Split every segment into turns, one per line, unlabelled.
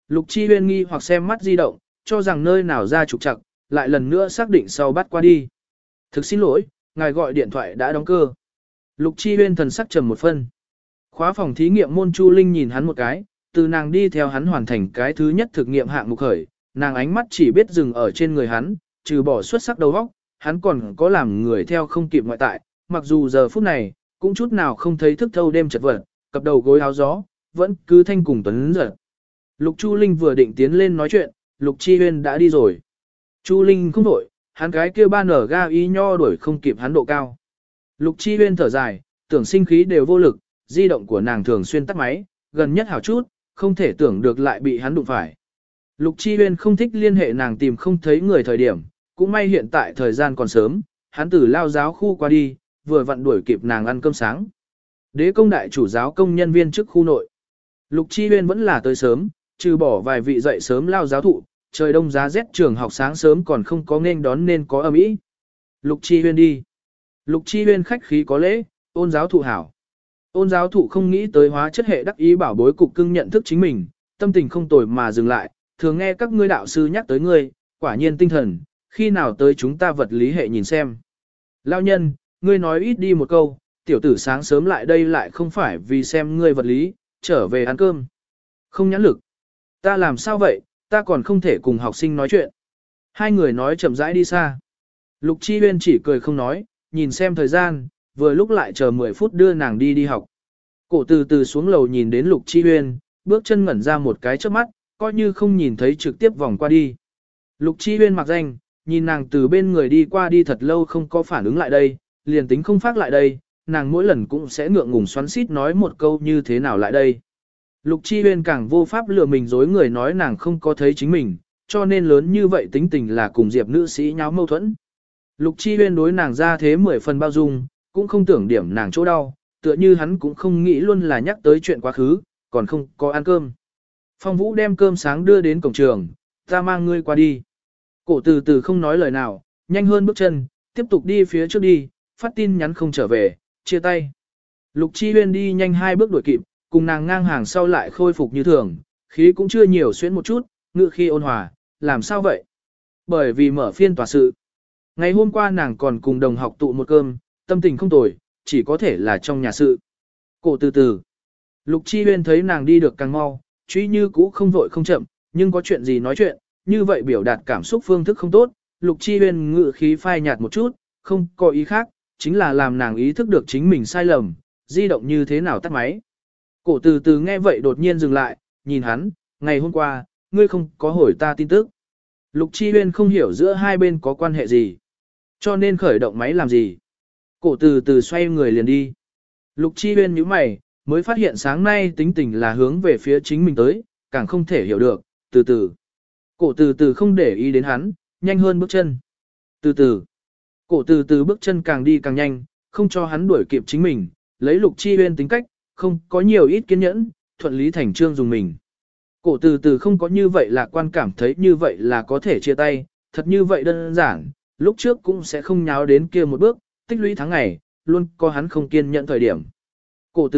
Lục Chi Huyên nghi hoặc xem mắt di động, cho rằng nơi nào ra trục trặc, lại lần nữa xác định sau bắt qua đi. Thực xin lỗi, ngài gọi điện thoại đã đóng cơ. Lục Chi Huyên thần sắc trầm một phân. Khóa phòng thí nghiệm môn Chu Linh nhìn hắn một cái, từ nàng đi theo hắn hoàn thành cái thứ nhất thực nghiệm hạng mục khởi, nàng ánh mắt chỉ biết dừng ở trên người hắn, trừ bỏ xuất sắc đầu óc, hắn còn có làm người theo không kịp ngoại tại, mặc dù giờ phút này, cũng chút nào không thấy thức thâu đêm chật vật, cặp đầu gối áo gió, vẫn cứ thanh cùng tuấn giật. Lục Chu Linh vừa định tiến lên nói chuyện, Lục Chi Huyên đã đi rồi. Chu Linh không đổi, hắn cái kia ba nở ga ý nho đuổi không kịp hắn độ cao. Lục Chi Huyên thở dài, tưởng sinh khí đều vô lực, di động của nàng thường xuyên tắt máy, gần nhất hảo chút, không thể tưởng được lại bị hắn đụng phải. Lục Chi Huyên không thích liên hệ nàng tìm không thấy người thời điểm, cũng may hiện tại thời gian còn sớm, hắn từ lao giáo khu qua đi, vừa vặn đuổi kịp nàng ăn cơm sáng. Đế công đại chủ giáo công nhân viên trước khu nội. Lục Chi Huyên vẫn là tới sớm, trừ bỏ vài vị dậy sớm lao giáo thụ, trời đông giá rét trường học sáng sớm còn không có nên đón nên có ầm ĩ. Lục Chi Huyên đi. Lục Chi Huyên khách khí có lễ, Ôn giáo thụ hảo. Ôn giáo thụ không nghĩ tới hóa chất hệ đắc ý bảo bối cục cưng nhận thức chính mình, tâm tình không tồi mà dừng lại, thường nghe các ngươi đạo sư nhắc tới ngươi, quả nhiên tinh thần, khi nào tới chúng ta vật lý hệ nhìn xem. Lão nhân, ngươi nói ít đi một câu, tiểu tử sáng sớm lại đây lại không phải vì xem ngươi vật lý, trở về ăn cơm. Không nhãn lực. Ta làm sao vậy, ta còn không thể cùng học sinh nói chuyện. Hai người nói chậm rãi đi xa. Lục Chi Huyên chỉ cười không nói, nhìn xem thời gian, vừa lúc lại chờ 10 phút đưa nàng đi học. Cổ từ từ xuống lầu nhìn đến Lục Chi Huyên, bước chân ngẩn ra một cái trước mắt, coi như không nhìn thấy trực tiếp vòng qua đi. Lục Chi Huyên mặc danh, nhìn nàng từ bên người đi qua đi thật lâu không có phản ứng lại đây, liền tính không phát lại đây, nàng mỗi lần cũng sẽ ngượng ngùng xoắn xít nói một câu như thế nào lại đây. Lục Chi Huyên càng vô pháp lừa mình dối người nói nàng không có thấy chính mình, cho nên lớn như vậy tính tình là cùng Diệp nữ sĩ nháo mâu thuẫn. Lục Chi Huyên đối nàng ra thế 10 phần bao dung, cũng không tưởng điểm nàng chỗ đau, tựa như hắn cũng không nghĩ luôn là nhắc tới chuyện quá khứ, còn không có ăn cơm. Phong Vũ đem cơm sáng đưa đến cổng trường, ta mang ngươi qua đi. Cổ từ từ không nói lời nào, nhanh hơn bước chân, tiếp tục đi phía trước đi, phát tin nhắn không trở về, chia tay. Lục Chi Huyên đi nhanh 2 bước đuổi kịp, cùng nàng ngang hàng sau lại khôi phục như thường, khí cũng chưa nhiều xuyến một chút, ngự khi ôn hòa, làm sao vậy? Bởi vì mở phiên tòa sự. Ngày hôm qua nàng còn cùng đồng học tụ một cơm, tâm tình không tồi, chỉ có thể là trong nhà sự. Cổ từ từ. Lục Chi Huyên thấy nàng đi được càng mau, truy như cũ không vội không chậm, nhưng có chuyện gì nói chuyện, như vậy biểu đạt cảm xúc phương thức không tốt. Lục Chi Huyên ngự khí phai nhạt một chút, không có ý khác, chính là làm nàng ý thức được chính mình sai lầm, di động như thế nào tắt máy. Cổ từ từ nghe vậy đột nhiên dừng lại, nhìn hắn, ngày hôm qua, ngươi không có hồi ta tin tức. Lục Chi Huyên không hiểu giữa hai bên có quan hệ gì, cho nên khởi động máy làm gì. Cổ từ từ xoay người liền đi. Lục Chi Huyên nhíu mày, mới phát hiện sáng nay tính tình là hướng về phía chính mình tới, càng không thể hiểu được, từ từ. Cổ từ từ không để ý đến hắn, nhanh hơn bước chân. Từ từ. Cổ từ từ bước chân càng đi càng nhanh, không cho hắn đuổi kịp chính mình, lấy Lục Chi Huyên tính cách, không có nhiều ít kiên nhẫn, thuận lý thành trương dùng mình. Cổ từ từ không có như vậy là quan cảm thấy như vậy là có thể chia tay, thật như vậy đơn giản, lúc trước cũng sẽ không nháo đến kia một bước, tích lũy tháng ngày, luôn có hắn không kiên nhẫn thời điểm. Cổ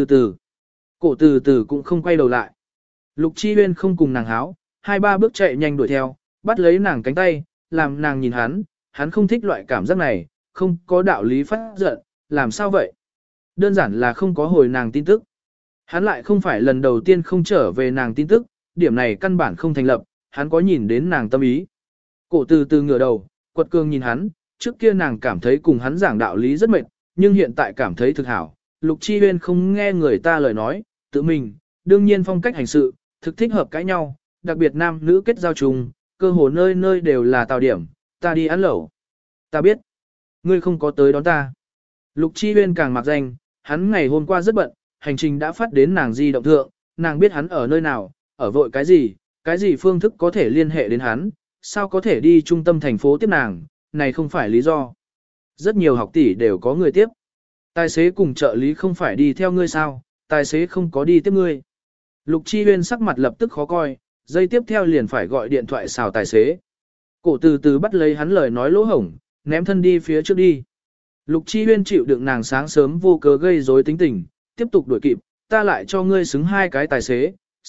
từ từ cũng không quay đầu lại. Lục Chi Huyên không cùng nàng háo, 2-3 bước chạy nhanh đuổi theo, bắt lấy nàng cánh tay, làm nàng nhìn hắn không thích loại cảm giác này, không có đạo lý phát giận, làm sao vậy? Đơn giản là không có hồi nàng tin tức. Hắn lại không phải lần đầu tiên không trở về nàng tin tức, điểm này căn bản không thành lập, hắn có nhìn đến nàng tâm ý. Cổ từ từ ngửa đầu, quật cường nhìn hắn, trước kia nàng cảm thấy cùng hắn giảng đạo lý rất mệt, nhưng hiện tại cảm thấy thực hảo. Lục Chi Huyên không nghe người ta lời nói, tự mình, đương nhiên phong cách hành sự, thực thích hợp cãi nhau, đặc biệt nam nữ kết giao chung, cơ hồ nơi nơi đều là tào điểm, ta đi ăn lẩu. Ta biết, ngươi không có tới đón ta. Lục Chi Huyên càng mặc danh, hắn ngày hôm qua rất bận, hành trình đã phát đến nàng di động thượng, nàng biết hắn ở nơi nào, ở vội cái gì phương thức có thể liên hệ đến hắn, sao có thể đi trung tâm thành phố tiếp nàng, này không phải lý do. Rất nhiều học tỷ đều có người tiếp. Tài xế cùng trợ lý không phải đi theo ngươi sao, tài xế không có đi tiếp ngươi. Lục Chi Huyên sắc mặt lập tức khó coi, giây tiếp theo liền phải gọi điện thoại xào tài xế. Cổ từ từ bắt lấy hắn lời nói lỗ hổng, ném thân đi phía trước đi. Lục Chi Huyên chịu đựng nàng sáng sớm vô cớ gây rối tính tình, tiếp tục đuổi kịp, ta lại cho ngươi xứng 2 cái tài xế,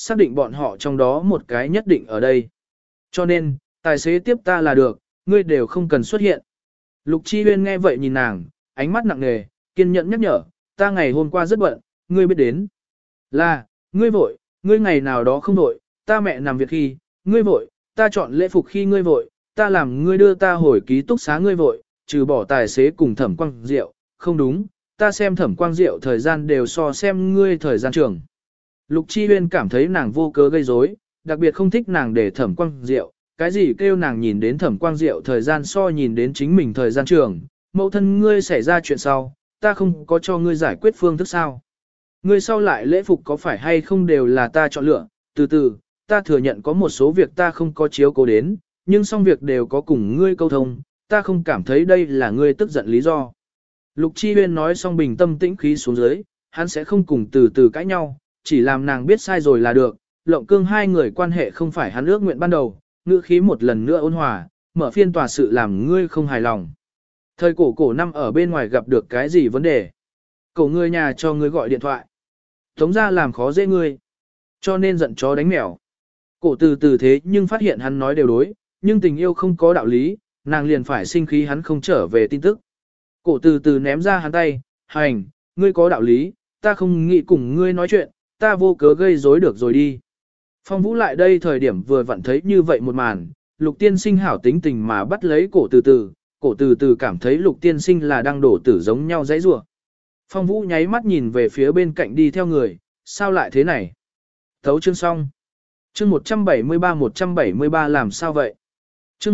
xác định bọn họ trong đó một cái nhất định ở đây. Cho nên, tài xế tiếp ta là được, ngươi đều không cần xuất hiện. Lục Chi Huyên nghe vậy nhìn nàng, ánh mắt nặng nề, kiên nhẫn nhắc nhở, ta ngày hôm qua rất bận, ngươi biết đến. Là, ngươi vội, ngươi ngày nào đó không vội, ta mẹ nằm việc khi, ngươi vội, ta chọn lễ phục khi ngươi vội, ta làm ngươi đưa ta hồi ký túc xá ngươi vội, trừ bỏ tài xế cùng Thẩm Quang Diệu, không đúng, ta xem Thẩm Quang Diệu thời gian đều so xem ngươi thời gian trường. Lục Chi Huyên cảm thấy nàng vô cớ gây rối, đặc biệt không thích nàng để Thẩm Quang Diệu, cái gì kêu nàng nhìn đến Thẩm Quang Diệu thời gian so nhìn đến chính mình thời gian trường, mẫu thân ngươi xảy ra chuyện sau, ta không có cho ngươi giải quyết phương thức sao. Ngươi sau lại lễ phục có phải hay không đều là ta chọn lựa, từ từ, ta thừa nhận có một số việc ta không có chiếu cố đến, nhưng xong việc đều có cùng ngươi câu thông, ta không cảm thấy đây là ngươi tức giận lý do. Lục Chi Huyên nói xong bình tâm tĩnh khí xuống dưới, hắn sẽ không cùng từ từ cãi nhau, chỉ làm nàng biết sai rồi là được, Lộng Cương hai người quan hệ không phải hắn ước nguyện ban đầu, ngữ khí một lần nữa ôn hòa, mở phiên tòa sự làm ngươi không hài lòng. Thời cổ năm ở bên ngoài gặp được cái gì vấn đề? Cổ ngươi nhà cho ngươi gọi điện thoại. Tống ra làm khó dễ ngươi. Cho nên giận chó đánh mèo. Cổ từ từ thế nhưng phát hiện hắn nói đều đối, nhưng tình yêu không có đạo lý, nàng liền phải sinh khí hắn không trở về tin tức. Cổ từ từ ném ra hắn tay, hành, ngươi có đạo lý, ta không nghĩ cùng ngươi nói chuyện, ta vô cớ gây rối được rồi đi. Phong Vũ lại đây thời điểm vừa vặn thấy như vậy một màn, Lục Tiên Sinh hảo tính tình mà bắt lấy cổ từ từ cảm thấy Lục Tiên Sinh là đang đổ tử giống nhau dãy rủa. Phong Vũ nháy mắt nhìn về phía bên cạnh đi theo người, sao lại thế này? Thấu chương xong. Chương 173 làm sao vậy? Chương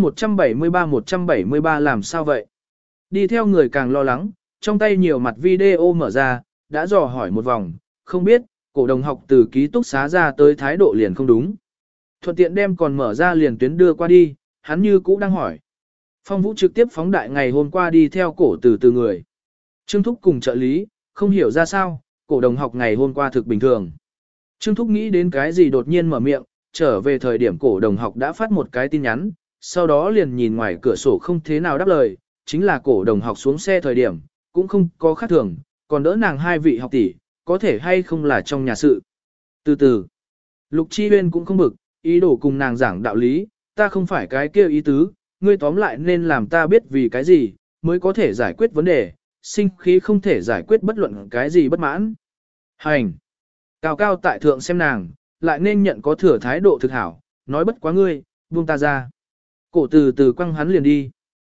173 làm sao vậy? Đi theo người càng lo lắng, trong tay nhiều mặt video mở ra, đã dò hỏi một vòng, không biết, cổ đồng học từ ký túc xá ra tới thái độ liền không đúng. Thuận tiện đem còn mở ra liền tuyến đưa qua đi, hắn như cũ đang hỏi. Phong Vũ trực tiếp phóng đại ngày hôm qua đi theo cổ từ người. Trương Thúc cùng trợ lý, không hiểu ra sao, cổ đồng học ngày hôm qua thực bình thường. Trương Thúc nghĩ đến cái gì đột nhiên mở miệng, trở về thời điểm cổ đồng học đã phát một cái tin nhắn, sau đó liền nhìn ngoài cửa sổ không thế nào đáp lời, chính là cổ đồng học xuống xe thời điểm, cũng không có khác thường, còn đỡ nàng hai vị học tỷ, có thể hay không là trong nhà sự. Từ từ, Lục Chi Huyên cũng không bực, ý đồ cùng nàng giảng đạo lý, ta không phải cái kia ý tứ, ngươi tóm lại nên làm ta biết vì cái gì, mới có thể giải quyết vấn đề, sinh khí không thể giải quyết bất luận cái gì bất mãn. Hành! Cao cao tại thượng xem nàng, lại nên nhận có thừa thái độ thực hảo, nói bất quá ngươi, buông ta ra. Cổ từ từ quăng hắn liền đi.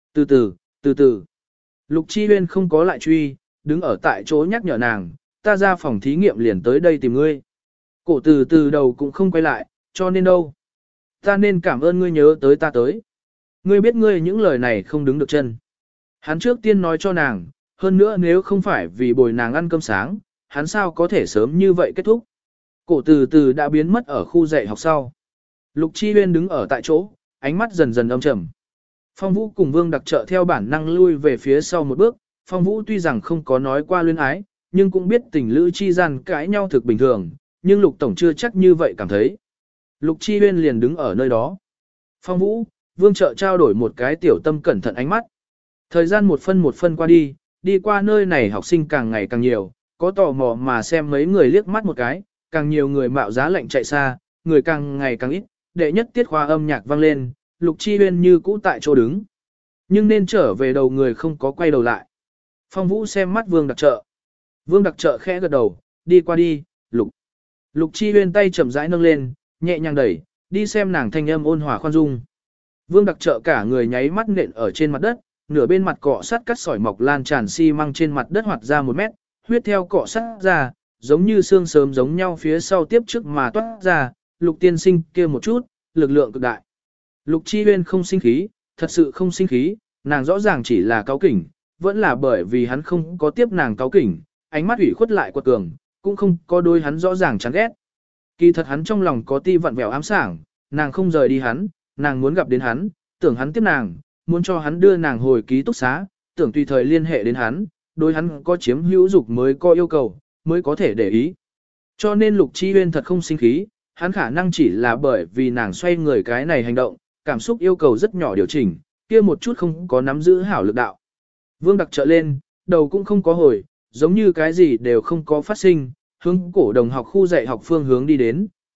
Từ từ. Lục Chi Huyên không có lại truy, đứng ở tại chỗ nhắc nhở nàng, ta ra phòng thí nghiệm liền tới đây tìm ngươi. Cổ từ từ đầu cũng không quay lại, cho nên đâu. Ta nên cảm ơn ngươi nhớ tới ta tới. Ngươi biết ngươi những lời này không đứng được chân. Hắn trước tiên nói cho nàng, hơn nữa nếu không phải vì bồi nàng ăn cơm sáng, hắn sao có thể sớm như vậy kết thúc. Cổ từ từ đã biến mất ở khu dạy học sau. Lục Chi Huyên đứng ở tại chỗ, ánh mắt dần dần âm trầm. Phong Vũ cùng Vương Đặc Trợ theo bản năng lui về phía sau một bước, Phong Vũ tuy rằng không có nói qua luyến ái, nhưng cũng biết tình lữ chi gian cãi nhau thực bình thường, nhưng Lục Tổng chưa chắc như vậy cảm thấy. Lục Chi Huyên liền đứng ở nơi đó. Phong Vũ, Vương Trợ trao đổi một cái tiểu tâm cẩn thận ánh mắt. Thời gian một phân qua đi qua nơi này học sinh càng ngày càng nhiều, có tò mò mà xem mấy người liếc mắt một cái, càng nhiều người mạo giá lạnh chạy xa, người càng ngày càng ít, đệ nhất tiết khoa âm nhạc vang lên, Lục Chi Huyên như cũ tại chỗ đứng. Nhưng nên trở về đầu người không có quay đầu lại. Phong Vũ xem mắt Vương Đặc Trợ. Vương Đặc Trợ khẽ gật đầu, đi qua đi, Lục. Lục Chi Huyên tay chậm rãi nâng lên, nhẹ nhàng đẩy, đi xem nàng thanh âm ôn hòa khoan dung. Vương Đặc Trợ cả người nháy mắt nện ở trên mặt đất, nửa bên mặt cọ sắt cắt sỏi mọc lan tràn xi măng trên mặt đất hoạt ra 1 mét, huyết theo cọ sắt ra, giống như xương sớm giống nhau phía sau tiếp trước mà toát ra, Lục tiên sinh kia một chút, lực lượng cực đại. Lục Chi Huyên không sinh khí, thật sự không sinh khí, nàng rõ ràng chỉ là cáu kỉnh, vẫn là bởi vì hắn không có tiếp nàng cáu kỉnh, ánh mắt ủy khuất lại quật cường, cũng không có đôi hắn rõ ràng chán ghét. Kỳ thật hắn trong lòng có ti vặn vẹo ám sảng, nàng không rời đi hắn, nàng muốn gặp đến hắn, tưởng hắn tiếp nàng, muốn cho hắn đưa nàng hồi ký túc xá, tưởng tùy thời liên hệ đến hắn, đối hắn có chiếm hữu dục mới có yêu cầu, mới có thể để ý. Cho nên Lục Chi Huyên thật không sinh khí, hắn khả năng chỉ là bởi vì nàng xoay người cái này hành động, cảm xúc yêu cầu rất nhỏ điều chỉnh, kia một chút không có nắm giữ hảo lực đạo. Vương Đặc Trợ lên, đầu cũng không có hồi, giống như cái gì đều không có phát sinh, hướng cổ đồng học khu dạy học phương hướng đi đến,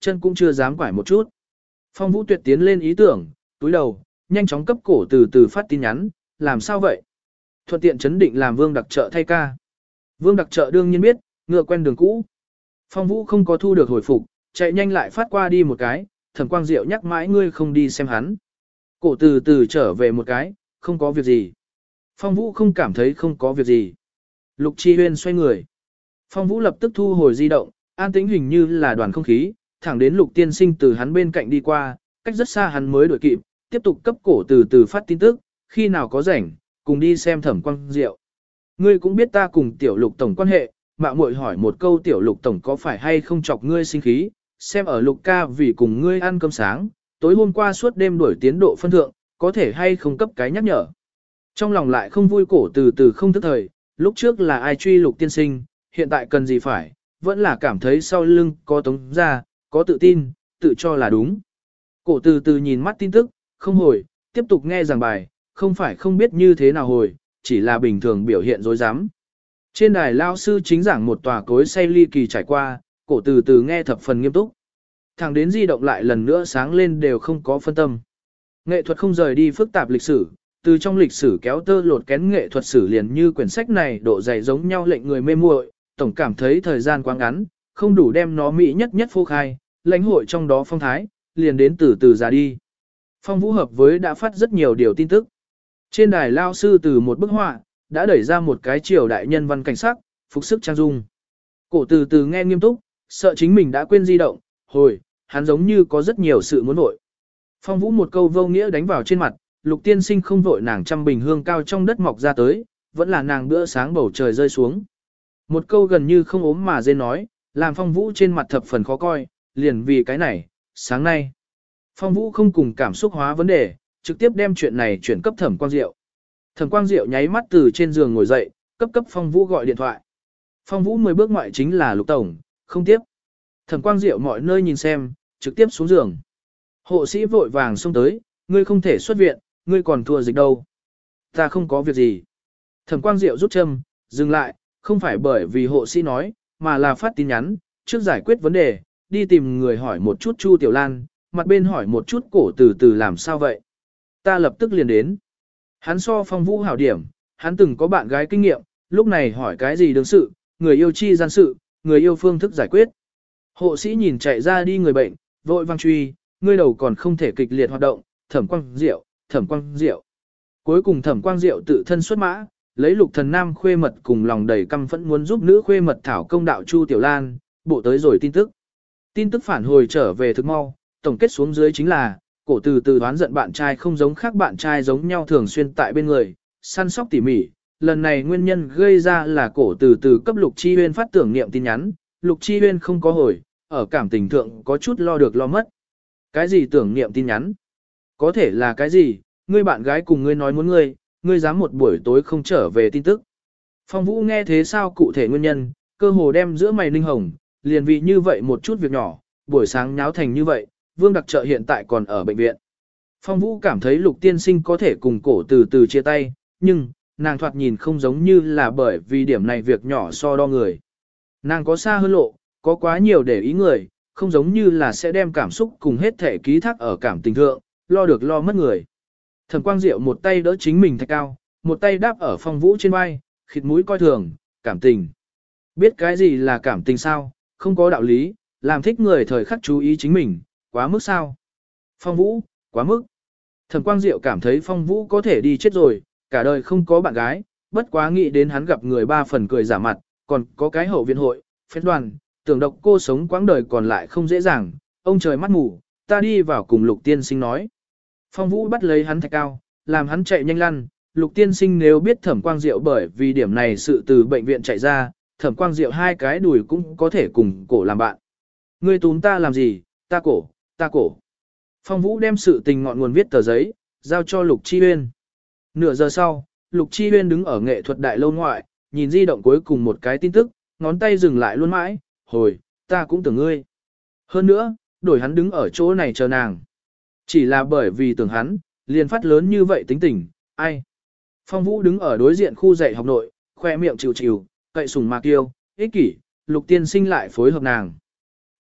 chân cũng chưa dám quải một chút. Phong Vũ Tuyệt tiến lên ý tưởng, túi đầu, nhanh chóng cấp cổ từ từ phát tin nhắn, làm sao vậy? Thuận tiện chấn định làm Vương Đặc Trợ thay ca. Vương Đặc Trợ đương nhiên biết, ngựa quen đường cũ. Phong Vũ không có thu được hồi phục, chạy nhanh lại phát qua đi một cái, Thẩm Quang Diệu nhắc mãi ngươi không đi xem hắn. Cổ từ từ trở về một cái, không có việc gì. Phong Vũ không cảm thấy không có việc gì. Lục Chi Huyên xoay người. Phong Vũ lập tức thu hồi di động, an tĩnh hình như là đoàn không khí, thẳng đến Lục Tiên Sinh từ hắn bên cạnh đi qua, cách rất xa hắn mới đuổi kịp, tiếp tục cấp cổ từ từ phát tin tức, khi nào có rảnh, cùng đi xem Thẩm Quang Diệu. Ngươi cũng biết ta cùng Tiểu Lục tổng quan hệ, mạo muội hỏi một câu Tiểu Lục tổng có phải hay không chọc ngươi sinh khí, xem ở Lục ca vì cùng ngươi ăn cơm sáng, tối hôm qua suốt đêm đuổi tiến độ phân thượng, có thể hay không cấp cái nhắc nhở. Trong lòng lại không vui cổ từ từ không thức thời, lúc trước là ai truy Lục tiên sinh, hiện tại cần gì phải, vẫn là cảm thấy sau lưng có tống ra, có tự tin, tự cho là đúng. Cổ từ từ nhìn mắt tin tức, không hồi, tiếp tục nghe giảng bài, không phải không biết như thế nào hồi, chỉ là bình thường biểu hiện dối rắm. Trên đài lao sư chính giảng một tòa cối say ly kỳ trải qua, cổ từ từ nghe thập phần nghiêm túc. Thẳng đến di động lại lần nữa sáng lên đều không có phân tâm. Nghệ thuật không rời đi phức tạp lịch sử, từ trong lịch sử kéo tơ lột kén nghệ thuật sử liền như quyển sách này độ dày giống nhau lệnh người mê muội, tổng cảm thấy thời gian quá ngắn, không đủ đem nó mỹ nhất nhất phô khai, lãnh hội trong đó phong thái, liền đến từ từ ra đi. Phong Vũ hợp với đã phát rất nhiều điều tin tức. Trên đài lao sư từ một bức họa, đã đẩy ra một cái triều đại nhân văn cảnh sắc, phục sức trang dung. Cổ từ từ nghe nghiêm túc, sợ chính mình đã quên di động, hồi, hắn giống như có rất nhiều sự muốn vội. Phong Vũ một câu vô nghĩa đánh vào trên mặt, Lục tiên sinh không vội nàng trăm bình hương cao trong đất mọc ra tới, vẫn là nàng bữa sáng bầu trời rơi xuống. Một câu gần như không ốm mà dên nói, làm Phong Vũ trên mặt thập phần khó coi, liền vì cái này, sáng nay. Phong Vũ không cùng cảm xúc hóa vấn đề, trực tiếp đem chuyện này chuyển cấp Thẩm Quang Diệu. Thẩm Quang Diệu nháy mắt từ trên giường ngồi dậy, cấp Phong Vũ gọi điện thoại. Phong Vũ 10 bước ngoại chính là Lục tổng, không tiếp. Thẩm Quang Diệu mọi nơi nhìn xem, trực tiếp xuống giường. Hộ sĩ vội vàng xông tới, ngươi không thể xuất viện, ngươi còn thua dịch đâu. Ta không có việc gì. Thẩm Quang Diệu rút châm, dừng lại, không phải bởi vì hộ sĩ nói, mà là phát tin nhắn, trước giải quyết vấn đề, đi tìm người hỏi một chút Chu Tiểu Lan, mặt bên hỏi một chút cổ từ từ làm sao vậy. Ta lập tức liền đến. Hắn so Phong Vũ hảo điểm, hắn từng có bạn gái kinh nghiệm, lúc này hỏi cái gì đương sự, người yêu chi gian sự, người yêu phương thức giải quyết. Hộ sĩ nhìn chạy ra đi người bệnh, vội vang truy, ngươi đầu còn không thể kịch liệt hoạt động, Thẩm Quang Diệu, Thẩm Quang Diệu. Cuối cùng Thẩm Quang Diệu tự thân xuất mã, lấy Lục thần nam khuê mật cùng lòng đầy căm phẫn muốn giúp nữ khuê mật thảo công đạo Chu Tiểu Lan, bộ tới rồi tin tức. Tin tức phản hồi trở về thực mau, tổng kết xuống dưới chính là, cổ từ từ đoán giận bạn trai không giống khác bạn trai giống nhau thường xuyên tại bên người, săn sóc tỉ mỉ. Lần này nguyên nhân gây ra là cổ từ từ cấp Lục Chi Huyên phát tưởng niệm tin nhắn, Lục Chi Huyên không có hồi, ở cảm tình thượng có chút lo được lo mất. Cái gì tưởng niệm tin nhắn? Có thể là cái gì? Ngươi bạn gái cùng ngươi nói muốn ngươi dám một buổi tối không trở về tin tức. Phong Vũ nghe thế sao cụ thể nguyên nhân, cơ hồ đem giữa mày ninh hồng, liền vì như vậy một chút việc nhỏ, buổi sáng nháo thành như vậy, Vương Đặc Trợ hiện tại còn ở bệnh viện. Phong Vũ cảm thấy Lục tiên sinh có thể cùng cổ từ từ chia tay, nhưng, nàng thoạt nhìn không giống như là bởi vì điểm này việc nhỏ so đo người. Nàng có xa hơn lộ, có quá nhiều để ý người, không giống như là sẽ đem cảm xúc cùng hết thể ký thác ở cảm tình thượng, lo được lo mất người. Thẩm Quang Diệu một tay đỡ chính mình thạch cao, một tay đáp ở Phong Vũ trên vai, khịt mũi coi thường, cảm tình. Biết cái gì là cảm tình sao, không có đạo lý, làm thích người thời khắc chú ý chính mình, quá mức sao. Phong Vũ, quá mức. Thẩm Quang Diệu cảm thấy Phong Vũ có thể đi chết rồi, cả đời không có bạn gái, bất quá nghĩ đến hắn gặp người ba phần cười giả mặt, còn có cái hậu viện hội, phép đoàn, tưởng độc cô sống quãng đời còn lại không dễ dàng, ông trời mắt mù, ta đi vào cùng Lục tiên sinh nói. Phong Vũ bắt lấy hắn thạch cao, làm hắn chạy nhanh lăn, Lục tiên sinh nếu biết Thẩm Quang Diệu bởi vì điểm này sự từ bệnh viện chạy ra, Thẩm Quang Diệu hai cái đùi cũng có thể cùng cổ làm bạn. Ngươi túm ta làm gì, ta cổ, ta cổ. Phong Vũ đem sự tình ngọn nguồn viết tờ giấy, giao cho Lục Chi Huyên. Nửa giờ sau, Lục Chi Huyên đứng ở nghệ thuật đại lâu ngoại, nhìn di động cuối cùng một cái tin tức, ngón tay dừng lại luôn mãi, hồi, ta cũng tưởng ngươi. Hơn nữa, đổi hắn đứng ở chỗ này chờ nàng. Chỉ là bởi vì tưởng hắn, liền phát lớn như vậy tính tình, ai. Phong Vũ đứng ở đối diện khu dạy học nội, khoe miệng chịu chịu, cậy sùng mạc tiêu, ích kỷ, Lục tiên sinh lại phối hợp nàng.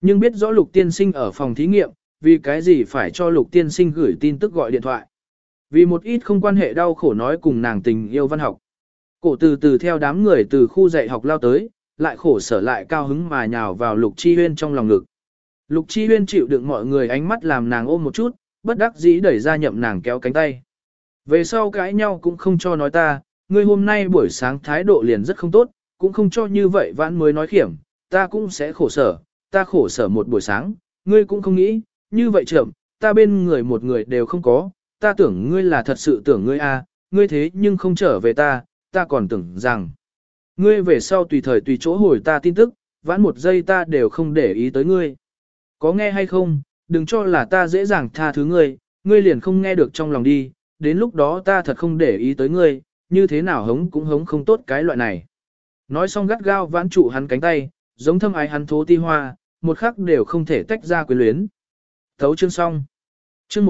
Nhưng biết rõ Lục Tiên Sinh ở phòng thí nghiệm, vì cái gì phải cho Lục Tiên Sinh gửi tin tức gọi điện thoại. Vì một ít không quan hệ đau khổ nói cùng nàng tình yêu văn học. Cổ từ từ theo đám người từ khu dạy học lao tới, lại khổ sở lại cao hứng mà nhào vào Lục Chi Huyên trong lòng ngực. Lục Chi Huyên chịu đựng mọi người ánh mắt làm nàng ôm một chút, bất đắc dĩ đẩy ra nhậm nàng kéo cánh tay. Về sau cãi nhau cũng không cho nói ta, ngươi hôm nay buổi sáng thái độ liền rất không tốt, cũng không cho như vậy vãn mới nói khiểm, ta cũng sẽ khổ sở, ta khổ sở một buổi sáng, ngươi cũng không nghĩ, như vậy chậm, ta bên người một người đều không có, ta tưởng ngươi là thật sự tưởng ngươi a, ngươi thế nhưng không trở về ta còn tưởng rằng ngươi về sau tùy thời tùy chỗ hồi ta tin tức, vãn một giây ta đều không để ý tới ngươi. Có nghe hay không, đừng cho là ta dễ dàng tha thứ ngươi, ngươi liền không nghe được trong lòng đi, đến lúc đó ta thật không để ý tới ngươi, như thế nào hống cũng hống không tốt cái loại này. Nói xong gắt gao vãn trụ hắn cánh tay, giống thâm ái hắn thố ti hoa, một khắc đều không thể tách ra quyến luyến. Thấu chương xong. Chương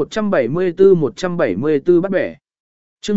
174 bắt bẻ. Chương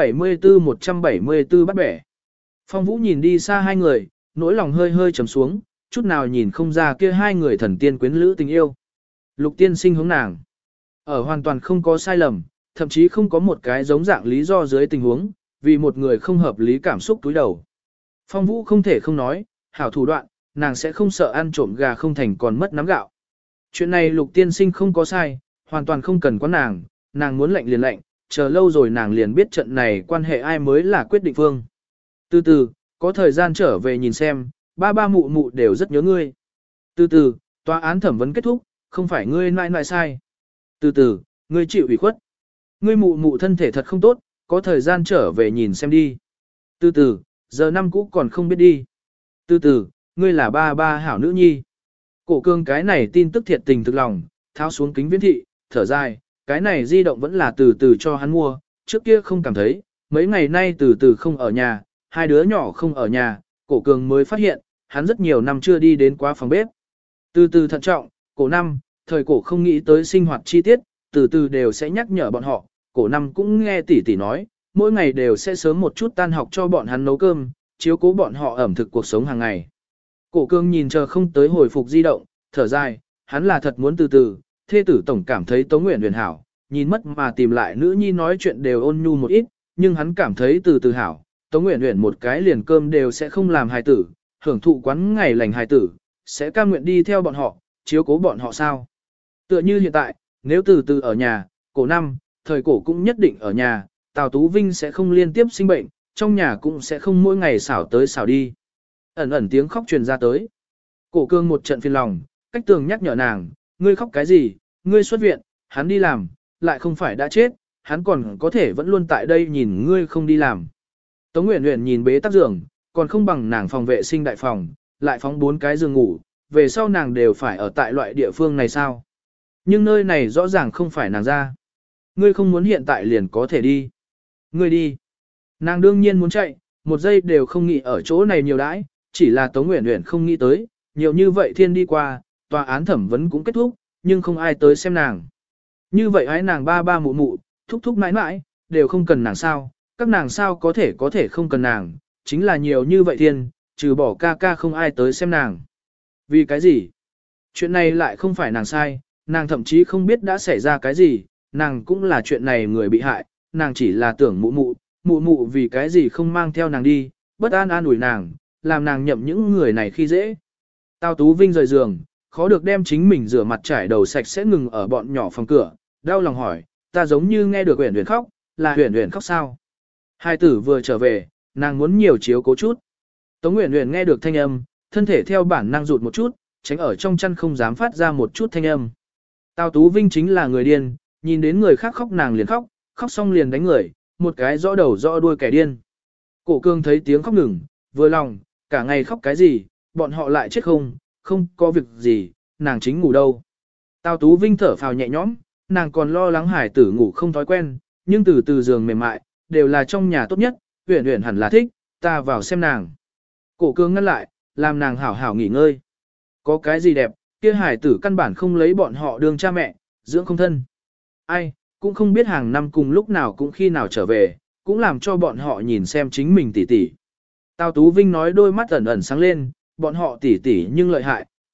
174 bắt bẻ. Phong Vũ nhìn đi xa hai người, nỗi lòng hơi hơi trầm xuống, chút nào nhìn không ra kia hai người thần tiên quyến lữ tình yêu. Lục Tiên Sinh hướng nàng. Ở hoàn toàn không có sai lầm, thậm chí không có một cái giống dạng lý do dưới tình huống, vì một người không hợp lý cảm xúc túi đầu. Phong Vũ không thể không nói, hảo thủ đoạn, nàng sẽ không sợ ăn trộm gà không thành còn mất nắm gạo. Chuyện này Lục Tiên Sinh không có sai, hoàn toàn không cần có nàng muốn lệnh liền lệnh, chờ lâu rồi nàng liền biết trận này quan hệ ai mới là quyết định phương. Từ từ, có thời gian trở về nhìn xem, ba mụ mụ đều rất nhớ ngươi. Từ từ, tòa án thẩm vấn kết thúc, không phải ngươi nại sai. Từ từ, ngươi chịu ủy khuất. Ngươi mụ mụ thân thể thật không tốt, có thời gian trở về nhìn xem đi. Từ từ, giờ năm cũ còn không biết đi. Từ từ, ngươi là ba hảo nữ nhi. Cổ Cương cái này tin tức thiệt tình thực lòng, tháo xuống kính viễn thị, thở dài, cái này di động vẫn là từ từ cho hắn mua, trước kia không cảm thấy, mấy ngày nay từ từ không ở nhà, hai đứa nhỏ không ở nhà, Cổ Cương mới phát hiện, hắn rất nhiều năm chưa đi đến quá phòng bếp. Từ từ thận trọng, Cổ Năm, thời Cổ không nghĩ tới sinh hoạt chi tiết, từ từ đều sẽ nhắc nhở bọn họ, Cổ Năm cũng nghe tỷ tỷ nói, mỗi ngày đều sẽ sớm một chút tan học cho bọn hắn nấu cơm, chiếu cố bọn họ ẩm thực cuộc sống hàng ngày. Cổ Cương nhìn chờ không tới hồi phục di động, thở dài, hắn là thật muốn từ từ, thê tử tổng cảm thấy Tống Nguyễn Huyền hảo, nhìn mất mà tìm lại nữ nhi nói chuyện đều ôn nhu một ít, nhưng hắn cảm thấy từ từ hảo, Tống Nguyễn Huyền một cái liền cơm đều sẽ không làm hài tử, hưởng thụ quán ngày lành hài tử, sẽ cam nguyện đi theo bọn họ, chiếu cố bọn họ sao. Tựa như hiện tại, nếu từ từ ở nhà, Cổ Năm, thời Cổ cũng nhất định ở nhà, Tào Tú Vinh sẽ không liên tiếp sinh bệnh, trong nhà cũng sẽ không mỗi ngày xảo tới xảo đi. Ẩn ẩn tiếng khóc truyền ra tới. Cổ Cương một trận phiền lòng, cách tường nhắc nhở nàng, ngươi khóc cái gì, ngươi xuất viện, hắn đi làm, lại không phải đã chết, hắn còn có thể vẫn luôn tại đây nhìn ngươi không đi làm. Tống Nguyễn Nguyễn nhìn bế tắc giường, còn không bằng nàng phòng vệ sinh đại phòng, lại phóng 4 cái giường ngủ, về sau nàng đều phải ở tại loại địa phương này sao. Nhưng nơi này rõ ràng không phải nàng ra. Ngươi không muốn hiện tại liền có thể đi. Ngươi đi. Nàng đương nhiên muốn chạy, một giây đều không nghĩ ở chỗ này nhiều đãi, chỉ là Tống Nguyễn Nguyễn không nghĩ tới, nhiều như vậy thiên đi qua, tòa án thẩm vấn cũng kết thúc, nhưng không ai tới xem nàng. Như vậy ái nàng ba mụ mụ, thúc mãi mãi, đều không cần nàng sao, các nàng sao có thể không cần nàng, chính là nhiều như vậy thiên, trừ bỏ ca không ai tới xem nàng. Vì cái gì? Chuyện này lại không phải nàng sai, nàng thậm chí không biết đã xảy ra cái gì, nàng cũng là chuyện này người bị hại, nàng chỉ là tưởng mụ mụ vì cái gì không mang theo nàng đi, bất an ủi nàng, làm nàng nhậm những người này khi dễ. Tào Tú Vinh rời giường, khó được đem chính mình rửa mặt trải đầu sạch sẽ ngừng ở bọn nhỏ phòng cửa, đau lòng hỏi, ta giống như nghe được Uyển Uyển khóc, là Uyển Uyển khóc sao? Hai tử vừa trở về, nàng muốn nhiều chiếu cố chút. Tống Uyển Uyển nghe được thanh âm, thân thể theo bản năng rụt một chút, tránh ở trong chăn không dám phát ra một chút thanh âm. Tào Tú Vinh chính là người điên, nhìn đến người khác khóc nàng liền khóc, khóc xong liền đánh người, một cái rõ đầu rõ đuôi kẻ điên. Cổ Cương thấy tiếng khóc ngừng, vừa lòng, cả ngày khóc cái gì, bọn họ lại chết không có việc gì, nàng chính ngủ đâu. Tào Tú Vinh thở phào nhẹ nhõm, nàng còn lo lắng hải tử ngủ không thói quen, nhưng từ giường mềm mại, đều là trong nhà tốt nhất, Uyển Uyển hẳn là thích, ta vào xem nàng. Cổ Cương ngăn lại, làm nàng hảo hảo nghỉ ngơi. Có cái gì đẹp, kia hải tử căn bản không lấy bọn họ đương cha mẹ, dưỡng không thân. Ai, cũng không biết hàng năm cùng lúc nào cũng khi nào trở về, cũng làm cho bọn họ nhìn xem chính mình tỉ tỉ. Tào Tú Vinh nói đôi mắt ẩn ẩn sáng lên, bọn họ tỉ tỉ nhưng lợi hại,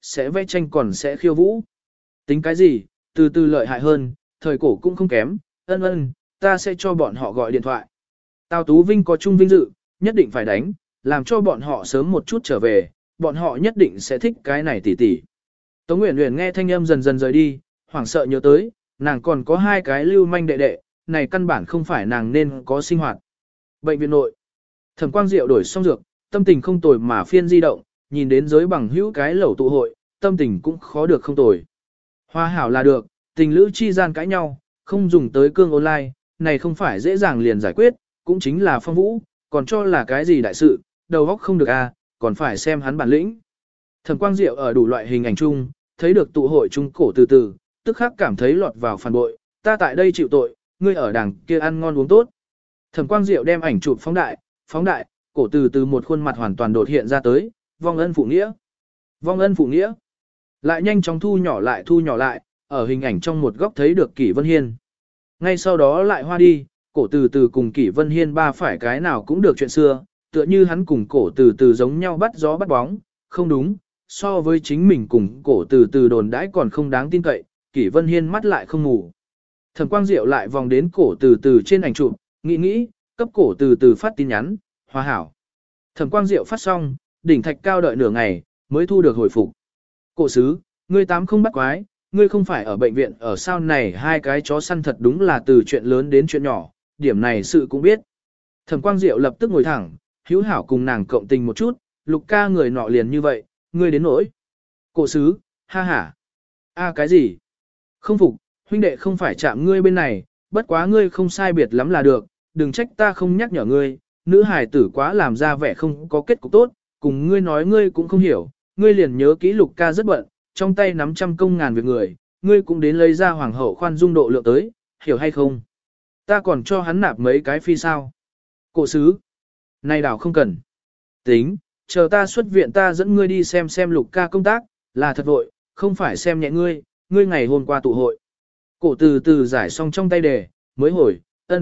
sẽ vẽ tranh còn sẽ khiêu vũ. Tính cái gì, từ từ lợi hại hơn, thời cổ cũng không kém, ta sẽ cho bọn họ gọi điện thoại. Tào Tú Vinh có chung vinh dự, nhất định phải đánh, làm cho bọn họ sớm một chút trở về, bọn họ nhất định sẽ thích cái này tỉ tỉ. Tống Uyển Uyển nghe thanh âm dần dần rời đi, hoảng sợ nhớ tới, nàng còn có 2 cái lưu manh đệ đệ, này căn bản không phải nàng nên có sinh hoạt. Bệnh viện nội, Thẩm Quang Diệu đổi xong dược, tâm tình không tồi mà phiên di động, nhìn đến giới bằng hữu cái lẩu tụ hội, tâm tình cũng khó được không tồi. Hoa hảo là được, tình lữ chi gian cãi nhau, không dùng tới cương online, này không phải dễ dàng liền giải quyết, cũng chính là Phong Vũ, còn cho là cái gì đại sự, đầu óc không được còn phải xem hắn bản lĩnh. Thẩm Quang Diệu ở đủ loại hình ảnh chung, thấy được tụ hội trung cổ từ từ, tức khắc cảm thấy lọt vào phản bội, ta tại đây chịu tội, ngươi ở đằng kia ăn ngon uống tốt. Thẩm Quang Diệu đem ảnh chụp phóng đại, cổ từ từ một khuôn mặt hoàn toàn đột hiện ra tới, vong ân phụ nghĩa. Vong ân phụ nghĩa. Lại nhanh chóng thu nhỏ lại, ở hình ảnh trong một góc thấy được Kỷ Vân Hiên. Ngay sau đó lại hoa đi, cổ từ từ cùng Kỷ Vân Hiên ba phải cái nào cũng được chuyện xưa, tựa như hắn cùng cổ từ từ giống nhau bắt gió bắt bóng, không đúng, so với chính mình cùng cổ từ từ đồn đãi còn không đáng tin cậy, Kỷ Vân Hiên mắt lại không ngủ. Thẩm Quang Diệu lại vòng đến cổ từ từ trên ảnh chụp, nghĩ, cấp cổ từ từ phát tin nhắn, hòa hảo. Thẩm Quang Diệu phát xong, đỉnh thạch cao đợi nửa ngày, mới thu được hồi phục. Cổ sứ, ngươi tám không bắt quái, ngươi không phải ở bệnh viện ở sao này 2 cái chó săn thật đúng là từ chuyện lớn đến chuyện nhỏ, điểm này sự cũng biết. Thẩm Quang Diệu lập tức ngồi thẳng, hữu hảo cùng nàng cộng tình một chút, Lục ca người nọ liền như vậy, ngươi đến nỗi. Cổ sứ, ha ha. Cái gì? Không phục, huynh đệ không phải chạm ngươi bên này, bất quá ngươi không sai biệt lắm là được, đừng trách ta không nhắc nhở ngươi, nữ hài tử quá làm ra vẻ không có kết cục tốt, cùng ngươi nói ngươi cũng không hiểu, ngươi liền nhớ kỹ Lục ca rất bận, trong tay nắm trăm công ngàn việc người, ngươi cũng đến lấy ra hoàng hậu khoan dung độ lượng tới, hiểu hay không? Ta còn cho hắn nạp mấy cái phi sao? Cổ sứ, này đảo không cần. Tính, chờ ta xuất viện ta dẫn ngươi đi xem Lục ca công tác, là thật vội, không phải xem nhẹ ngươi ngày hôm qua tụ hội. Cổ từ từ giải xong trong tay đề, mới hồi,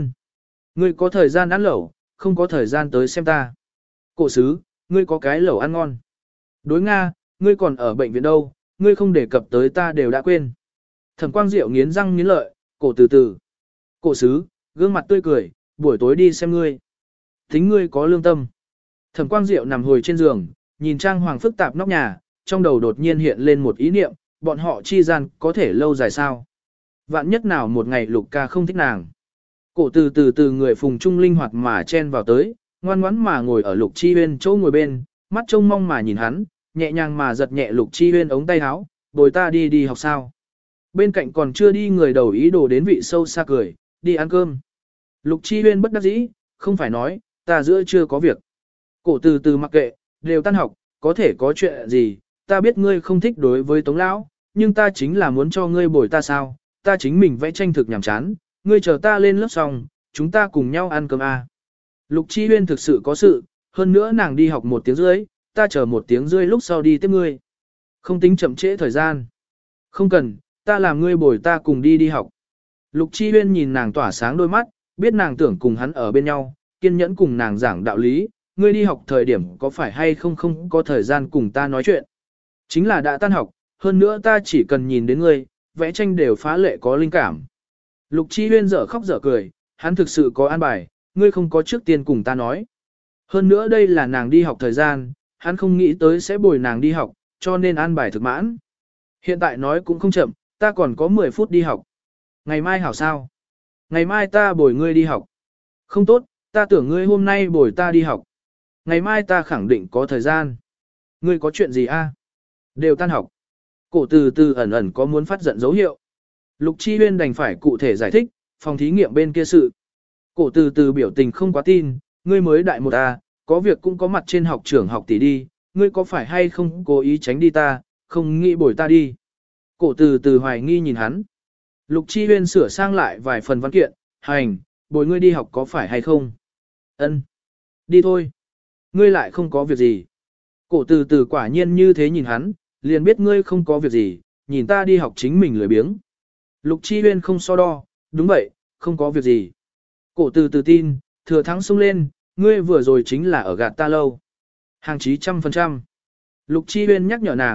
ngươi có thời gian ăn lẩu, không có thời gian tới xem ta. Cổ sứ, ngươi có cái lẩu ăn ngon. Đối Nga, ngươi còn ở bệnh viện đâu, ngươi không đề cập tới ta đều đã quên. Thẩm Quang Diệu nghiến răng nghiến lợi, cổ từ từ. Cổ sứ, gương mặt tươi cười, buổi tối đi xem ngươi. Tính ngươi có lương tâm. Thẩm Quang Diệu nằm hồi trên giường, nhìn trang hoàng phức tạp nóc nhà, trong đầu đột nhiên hiện lên một ý niệm, bọn họ chi gian có thể lâu dài sao. Vạn nhất nào một ngày Lục ca không thích nàng. Cổ từ người phùng trung linh hoạt mà chen vào tới, ngoan ngoãn mà ngồi ở Lục Chi Huyên chỗ ngồi bên, mắt trông mong mà nhìn hắn, nhẹ nhàng mà giật nhẹ Lục Chi Huyên ống tay áo, bồi ta đi học sao. Bên cạnh còn chưa đi người đầu ý đồ đến vị sâu xa cười, đi ăn cơm. Lục Chi Huyên bất đắc dĩ, không phải nói, ta giữa chưa có việc. Cổ từ từ mặc kệ, đều tan học, có thể có chuyện gì, ta biết ngươi không thích đối với Tống Lão, nhưng ta chính là muốn cho ngươi bồi ta sao, ta chính mình vẽ tranh thực nhàm chán, ngươi chờ ta lên lớp xong, chúng ta cùng nhau ăn cơm à. Lục Chi Huyên thực sự có sự, hơn nữa nàng đi học 1 tiếng rưỡi, ta chờ 1 tiếng rưỡi lúc sau đi tiếp ngươi. Không tính chậm trễ thời gian. Không cần, ta làm ngươi bồi ta cùng đi học. Lục Chi Huyên nhìn nàng tỏa sáng đôi mắt, biết nàng tưởng cùng hắn ở bên nhau, kiên nhẫn cùng nàng giảng đạo lý, ngươi đi học thời điểm có phải hay không có thời gian cùng ta nói chuyện. Chính là đã tan học, hơn nữa ta chỉ cần nhìn đến ngươi, vẽ tranh đều phá lệ có linh cảm. Lục Chi Huyên dở khóc dở cười, hắn thực sự có an bài, ngươi không có trước tiên cùng ta nói. Hơn nữa đây là nàng đi học thời gian, hắn không nghĩ tới sẽ bồi nàng đi học, cho nên an bài thực mãn. Hiện tại nói cũng không chậm, ta còn có 10 phút đi học. Ngày mai hảo sao? Ngày mai ta bồi ngươi đi học. Không tốt, ta tưởng ngươi hôm nay bồi ta đi học. Ngày mai ta khẳng định có thời gian. Ngươi có chuyện gì a? Đều tan học. Cổ từ từ ẩn ẩn có muốn phát giận dấu hiệu. Lục Chi Huyên đành phải cụ thể giải thích, phòng thí nghiệm bên kia sự. Cổ từ từ biểu tình không quá tin, ngươi mới đại 1A, có việc cũng có mặt trên học trưởng học tỷ đi, ngươi có phải hay không cố ý tránh đi ta, không nghĩ bồi ta đi. Cổ từ từ hoài nghi nhìn hắn. Lục Chi Huyên sửa sang lại vài phần văn kiện, hành, bồi ngươi đi học có phải hay không? Ân, đi thôi. Ngươi lại không có việc gì. Cổ từ từ quả nhiên như thế nhìn hắn, liền biết ngươi không có việc gì, nhìn ta đi học chính mình lười biếng. Lục Chi Huyên không so đo, đúng vậy, không có việc gì. Cổ từ từ tin, thừa thắng xông lên, ngươi vừa rồi chính là ở gạt ta lâu. Hàng chí 100%. Lục Chi Huyên nhắc nhở nàng,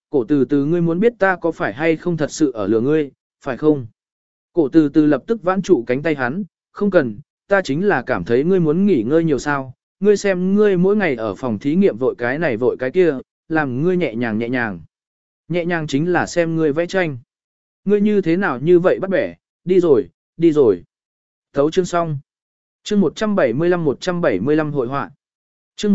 Cổ từ từ ngươi muốn biết ta có phải hay không thật sự ở lừa ngươi, phải không? Cổ từ từ lập tức vãn trụ cánh tay hắn, không cần, ta chính là cảm thấy ngươi muốn nghỉ ngơi nhiều sao, ngươi xem ngươi mỗi ngày ở phòng thí nghiệm vội cái này vội cái kia, làm ngươi nhẹ nhàng nhẹ nhàng. Nhẹ nhàng chính là xem ngươi vẽ tranh. Ngươi như thế nào như vậy bắt bẻ, đi rồi, đi rồi. Thấu chương xong. Chương 175 hội họa. Chương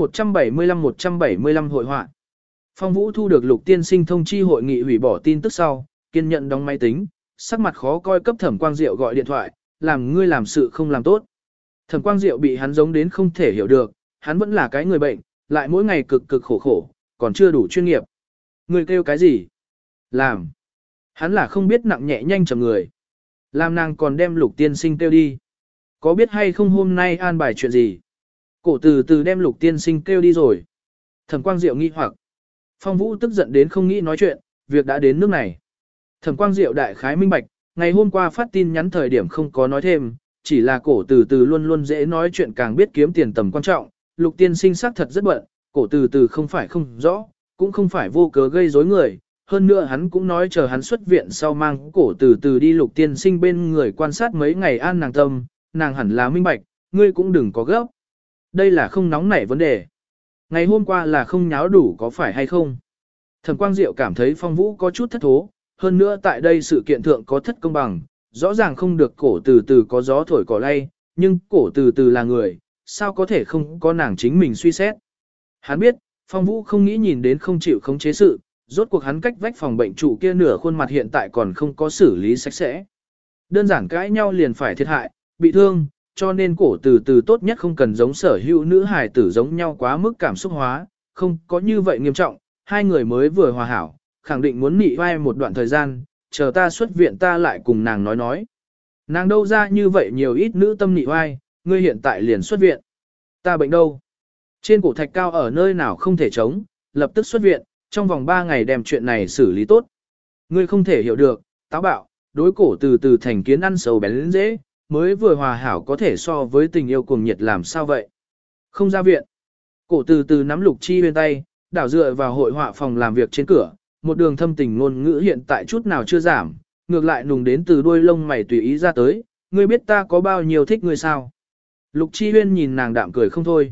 175 hội họa. Phong Vũ thu được Lục tiên sinh thông chi hội nghị hủy bỏ tin tức sau, kiên nhận đóng máy tính, sắc mặt khó coi cấp Thẩm Quang Diệu gọi điện thoại, làm ngươi làm sự không làm tốt. Thẩm Quang Diệu bị hắn giống đến không thể hiểu được, hắn vẫn là cái người bệnh, lại mỗi ngày cực cực khổ khổ, còn chưa đủ chuyên nghiệp. Ngươi kêu cái gì? Làm. Hắn là không biết nặng nhẹ nhanh chậm người. Làm nàng còn đem Lục tiên sinh kêu đi. Có biết hay không hôm nay an bài chuyện gì? Cổ từ từ đem Lục tiên sinh kêu đi rồi. Thẩm Quang Diệu nghi hoặc. Phong Vũ tức giận đến không nghĩ nói chuyện, việc đã đến nước này. Thẩm Quang Diệu đại khái minh bạch, ngày hôm qua phát tin nhắn thời điểm không có nói thêm, chỉ là cổ từ từ luôn luôn dễ nói chuyện càng biết kiếm tiền tầm quan trọng. Lục tiên sinh xác thật rất bận, cổ từ từ không phải không rõ, cũng không phải vô cớ gây rối người. Hơn nữa hắn cũng nói chờ hắn xuất viện sau mang cổ từ từ đi Lục tiên sinh bên người quan sát mấy ngày an nàng tâm, nàng hẳn là minh bạch, ngươi cũng đừng có gấp. Đây là không nóng nảy vấn đề. Ngày hôm qua là không nháo đủ có phải hay không? Thẩm Quang Diệu cảm thấy Phong Vũ có chút thất thố, hơn nữa tại đây sự kiện thượng có thất công bằng, rõ ràng không được cổ từ từ có gió thổi cỏ lay, nhưng cổ từ từ là người, sao có thể không có nàng chính mình suy xét. Hắn biết, Phong Vũ không nghĩ nhìn đến không chịu khống chế sự, rốt cuộc hắn cách vách phòng bệnh trụ kia nửa khuôn mặt hiện tại còn không có xử lý sạch sẽ. Đơn giản cãi nhau liền phải thiệt hại, bị thương, cho nên cổ từ từ tốt nhất không cần giống sở hữu nữ hài tử giống nhau quá mức cảm xúc hóa, không có như vậy nghiêm trọng, hai người mới vừa hòa hảo, khẳng định muốn nị vai một đoạn thời gian, chờ ta xuất viện ta lại cùng nàng nói. Nàng đâu ra như vậy nhiều ít nữ tâm nị vai, ngươi hiện tại liền xuất viện. Ta bệnh đâu? Trên cổ thạch cao ở nơi nào không thể chống, lập tức xuất viện, trong vòng 3 ngày đem chuyện này xử lý tốt. Ngươi không thể hiểu được, táo bạo, đối cổ từ từ thành kiến ăn sầu bén lên dễ, mới vừa hòa hảo có thể so với tình yêu cuồng nhiệt làm sao vậy? Không ra viện. Cổ từ từ nắm Lục Chi Huyên tay, đảo dựa vào hội họa phòng làm việc trên cửa, một đường thâm tình ngôn ngữ hiện tại chút nào chưa giảm, ngược lại nùng đến từ đuôi lông mày tùy ý ra tới, ngươi biết ta có bao nhiêu thích ngươi sao? Lục Chi Huyên nhìn nàng đạm cười không thôi.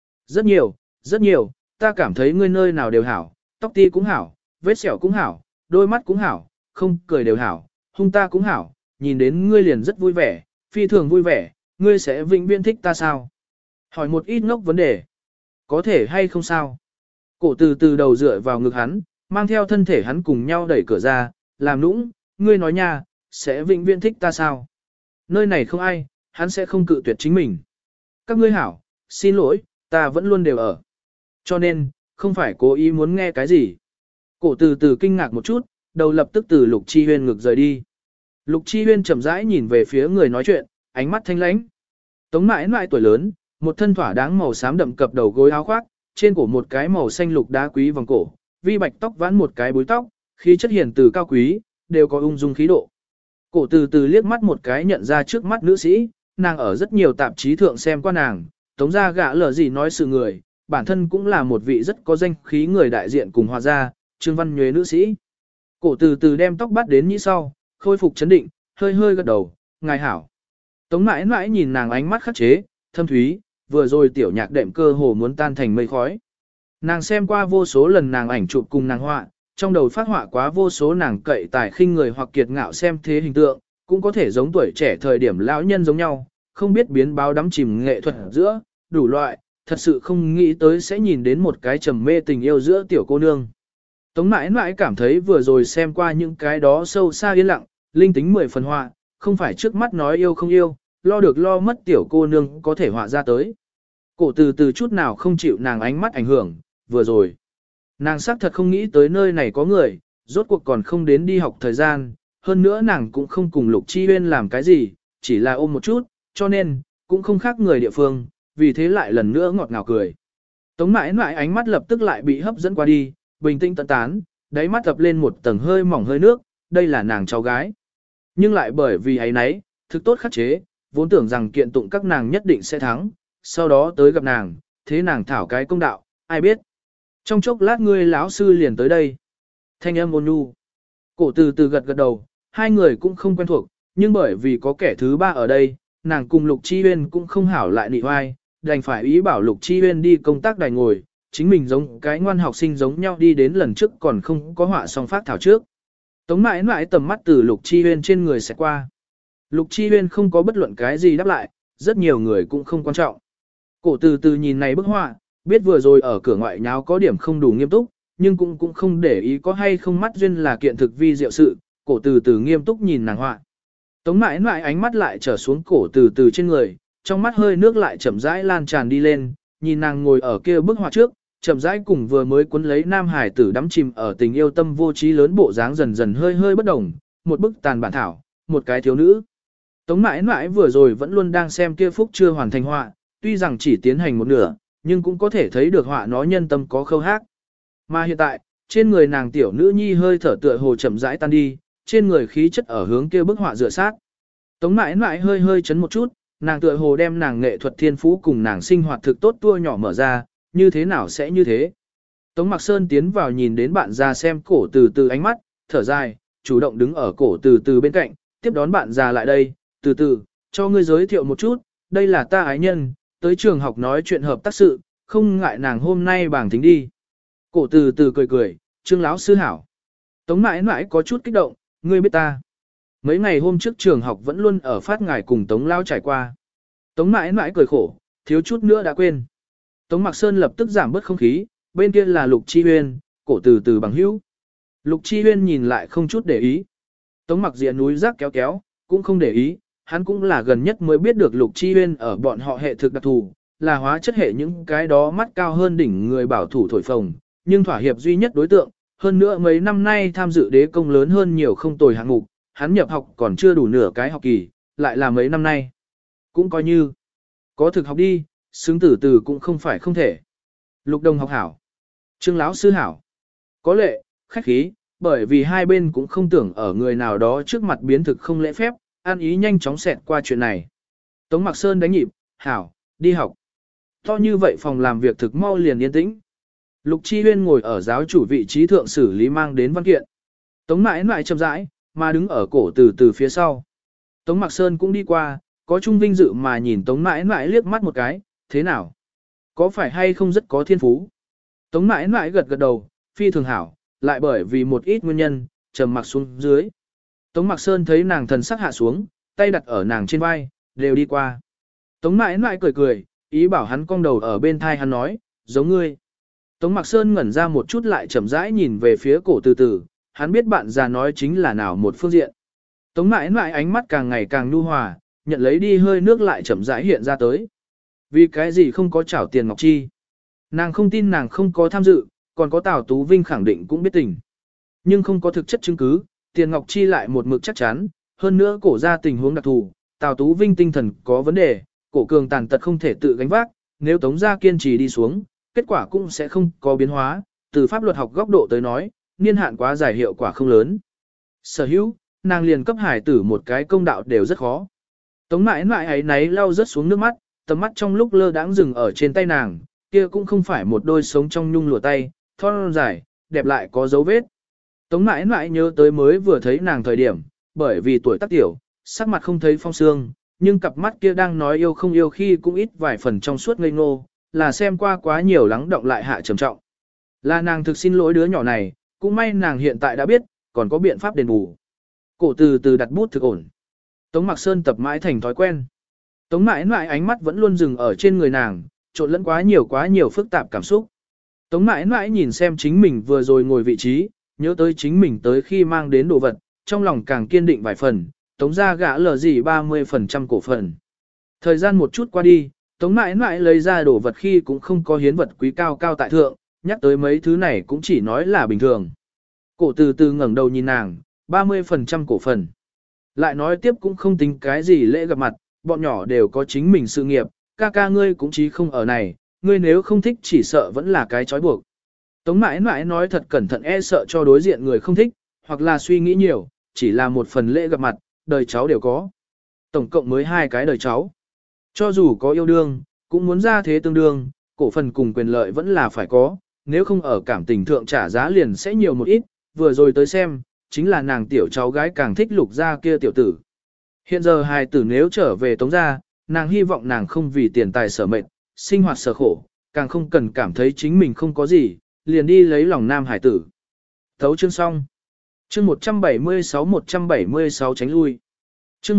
Rất nhiều, ta cảm thấy ngươi nơi nào đều hảo, tóc ti cũng hảo, vết sẹo cũng hảo, đôi mắt cũng hảo, không cười đều hảo, hung ta cũng hảo, nhìn đến ngươi liền rất vui vẻ, phi thường vui vẻ, ngươi sẽ vĩnh viễn thích ta sao? Hỏi một ít ngốc vấn đề. Có thể hay không sao? Cổ từ từ đầu dựa vào ngực hắn, mang theo thân thể hắn cùng nhau đẩy cửa ra, làm nũng, ngươi nói nha, sẽ vĩnh viễn thích ta sao? Nơi này không ai, hắn sẽ không cự tuyệt chính mình. Các ngươi hảo, xin lỗi, ta vẫn luôn đều ở. Cho nên, không phải cố ý muốn nghe cái gì. Cổ từ từ kinh ngạc một chút, đầu lập tức từ Lục Chi Huyên ngực rời đi. Lục Chi Huyên chậm rãi nhìn về phía người nói chuyện, ánh mắt thanh lãnh. Tống mãi mãi tuổi lớn, một thân thỏa đáng màu xám đậm cập đầu gối áo khoác, trên cổ một cái màu xanh lục đá quý vòng cổ, vi bạch tóc vãn một cái búi tóc, khí chất hiền từ cao quý, đều có ung dung khí độ. Cổ từ từ liếc mắt một cái nhận ra trước mắt nữ sĩ, nàng ở rất nhiều tạp chí thượng xem qua nàng, tống gia gã lờ gì nói sự người, bản thân cũng là một vị rất có danh khí người đại diện cùng hòa gia, Trương Văn Nhuế nữ sĩ. Cổ từ từ đem tóc bắt đến như sau, khôi phục chấn định, hơi hơi gật đầu, ngài hảo. Tống mãi mãi nhìn nàng ánh mắt khắc chế, thâm thúy, vừa rồi tiểu nhạc đệm cơ hồ muốn tan thành mây khói. Nàng xem qua vô số lần nàng ảnh chụp cùng nàng họa, trong đầu phát họa quá vô số nàng cậy tài khinh người hoặc kiệt ngạo xem thế hình tượng, cũng có thể giống tuổi trẻ thời điểm lão nhân giống nhau, không biết biến báo đắm chìm nghệ thuật giữa, đủ loại, thật sự không nghĩ tới sẽ nhìn đến một cái trầm mê tình yêu giữa tiểu cô nương. Tống mãi mãi cảm thấy vừa rồi xem qua những cái đó sâu xa yên lặng, linh tính 10 phần họa, không phải trước mắt nói yêu không yêu, lo được lo mất tiểu cô nương có thể họa ra tới. Cổ từ từ chút nào không chịu nàng ánh mắt ảnh hưởng, vừa rồi. Nàng xác thật không nghĩ tới nơi này có người, rốt cuộc còn không đến đi học thời gian, hơn nữa nàng cũng không cùng Lục Chi Huyên làm cái gì, chỉ là ôm một chút, cho nên, cũng không khác người địa phương, vì thế lại lần nữa ngọt ngào cười. Tống mãi mãi ánh mắt lập tức lại bị hấp dẫn qua đi, bình tĩnh tận tán, đáy mắt tập lên một tầng hơi mỏng hơi nước, đây là nàng cháu gái. Nhưng lại bởi vì ấy nấy, thực tốt khắc chế, vốn tưởng rằng kiện tụng các nàng nhất định sẽ thắng, sau đó tới gặp nàng, thế nàng thảo cái công đạo, ai biết. Trong chốc lát ngươi lão sư liền tới đây. Thanh âm ôn nhu. Cổ từ từ gật gật đầu, hai người cũng không quen thuộc, nhưng bởi vì có kẻ thứ ba ở đây, nàng cùng Lục Chi Huyên cũng không hảo lại nị oai, đành phải ý bảo Lục Chi Huyên đi công tác đài ngồi, chính mình giống cái ngoan học sinh giống nhau đi đến lần trước còn không có họa xong phát thảo trước. Tống mãi mãi tầm mắt từ Lục Chi Huyên trên người sẽ qua. Lục Chi Huyên không có bất luận cái gì đáp lại, rất nhiều người cũng không quan trọng. Cổ từ từ nhìn này bức họa, biết vừa rồi ở cửa ngoại nháo có điểm không đủ nghiêm túc, nhưng cũng không để ý có hay không mắt duyên là kiện thực vi diệu sự, cổ từ từ nghiêm túc nhìn nàng họa. Tống mãi mãi ánh mắt lại trở xuống cổ từ từ trên người, trong mắt hơi nước lại chậm rãi lan tràn đi lên, nhìn nàng ngồi ở kia bức họa trước, chậm rãi cùng vừa mới cuốn lấy nam hải tử đắm chìm ở tình yêu tâm vô trí lớn bộ dáng dần dần hơi hơi bất đồng, một bức tàn bản thảo, một cái thiếu nữ. Tống mãi mãi vừa rồi vẫn luôn đang xem kia phúc chưa hoàn thành họa, tuy rằng chỉ tiến hành một nửa, nhưng cũng có thể thấy được họa nó nhân tâm có khâu hát. Mà hiện tại, trên người nàng tiểu nữ nhi hơi thở tựa hồ chậm rãi tan đi, trên người khí chất ở hướng kia bức họa dựa sát. Tống mãi mãi hơi hơi chấn một chút, nàng tựa hồ đem nàng nghệ thuật thiên phú cùng nàng sinh hoạt thực tốt tua nhỏ mở ra, như thế nào sẽ như thế. Tống Mạc Sơn tiến vào nhìn đến bạn già xem cổ từ từ ánh mắt, thở dài, chủ động đứng ở cổ từ từ bên cạnh, tiếp đón bạn già lại đây, từ từ, cho ngươi giới thiệu một chút, đây là ta ái nhân, tới trường học nói chuyện hợp tác sự, không ngại nàng hôm nay bảng tính đi. Cổ từ từ cười cười, Trương lão sư hảo. Tống mãi mãi có chút kích động, ngươi biết ta. Mấy ngày hôm trước trường học vẫn luôn ở phát ngài cùng Tống lão trải qua. Tống mãi mãi cười khổ, thiếu chút nữa đã quên. Tống Mạc Sơn lập tức giảm bớt không khí, bên kia là Lục Chi Huyên, cổ từ từ bằng hữu. Lục Chi Huyên nhìn lại không chút để ý. Tống Mặc Diện núi rác kéo kéo, cũng không để ý, hắn cũng là gần nhất mới biết được Lục Chi Huyên ở bọn họ hệ thực đặc thù, là hóa chất hệ những cái đó mắt cao hơn đỉnh người bảo thủ thổi phồng, nhưng thỏa hiệp duy nhất đối tượng, hơn nữa mấy năm nay tham dự đế công lớn hơn nhiều không tồi hạng mục, hắn nhập học còn chưa đủ nửa cái học kỳ, lại là mấy năm nay. Cũng coi như, có thực học đi, xứng từ từ cũng không phải không thể. Lục Đồng học hảo, Trương lão sư hảo, có lệ, khách khí, bởi vì hai bên cũng không tưởng ở người nào đó trước mặt biến thực không lễ phép, an ý nhanh chóng xẹt qua chuyện này. Tống Mạc Sơn đánh nhịp, hảo, đi học. To như vậy phòng làm việc thực mau liền yên tĩnh. Lục Chi Huyên ngồi ở giáo chủ vị trí thượng xử lý mang đến văn kiện. Tống mãi mãi chậm rãi, mà đứng ở cổ từ từ phía sau. Tống Mạc Sơn cũng đi qua, có chung vinh dự mà nhìn Tống mãi mãi liếc mắt một cái, thế nào? Có phải hay không rất có thiên phú? Tống mãi mãi gật gật đầu, phi thường hảo, lại bởi vì một ít nguyên nhân, trầm mặc xuống dưới. Tống Mạc Sơn thấy nàng thần sắc hạ xuống, tay đặt ở nàng trên vai, đều đi qua. Tống mãi mãi cười cười, ý bảo hắn cong đầu ở bên thai hắn nói, giống ngươi. Tống Mạc Sơn ngẩn ra một chút lại chậm rãi nhìn về phía cổ từ từ, hắn biết bạn già nói chính là nào một phương diện. Tống mãi mãi ánh mắt càng ngày càng nhu hòa, nhận lấy đi hơi nước lại chậm rãi hiện ra tới. Vì cái gì không có trảo tiền Ngọc Chi? Nàng không tin nàng không có tham dự, còn có Tào Tú Vinh khẳng định cũng biết tình. Nhưng không có thực chất chứng cứ, tiền Ngọc Chi lại một mực chắc chắn, hơn nữa cổ ra tình huống đặc thù, Tào Tú Vinh tinh thần có vấn đề, cổ cường tàn tật không thể tự gánh vác, nếu Tống gia kiên trì đi xuống, kết quả cũng sẽ không có biến hóa, từ pháp luật học góc độ tới nói, niên hạn quá dài hiệu quả không lớn. Sở hữu, nàng liền cấp hải tử một cái công đạo đều rất khó. Tống mãi mãi ấy náy lau rớt xuống nước mắt, tầm mắt trong lúc lơ đãng dừng ở trên tay nàng, kia cũng không phải một đôi sống trong nhung lụa tay, thon dài, đẹp lại có dấu vết. Tống mãi mãi nhớ tới mới vừa thấy nàng thời điểm, bởi vì tuổi tác tiểu, sắc mặt không thấy phong sương, nhưng cặp mắt kia đang nói yêu không yêu khi cũng ít vài phần trong suốt ngây ngô, là xem qua quá nhiều lắng động lại hạ trầm trọng. Là nàng thực xin lỗi đứa nhỏ này, cũng may nàng hiện tại đã biết, còn có biện pháp đền bù. Cổ từ từ đặt bút thực ổn. Tống Mạc Sơn tập mãi thành thói quen. Tống mãi mãi ánh mắt vẫn luôn dừng ở trên người nàng, trộn lẫn quá nhiều phức tạp cảm xúc. Tống mãi mãi nhìn xem chính mình vừa rồi ngồi vị trí, nhớ tới chính mình tới khi mang đến đồ vật, trong lòng càng kiên định vài phần, Tống ra gã lờ gì 30% cổ phần. Thời gian một chút qua đi, Tống mãi mãi lấy ra đồ vật khi cũng không có hiến vật quý cao cao tại thượng, nhắc tới mấy thứ này cũng chỉ nói là bình thường. Cổ từ từ ngẩng đầu nhìn nàng, 30% cổ phần. Lại nói tiếp cũng không tính cái gì lễ gặp mặt, bọn nhỏ đều có chính mình sự nghiệp, ca ca ngươi cũng chí không ở này, ngươi nếu không thích chỉ sợ vẫn là cái trói buộc. Tống mãi mãi nói thật cẩn thận e sợ cho đối diện người không thích, hoặc là suy nghĩ nhiều, chỉ là một phần lễ gặp mặt, đời cháu đều có. Tổng cộng mới 2 cái đời cháu. Cho dù có yêu đương, cũng muốn ra thế tương đương, cổ phần cùng quyền lợi vẫn là phải có, nếu không ở cảm tình thượng trả giá liền sẽ nhiều một ít, vừa rồi tới xem, chính là nàng tiểu cháu gái càng thích Lục gia kia tiểu tử. Hiện giờ hài tử nếu trở về Tống gia, nàng hy vọng nàng không vì tiền tài sở mệnh, sinh hoạt sở khổ, càng không cần cảm thấy chính mình không có gì, liền đi lấy lòng nam hải tử. Thấu chương xong. Chương 176 tránh lui. Chương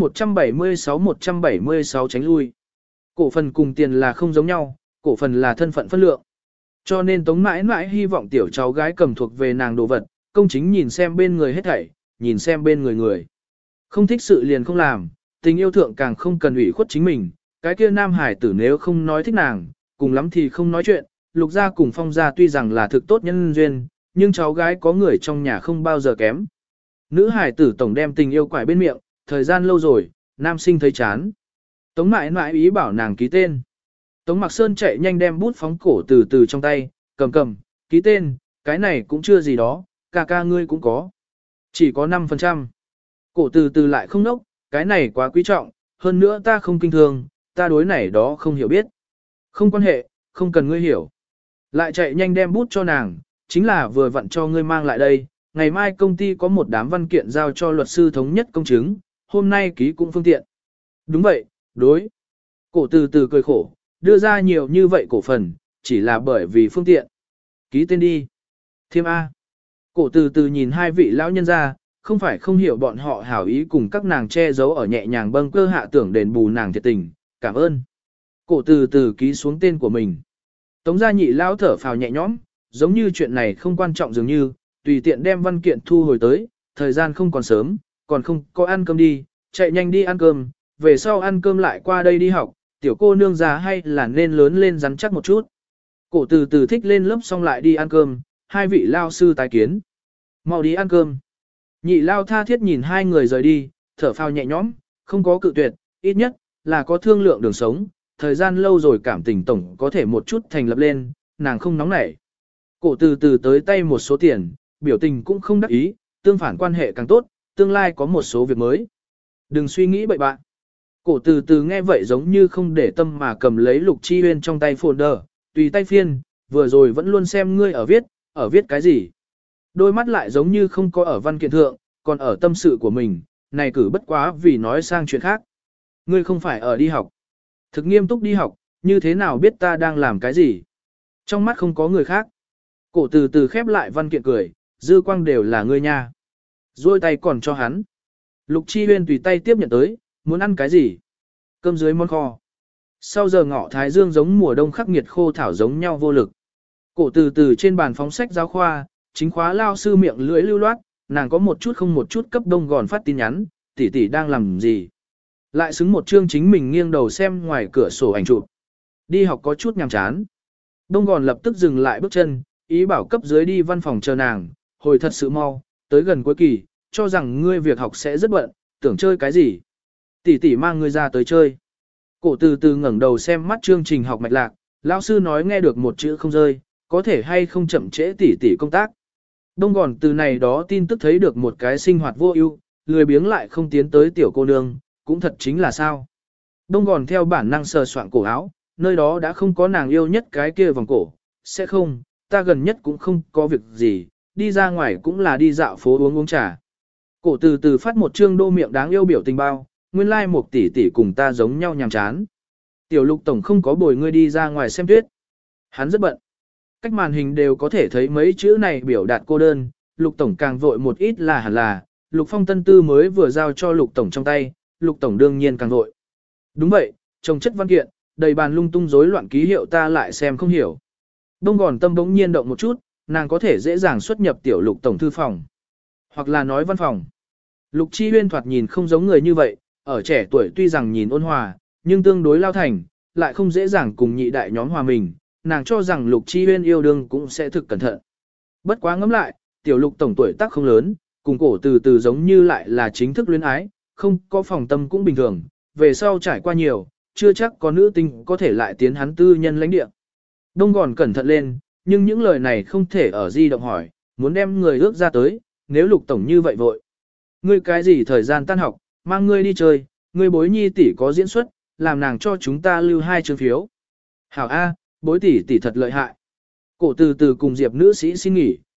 176 tránh lui. Cổ phần cùng tiền là không giống nhau, cổ phần là thân phận phân lượng. Cho nên Tống mãi mãi hy vọng tiểu cháu gái cầm thuộc về nàng đồ vật, công chính nhìn xem bên người hết thảy, nhìn xem bên người người. Không thích sự liền không làm, tình yêu thượng càng không cần ủy khuất chính mình, cái kia nam hải tử nếu không nói thích nàng, cùng lắm thì không nói chuyện, Lục gia cùng Phong gia tuy rằng là thực tốt nhân duyên, nhưng cháu gái có người trong nhà không bao giờ kém. Nữ hải tử tổng đem tình yêu quải bên miệng, thời gian lâu rồi, nam sinh thấy chán. Tống mãi mãi ý bảo nàng ký tên. Tống Mặc Sơn chạy nhanh đem bút phóng cổ từ từ trong tay, cầm, ký tên, cái này cũng chưa gì đó, ca ngươi cũng có. Chỉ có 5%. Cổ từ từ lại không nốc, cái này quá quý trọng, hơn nữa ta không kinh thường, ta đối này đó không hiểu biết. Không quan hệ, không cần ngươi hiểu. Lại chạy nhanh đem bút cho nàng, chính là vừa vặn cho ngươi mang lại đây, ngày mai công ty có một đám văn kiện giao cho luật sư thống nhất công chứng, hôm nay ký cũng phương tiện. Đúng vậy, đối. Cổ từ từ cười khổ, đưa ra nhiều như vậy cổ phần, chỉ là bởi vì phương tiện. Ký tên đi. Thiêm A. Cổ từ từ nhìn hai vị lão nhân ra, không phải không hiểu bọn họ hảo ý cùng các nàng che giấu ở nhẹ nhàng bâng cơ hạ tưởng đền bù nàng thiệt tình, cảm ơn. Cổ từ từ ký xuống tên của mình. Tống gia nhị lão thở phào nhẹ nhõm, giống như chuyện này không quan trọng dường như, tùy tiện đem văn kiện thu hồi tới, thời gian không còn sớm, còn không có ăn cơm đi, chạy nhanh đi ăn cơm, về sau ăn cơm lại qua đây đi học, tiểu cô nương già hay là nên lớn lên rắn chắc một chút. Cổ từ từ thích lên lớp xong lại đi ăn cơm, hai vị lao sư tái kiến. Mau đi ăn cơm. Nhị lao tha thiết nhìn hai người rời đi, thở phào nhẹ nhõm, không có cự tuyệt, ít nhất là có thương lượng đường sống, thời gian lâu rồi cảm tình tổng có thể một chút thành lập lên, nàng không nóng nảy. Cổ từ từ tới tay một số tiền, biểu tình cũng không đắc ý, tương phản quan hệ càng tốt, tương lai có một số việc mới. Đừng suy nghĩ bậy bạn. Cổ từ từ nghe vậy giống như không để tâm mà cầm lấy Lục Chi Huyên trong tay folder, tùy tay phiên, vừa rồi vẫn luôn xem ngươi ở viết cái gì. Đôi mắt lại giống như không có ở văn kiện thượng, còn ở tâm sự của mình, này cử bất quá vì nói sang chuyện khác. Ngươi không phải ở đi học. Thực nghiêm túc đi học, như thế nào biết ta đang làm cái gì? Trong mắt không có người khác. Cổ từ từ khép lại văn kiện cười, dư quang đều là ngươi nha. Rồi tay còn cho hắn. Lục Chi Huyên tùy tay tiếp nhận tới, muốn ăn cái gì? Cơm dưới món kho. Sau giờ ngọ thái dương giống mùa đông khắc nghiệt khô thảo giống nhau vô lực. Cổ từ từ trên bàn phóng sách giáo khoa, chính khóa lao sư miệng lưỡi lưu loát, nàng có một chút không một chút cấp đông gòn phát tin nhắn, tỷ tỷ đang làm gì. Lại xứng một chương chính mình nghiêng đầu xem ngoài cửa sổ ảnh chụp. Đi học có chút nhàm chán. Đông gòn lập tức dừng lại bước chân, ý bảo cấp dưới đi văn phòng chờ nàng, hồi thật sự mau, tới gần cuối kỳ, cho rằng ngươi việc học sẽ rất bận, tưởng chơi cái gì. Tỷ tỷ mang ngươi ra tới chơi. Cổ từ từ ngẩng đầu xem mắt chương trình học mạch lạc, lão sư nói nghe được một chữ không rơi, có thể hay không chậm trễ tỷ tỷ công tác. Đông gòn từ này đó tin tức thấy được một cái sinh hoạt vô ưu, lười biếng lại không tiến tới tiểu cô nương, cũng thật chính là sao. Đông gòn theo bản năng sờ soạn cổ áo, nơi đó đã không có nàng yêu nhất cái kia vòng cổ, sẽ không, ta gần nhất cũng không có việc gì, đi ra ngoài cũng là đi dạo phố uống trà. Cổ từ từ phát một chương đô miệng đáng yêu biểu tình bao, nguyên lai like một tỷ tỷ cùng ta giống nhau nhàm chán. Tiểu Lục tổng không có bồi ngươi đi ra ngoài xem tuyết. Hắn rất bận. Cách màn hình đều có thể thấy mấy chữ này biểu đạt cô đơn, Lục tổng càng vội một ít là hẳn là, Lục Phong tân tư mới vừa giao cho Lục tổng trong tay, Lục tổng đương nhiên càng vội. Đúng vậy, trồng chất văn kiện, đầy bàn lung tung rối loạn ký hiệu ta lại xem không hiểu. Đông gòn tâm bỗng nhiên động một chút, nàng có thể dễ dàng xuất nhập tiểu Lục tổng thư phòng, hoặc là nói văn phòng. Lục Chi Huyên thoạt nhìn không giống người như vậy, ở trẻ tuổi tuy rằng nhìn ôn hòa, nhưng tương đối lao thành, lại không dễ dàng cùng nhị đại nhóm hòa mình, nàng cho rằng Lục Chi Huyên yêu đương cũng sẽ thực cẩn thận. Bất quá ngẫm lại, tiểu Lục tổng tuổi tác không lớn, cùng cổ từ từ giống như lại là chính thức luyến ái, không có phòng tâm cũng bình thường, về sau trải qua nhiều, chưa chắc có nữ tinh có thể lại tiến hắn tư nhân lãnh địa. Đông gòn cẩn thận lên, nhưng những lời này không thể ở di động hỏi, muốn đem người ước ra tới, nếu Lục tổng như vậy vội. Ngươi cái gì thời gian tan học, mang ngươi đi chơi, ngươi bối nhi tỷ có diễn xuất, làm nàng cho chúng ta lưu 2 chương phiếu. Hảo A, bối tỷ tỷ thật lợi hại. Cổ từ từ cùng Diệp nữ sĩ xin nghỉ,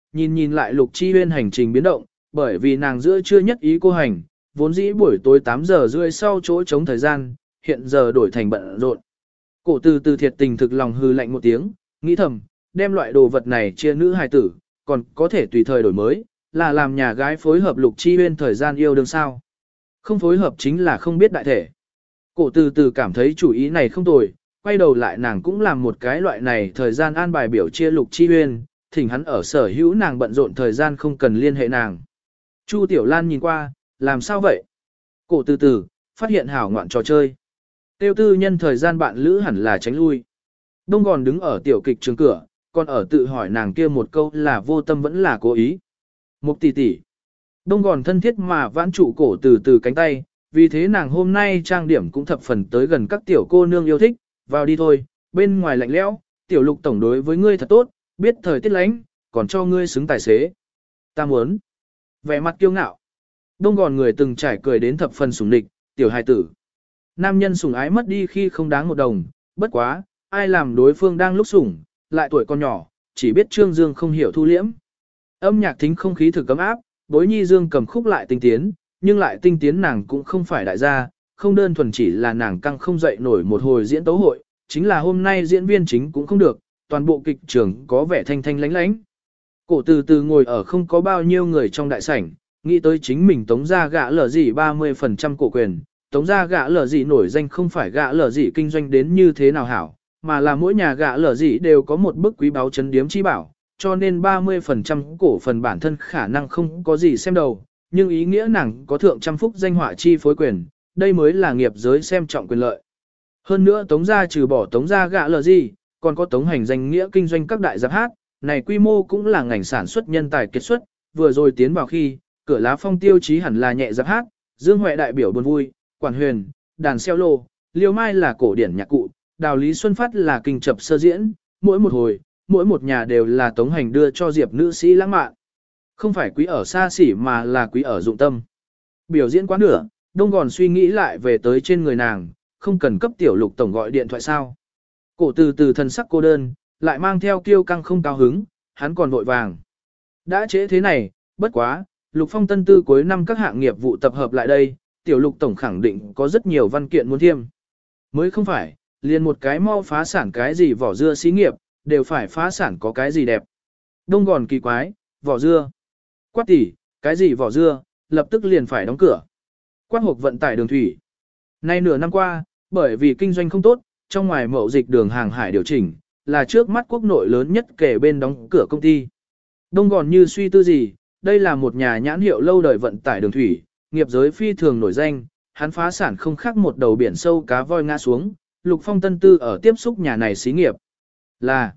nhìn nhìn lại Lục Chi Huyên hành trình biến động, bởi vì nàng giữa chưa nhất ý cô hành, vốn dĩ buổi tối 8 giờ rưỡi sau chỗ trống thời gian, hiện giờ đổi thành bận rộn. Cổ từ từ thiệt tình thực lòng hư lạnh một tiếng, nghĩ thầm, đem loại đồ vật này chia nữ hài tử, còn có thể tùy thời đổi mới, là làm nhà gái phối hợp Lục Chi Huyên thời gian yêu đương sao. Không phối hợp chính là không biết đại thể. Cổ từ từ cảm thấy chủ ý này không tồi, quay đầu lại nàng cũng làm một cái loại này thời gian an bài biểu chia Lục Chi Huyên, thỉnh hắn ở sở hữu nàng bận rộn thời gian không cần liên hệ nàng. Chu Tiểu Lan nhìn qua, làm sao vậy? Cổ từ từ, phát hiện hảo ngoạn trò chơi. Tiêu tư nhân thời gian bạn lữ hẳn là tránh lui. Đông Gòn đứng ở tiểu kịch trường cửa, còn ở tự hỏi nàng kia một câu là vô tâm vẫn là cố ý. Mục tỷ tỷ. Đông Gòn thân thiết mà vãn trụ cổ từ từ cánh tay, vì thế nàng hôm nay trang điểm cũng thập phần tới gần các tiểu cô nương yêu thích, vào đi thôi, bên ngoài lạnh lẽo, tiểu Lục tổng đối với ngươi thật tốt, biết thời tiết lánh, còn cho ngươi xứng tài xế. Ta muốn. Vẻ mặt kiêu ngạo. Đông Gòn người từng trải cười đến thập phần sủng địch, tiểu hài tử. Nam nhân sủng ái mất đi khi không đáng một đồng, bất quá, ai làm đối phương đang lúc sủng, lại tuổi còn nhỏ, chỉ biết Trương Dương không hiểu thu liễm. Âm nhạc thính không khí thực cấm áp, Bối Nhi Dương cầm khúc lại tinh tiến, nhưng lại tinh tiến nàng cũng không phải đại gia, không đơn thuần chỉ là nàng căng không dậy nổi một hồi diễn tấu hội, chính là hôm nay diễn viên chính cũng không được, toàn bộ kịch trường có vẻ thanh thanh lánh lánh. Cổ từ từ ngồi ở không có bao nhiêu người trong đại sảnh, nghĩ tới chính mình tống ra gã lở gì 30% cổ quyền, tống ra gã lở gì nổi danh không phải gã lở gì kinh doanh đến như thế nào hảo, mà là mỗi nhà gã lở gì đều có một bức quý báu chấn điếm chi bảo, cho nên 30% cổ phần bản thân khả năng không có gì xem đầu, nhưng ý nghĩa nàng có thượng trăm phúc danh họa chi phối quyền, đây mới là nghiệp giới xem trọng quyền lợi. Hơn nữa tống gia trừ bỏ tống gia gã lở gì, còn có tống hành danh nghĩa kinh doanh các đại giáp hát, này quy mô cũng là ngành sản xuất nhân tài kiệt xuất, vừa rồi tiến vào khi, cửa lá phong tiêu chí hẳn là nhẹ giáp hát, Dương Huệ đại biểu buồn vui, quản huyền, đàn xeo lô, Liêu Mai là cổ điển nhạc cụ, Đào Lý Xuân Phát là kinh chập sơ diễn, mỗi một hồi, mỗi một nhà đều là tống hành đưa cho Diệp nữ sĩ lãng mạn. Không phải quý ở xa xỉ mà là quý ở dụng tâm. Biểu diễn quá nửa, Đông Gòn suy nghĩ lại về tới trên người nàng, không cần cấp tiểu Lục tổng gọi điện thoại sao. Cổ từ từ thần sắc cô đơn, lại mang theo kiêu căng không cao hứng, hắn còn vội vàng. Đã trễ thế này, bất quá, Lục Phong tân tư cuối năm các hạng nghiệp vụ tập hợp lại đây, tiểu Lục tổng khẳng định có rất nhiều văn kiện muốn thiêm. Mới không phải, liền một cái mau phá sản cái gì vỏ dưa xí nghiệp, đều phải phá sản có cái gì đẹp. Đông Gòn kỳ quái, vỏ dưa. Quát tỉ, cái gì vỏ dưa, lập tức liền phải đóng cửa. Quát hộp vận tải đường thủy. Nay nửa năm qua, bởi vì kinh doanh không tốt, trong ngoài mậu dịch đường hàng hải điều chỉnh, là trước mắt quốc nội lớn nhất kể bên đóng cửa công ty. Đông Gòn như suy tư gì, đây là một nhà nhãn hiệu lâu đời vận tải đường thủy, nghiệp giới phi thường nổi danh, hắn phá sản không khác một đầu biển sâu cá voi ngã xuống, Lục Phong tân tư ở tiếp xúc nhà này xí nghiệp. Là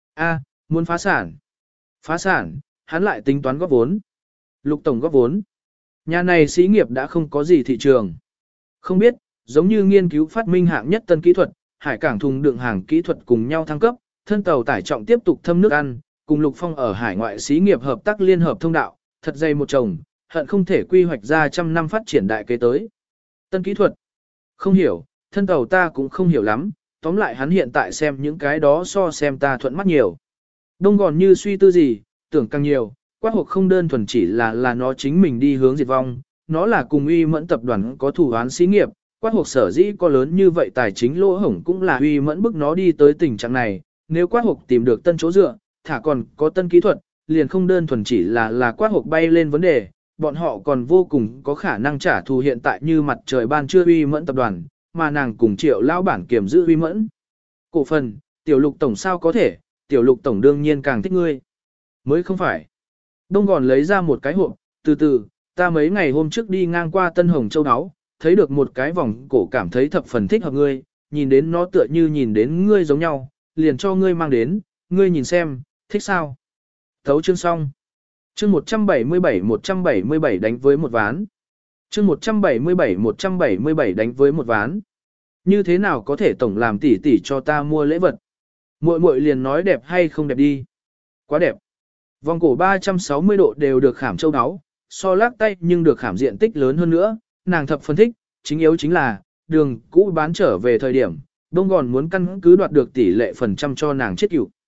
muốn phá sản. Phá sản, hắn lại tính toán góp vốn. Lục tổng góp vốn. Nhà này xí nghiệp đã không có gì thị trường. Không biết, giống như nghiên cứu phát minh hạng nhất tân kỹ thuật, hải cảng thùng đựng hàng kỹ thuật cùng nhau thăng cấp, thân tàu tải trọng tiếp tục thâm nước ăn, cùng Lục Phong ở hải ngoại xí nghiệp hợp tác liên hợp thông đạo, thật dày một chồng, hận không thể quy hoạch ra trăm năm phát triển đại kế tới. Tân kỹ thuật. Không hiểu, thân tàu ta cũng không hiểu lắm, tóm lại hắn hiện tại xem những cái đó so xem ta thuận mắt nhiều. Đông Gòn như suy tư gì, tưởng càng nhiều, Quát hộp không đơn thuần chỉ là nó chính mình đi hướng diệt vong, nó là cùng Uy Mẫn tập đoàn có thủ án xí nghiệp, Quát hộp sở dĩ có lớn như vậy tài chính lỗ hổng cũng là Uy Mẫn bức nó đi tới tình trạng này, nếu Quát hộp tìm được tân chỗ dựa, thả còn có tân kỹ thuật, liền không đơn thuần chỉ là Quát hộp bay lên vấn đề, bọn họ còn vô cùng có khả năng trả thù hiện tại như mặt trời ban trưa Uy Mẫn tập đoàn, mà nàng cùng Triệu lão bản kiểm giữ Uy Mẫn. Cổ phần, tiểu Lục tổng sao có thể, tiểu Lục tổng đương nhiên càng thích ngươi. Mới không phải. Đông Gòn lấy ra một cái hộp, từ từ, ta mấy ngày hôm trước đi ngang qua Tân Hồng Châu Đáo, thấy được một cái vòng cổ cảm thấy thập phần thích hợp ngươi, nhìn đến nó tựa như nhìn đến ngươi giống nhau, liền cho ngươi mang đến, ngươi nhìn xem, thích sao? Thấu chương xong. Chương 177 đánh với một ván. Chương 177 đánh với một ván. Như thế nào có thể tổng làm tỷ tỷ cho ta mua lễ vật? Muội muội liền nói đẹp hay không đẹp đi. Quá đẹp. Vòng cổ 360 độ đều được khảm châu áo, so lắc tay nhưng được khảm diện tích lớn hơn nữa, nàng thập phân thích, chính yếu chính là, đường cũ bán trở về thời điểm, Đông Gòn muốn căn cứ đoạt được tỷ lệ phần trăm cho nàng chết cửu.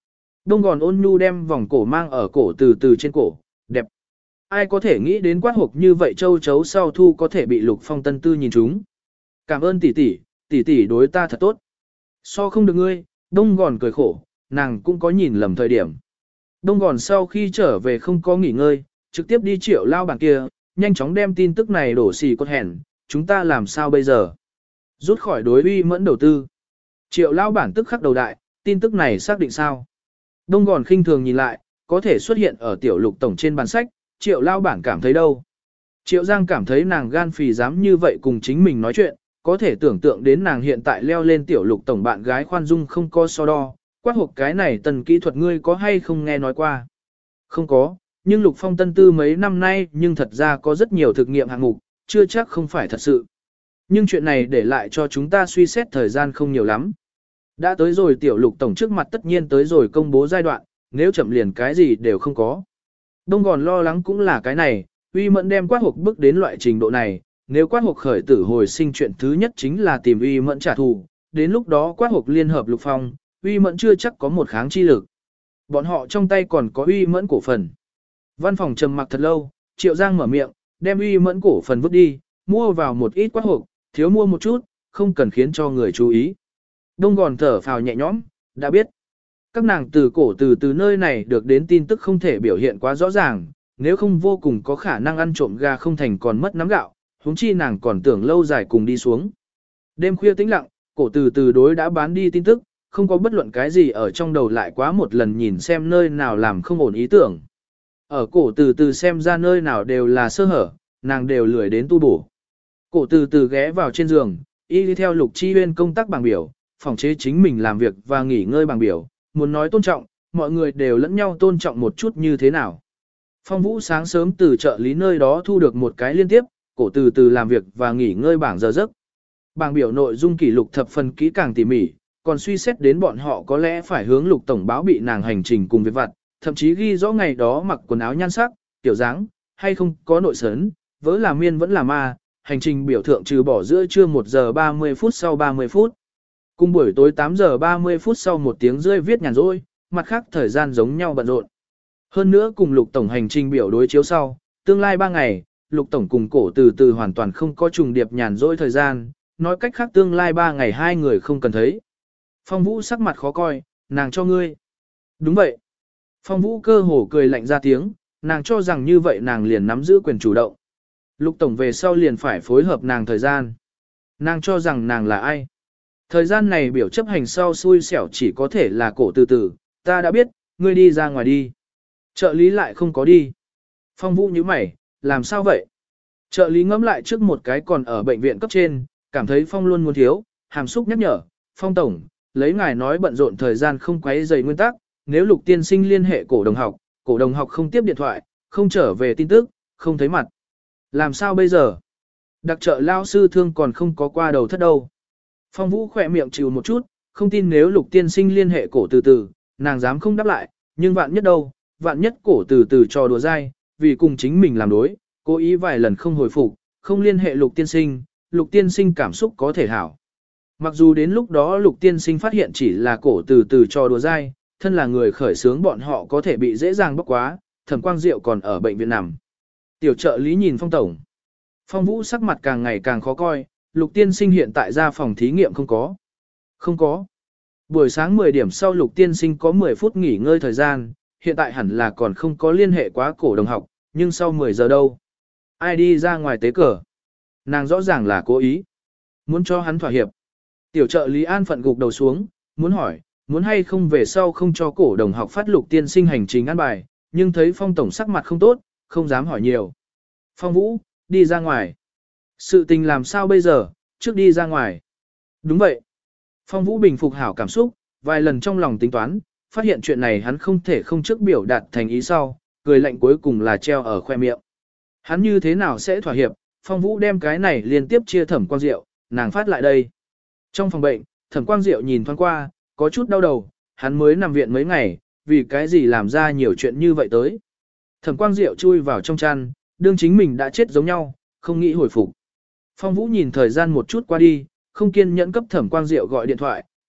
Đông Gòn ôn nhu đem vòng cổ mang ở cổ từ từ trên cổ, đẹp. Ai có thể nghĩ đến quát hộp như vậy châu chấu sau thu có thể bị Lục Phong Tân Tư nhìn chúng. Cảm ơn tỷ tỷ đối ta thật tốt. So không được ngươi, Đông Gòn cười khổ, nàng cũng có nhìn lầm thời điểm. Đông Gòn sau khi trở về không có nghỉ ngơi, trực tiếp đi Triệu lao bản kia, nhanh chóng đem tin tức này đổ xì cốt hẻn, chúng ta làm sao bây giờ? Rút khỏi đối uy mẫn đầu tư. Triệu lao bản tức khắc đầu đại, tin tức này xác định sao? Đông Gòn khinh thường nhìn lại, có thể xuất hiện ở tiểu Lục tổng trên bàn sách, Triệu lao bản cảm thấy đâu? Triệu Giang cảm thấy nàng gan phì dám như vậy cùng chính mình nói chuyện, có thể tưởng tượng đến nàng hiện tại leo lên tiểu Lục tổng bạn gái khoan dung không có so đo, quát hộp cái này tần kỹ thuật ngươi có hay không nghe nói qua? Không có, nhưng Lục Phong Tân Tư mấy năm nay nhưng thật ra có rất nhiều thực nghiệm hạng mục, chưa chắc không phải thật sự. Nhưng chuyện này để lại cho chúng ta suy xét thời gian không nhiều lắm. Đã tới rồi tiểu Lục tổng trước mặt tất nhiên tới rồi công bố giai đoạn, nếu chậm liền cái gì đều không có. Đông Gòn lo lắng cũng là cái này, uy mẫn đem quát hộp bước đến loại trình độ này, nếu quát hộp khởi tử hồi sinh chuyện thứ nhất chính là tìm uy mẫn trả thù, đến lúc đó quát hộp liên hợp Lục Phong, uy mẫn chưa chắc có một kháng chi lực. Bọn họ trong tay còn có uy mẫn cổ phần. Văn phòng trầm mặc thật lâu, Triệu Giang mở miệng, đem uy mẫn cổ phần vứt đi, mua vào một ít quát hộp, thiếu mua một chút, không cần khiến cho người chú ý. Đông Gòn thở phào nhẹ nhõm, đã biết. Các nàng từ cổ từ nơi này được đến tin tức không thể biểu hiện quá rõ ràng, nếu không vô cùng có khả năng ăn trộm gà không thành còn mất nắm gạo, huống chi nàng còn tưởng lâu dài cùng đi xuống. Đêm khuya tĩnh lặng, cổ từ đối đã bán đi tin tức, không có bất luận cái gì ở trong đầu lại quá một lần nhìn xem nơi nào làm không ổn ý tưởng. Ở cổ từ xem ra nơi nào đều là sơ hở, nàng đều lười đến tu bổ. Cổ từ ghé vào trên giường, y đi theo Lục Chi Huyên công tác bảng biểu, phòng chế chính mình làm việc và nghỉ ngơi bảng biểu, muốn nói tôn trọng, mọi người đều lẫn nhau tôn trọng một chút như thế nào. Phong Vũ sáng sớm từ trợ lý nơi đó thu được một cái liên tiếp, cổ từ làm việc và nghỉ ngơi bảng giờ giấc. Bảng biểu nội dung kỷ lục thập phần kỹ càng tỉ mỉ, còn suy xét đến bọn họ có lẽ phải hướng Lục tổng báo bị nàng hành trình cùng việc vặt, thậm chí ghi rõ ngày đó mặc quần áo nhan sắc, tiểu dáng, hay không có nội sấn, vỡ là miên vẫn là ma, hành trình biểu thượng trừ bỏ giữa trưa 1 giờ 30 phút sau 30 phút. Cùng buổi tối 8 giờ 30 phút sau 1 tiếng rưỡi viết nhàn rỗi, mặt khác thời gian giống nhau bận rộn. Hơn nữa cùng Lục tổng hành trình biểu đối chiếu sau, tương lai 3 ngày, Lục tổng cùng cổ từ hoàn toàn không có trùng điệp nhàn rỗi thời gian, nói cách khác tương lai 3 ngày hai người không cần thấy. Phong Vũ sắc mặt khó coi, nàng cho ngươi. Đúng vậy. Phong Vũ cơ hồ cười lạnh ra tiếng, nàng cho rằng như vậy nàng liền nắm giữ quyền chủ động. Lục tổng về sau liền phải phối hợp nàng thời gian. Nàng cho rằng nàng là ai? Thời gian này biểu chấp hành sau xui xẻo chỉ có thể là cổ từ, ta đã biết, ngươi đi ra ngoài đi. Trợ lý lại không có đi. Phong Vũ nhíu mày, làm sao vậy? Trợ lý ngẫm lại trước một cái còn ở bệnh viện cấp trên, cảm thấy Phong luôn muốn thiếu, hàm xúc nhắc nhở, Phong tổng, lấy ngài nói bận rộn thời gian không quấy rầy nguyên tắc, nếu Lục tiên sinh liên hệ cổ đồng học không tiếp điện thoại, không trở về tin tức, không thấy mặt. Làm sao bây giờ? Đặc trợ lao sư thương còn không có qua đầu thất đâu. Phong Vũ khỏe miệng chịu một chút, không tin nếu Lục tiên sinh liên hệ cổ từ, nàng dám không đáp lại, nhưng vạn nhất đâu, vạn nhất cổ từ trò đùa dai, vì cùng chính mình làm đối, cố ý vài lần không hồi phục, không liên hệ Lục tiên sinh cảm xúc có thể hảo. Mặc dù đến lúc đó Lục tiên sinh phát hiện chỉ là cổ từ trò đùa dai, thân là người khởi xướng bọn họ có thể bị dễ dàng bóc quá, Thẩm Quang Diệu còn ở bệnh viện nằm. Tiểu trợ lý nhìn Phong tổng. Phong Vũ sắc mặt càng ngày càng khó coi, Lục tiên sinh hiện tại ra phòng thí nghiệm không có. Không có. Buổi sáng 10 điểm sau Lục tiên sinh có 10 phút nghỉ ngơi thời gian, hiện tại hẳn là còn không có liên hệ quá cổ đồng học, nhưng sau 10 giờ đâu? Ai đi ra ngoài tế cờ? Nàng rõ ràng là cố ý. Muốn cho hắn thỏa hiệp. Tiểu trợ lý an phận gục đầu xuống, muốn hỏi, muốn hay không về sau không cho cổ đồng học phát Lục tiên sinh hành trình ăn bài, nhưng thấy Phong tổng sắc mặt không tốt, không dám hỏi nhiều. Phong Vũ, đi ra ngoài. Sự tình làm sao bây giờ, trước đi ra ngoài. Đúng vậy. Phong Vũ bình phục hảo cảm xúc, vài lần trong lòng tính toán, phát hiện chuyện này hắn không thể không trước biểu đạt thành ý sau, cười lạnh cuối cùng là treo ở khoe miệng. Hắn như thế nào sẽ thỏa hiệp, Phong Vũ đem cái này liên tiếp chia Thẩm Quang Diệu, nàng phát lại đây. Trong phòng bệnh, Thẩm Quang Diệu nhìn thoáng qua, có chút đau đầu, hắn mới nằm viện mấy ngày, vì cái gì làm ra nhiều chuyện như vậy tới. Thẩm Quang Diệu chui vào trong chăn, đương chính mình đã chết giống nhau, không nghĩ hồi phục. Phong Vũ nhìn thời gian một chút qua đi, không kiên nhẫn cấp Thẩm Quang Diệu gọi điện thoại,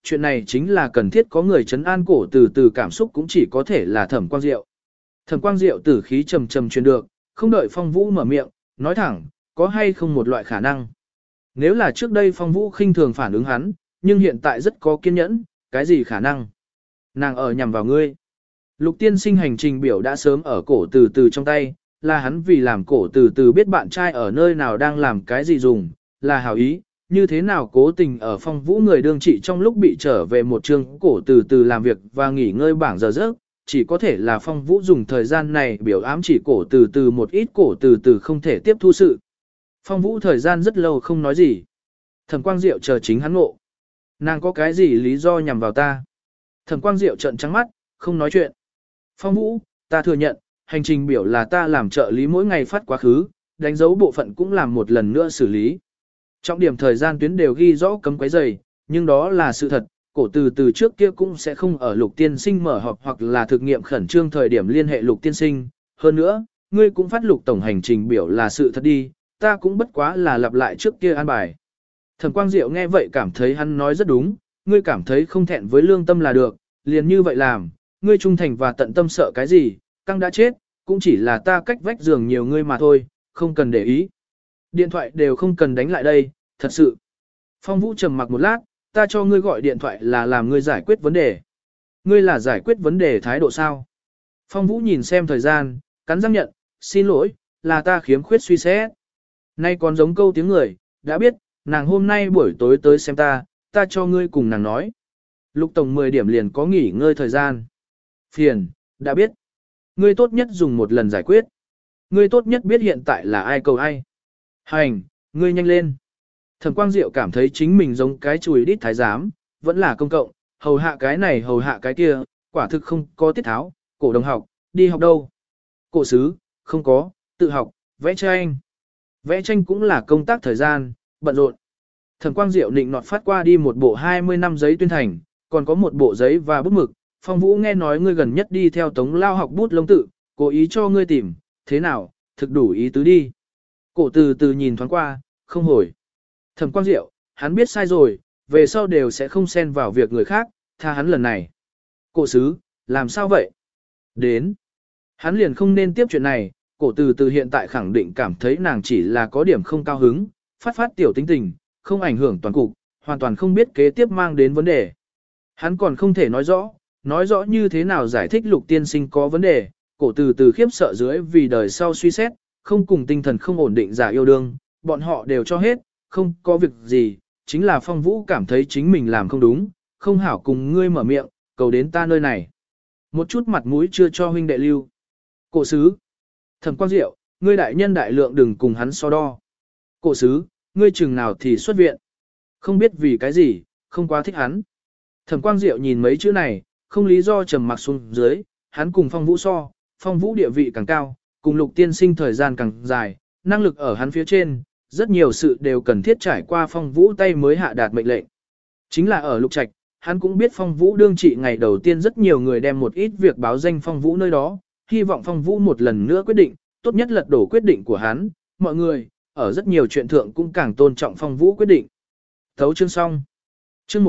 chuyện này chính là cần thiết có người trấn an cổ từ từ cảm xúc cũng chỉ có thể là Thẩm Quang Diệu. Thẩm Quang Diệu tử khí trầm trầm truyền được, không đợi Phong Vũ mở miệng, nói thẳng, có hay không một loại khả năng. Nếu là trước đây Phong Vũ khinh thường phản ứng hắn, nhưng hiện tại rất có kiên nhẫn, cái gì khả năng? Nàng ở nhằm vào ngươi. Lục tiên sinh hành trình biểu đã sớm ở cổ từ từ trong tay, là hắn vì làm cổ từ từ biết bạn trai ở nơi nào đang làm cái gì dùng, là hảo ý, như thế nào cố tình ở Phong Vũ người đương trị trong lúc bị trở về một chương cổ từ từ làm việc và nghỉ ngơi bảng giờ giấc, chỉ có thể là Phong Vũ dùng thời gian này biểu ám chỉ cổ từ từ một ít cổ từ từ không thể tiếp thu sự. Phong Vũ thời gian rất lâu không nói gì. Thẩm Quang Diệu chờ chính hắn ngộ. Nàng có cái gì lý do nhằm vào ta? Thẩm Quang Diệu trợn trắng mắt, không nói chuyện. Phong Vũ, ta thừa nhận, hành trình biểu là ta làm trợ lý mỗi ngày phát quá khứ, đánh dấu bộ phận cũng làm một lần nữa xử lý. Trọng điểm thời gian tuyến đều ghi rõ cấm quấy rầy, nhưng đó là sự thật, cổ từ từ trước kia cũng sẽ không ở Lục Tiên Sinh mở họp hoặc là thực nghiệm khẩn trương thời điểm liên hệ Lục Tiên Sinh. Hơn nữa, ngươi cũng phát Lục tổng hành trình biểu là sự thật đi, ta cũng bất quá là lặp lại trước kia an bài. Thẩm Quang Diệu nghe vậy cảm thấy hắn nói rất đúng, ngươi cảm thấy không thẹn với lương tâm là được, liền như vậy làm, ngươi trung thành và tận tâm sợ cái gì, căng đã chết, cũng chỉ là ta cách vách giường nhiều ngươi mà thôi, không cần để ý. Điện thoại đều không cần đánh lại đây, thật sự. Phong Vũ trầm mặc một lát, ta cho ngươi gọi điện thoại là làm ngươi giải quyết vấn đề. Ngươi là giải quyết vấn đề thái độ sao? Phong Vũ nhìn xem thời gian, cắn răng nhận, xin lỗi, là ta khiếm khuyết suy xét. Nay còn giống câu tiếng người, đã biết, nàng hôm nay buổi tối tới xem ta cho ngươi cùng nàng nói. Lục tổng 10 điểm liền có nghỉ ngơi thời gian. Phiền, đã biết. Ngươi tốt nhất dùng một lần giải quyết. Ngươi tốt nhất biết hiện tại là ai cầu ai. Hành, ngươi nhanh lên. Thẩm Quang Diệu cảm thấy chính mình giống cái chùi đít thái giám, vẫn là công cộng, hầu hạ cái này hầu hạ cái kia, quả thực không có tiết tháo, cổ đồng học, đi học đâu. Cổ sứ, không có, tự học, vẽ tranh. Vẽ tranh cũng là công tác thời gian, bận rộn. Thẩm Quang Diệu nịnh nọt phát qua đi một bộ 20 năm giấy tuyên thành, còn có một bộ giấy và bút mực. Phong Vũ nghe nói ngươi gần nhất đi theo Tống Lao học bút lông tự, cố ý cho ngươi tìm, thế nào, thực đủ ý tứ đi. Cổ từ từ nhìn thoáng qua, không hồi. Thẩm Quang Diệu, hắn biết sai rồi, về sau đều sẽ không xen vào việc người khác, tha hắn lần này. Cổ sứ, làm sao vậy? Đến. Hắn liền không nên tiếp chuyện này, cổ từ từ hiện tại khẳng định cảm thấy nàng chỉ là có điểm không cao hứng, phát tiểu tính tình, không ảnh hưởng toàn cục, hoàn toàn không biết kế tiếp mang đến vấn đề. Hắn còn không thể nói rõ như thế nào giải thích Lục tiên sinh có vấn đề, cổ từ từ khiếp sợ dưới vì đời sau suy xét, không cùng tinh thần không ổn định giả yêu đương, bọn họ đều cho hết, không có việc gì, chính là Phong Vũ cảm thấy chính mình làm không đúng, không hảo cùng ngươi mở miệng, cầu đến ta nơi này. Một chút mặt mũi chưa cho huynh đệ lưu. Cổ sứ. Thẩm Quang Diệu, ngươi đại nhân đại lượng đừng cùng hắn so đo. Cổ sứ, ngươi chừng nào thì xuất viện. Không biết vì cái gì, không quá thích hắn. Thẩm Quang Diệu nhìn mấy chữ này, không lý do trầm mặc xuống dưới, hắn cùng Phong Vũ so, Phong Vũ địa vị càng cao, cùng Lục tiên sinh thời gian càng dài, năng lực ở hắn phía trên, rất nhiều sự đều cần thiết trải qua Phong Vũ tay mới hạ đạt mệnh lệnh. Chính là ở Lục Trạch, hắn cũng biết Phong Vũ đương trị ngày đầu tiên rất nhiều người đem một ít việc báo danh Phong Vũ nơi đó, hy vọng Phong Vũ một lần nữa quyết định, tốt nhất lật đổ quyết định của hắn, mọi người, ở rất nhiều chuyện thượng cũng càng tôn trọng Phong Vũ quyết định. Thấu chương xong. Chương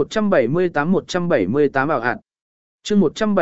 178 ảo ạt. Chương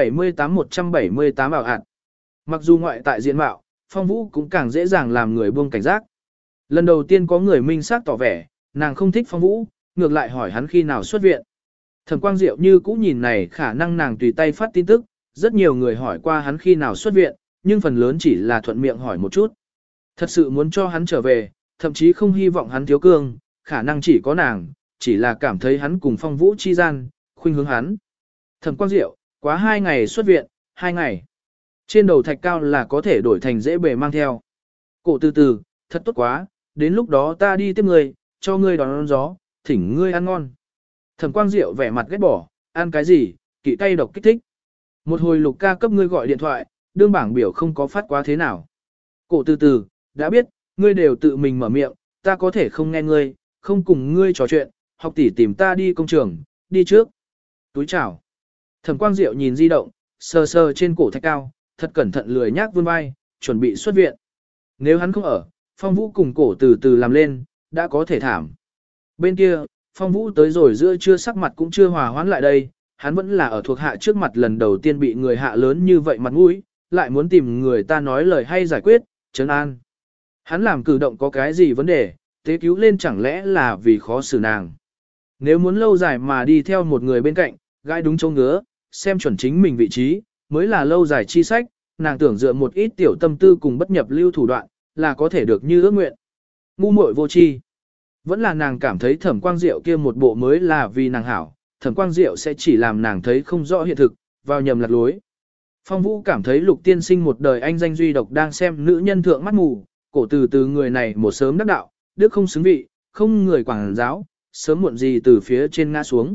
178 ảo ạt. Mặc dù ngoại tại diện mạo, Phong Vũ cũng càng dễ dàng làm người buông cảnh giác. Lần đầu tiên có người minh xác tỏ vẻ, nàng không thích Phong Vũ, ngược lại hỏi hắn khi nào xuất viện. Thẩm Quang Diệu như cũ nhìn này khả năng nàng tùy tay phát tin tức, rất nhiều người hỏi qua hắn khi nào xuất viện, nhưng phần lớn chỉ là thuận miệng hỏi một chút. Thật sự muốn cho hắn trở về, thậm chí không hy vọng hắn thiếu cương, khả năng chỉ có nàng, chỉ là cảm thấy hắn cùng Phong Vũ chi gian, khuynh hướng hắn. Thẩm Quang Diệu, quá 2 ngày xuất viện, 2 ngày. Trên đầu thạch cao là có thể đổi thành dễ bề mang theo. Cổ từ từ, thật tốt quá, đến lúc đó ta đi tiếp ngươi, cho ngươi đón gió, thỉnh ngươi ăn ngon. Thẩm Quang Diệu vẻ mặt ghét bỏ, ăn cái gì, kỵ cay độc kích thích. Một hồi Lục ca cấp ngươi gọi điện thoại, đương bảng biểu không có phát quá thế nào. Cổ từ từ, đã biết, ngươi đều tự mình mở miệng, ta có thể không nghe ngươi, không cùng ngươi trò chuyện, học tỷ tìm ta đi công trường, đi trước. Túi chào. Thẩm Quang Diệu nhìn di động, sờ sờ trên cổ thạch cao, thật cẩn thận lười nhác vươn vai, chuẩn bị xuất viện. Nếu hắn không ở, Phong Vũ cùng cổ từ từ làm lên, đã có thể thảm. Bên kia, Phong Vũ tới rồi giữa trưa sắc mặt cũng chưa hòa hoãn lại đây, hắn vẫn là ở thuộc hạ trước mặt lần đầu tiên bị người hạ lớn như vậy mặt mũi, lại muốn tìm người ta nói lời hay giải quyết, trấn an. Hắn làm cử động có cái gì vấn đề, tế cứu lên chẳng lẽ là vì khó xử nàng. Nếu muốn lâu dài mà đi theo một người bên cạnh, gai đúng chỗ ngứa, xem chuẩn chính mình vị trí, mới là lâu dài chi sách, nàng tưởng dựa một ít tiểu tâm tư cùng bất nhập lưu thủ đoạn, là có thể được như ước nguyện. Ngu muội vô tri. Vẫn là nàng cảm thấy Thẩm Quang Diệu kia một bộ mới là vì nàng hảo, Thẩm Quang Diệu sẽ chỉ làm nàng thấy không rõ hiện thực, vào nhầm lạc lối. Phong Vũ cảm thấy Lục tiên sinh một đời anh danh duy độc đang xem nữ nhân thượng mắt mù, cổ từ người này một sớm đắc đạo, đức không xứng vị, không người quảng giáo, sớm muộn gì từ phía trên ngã xuống.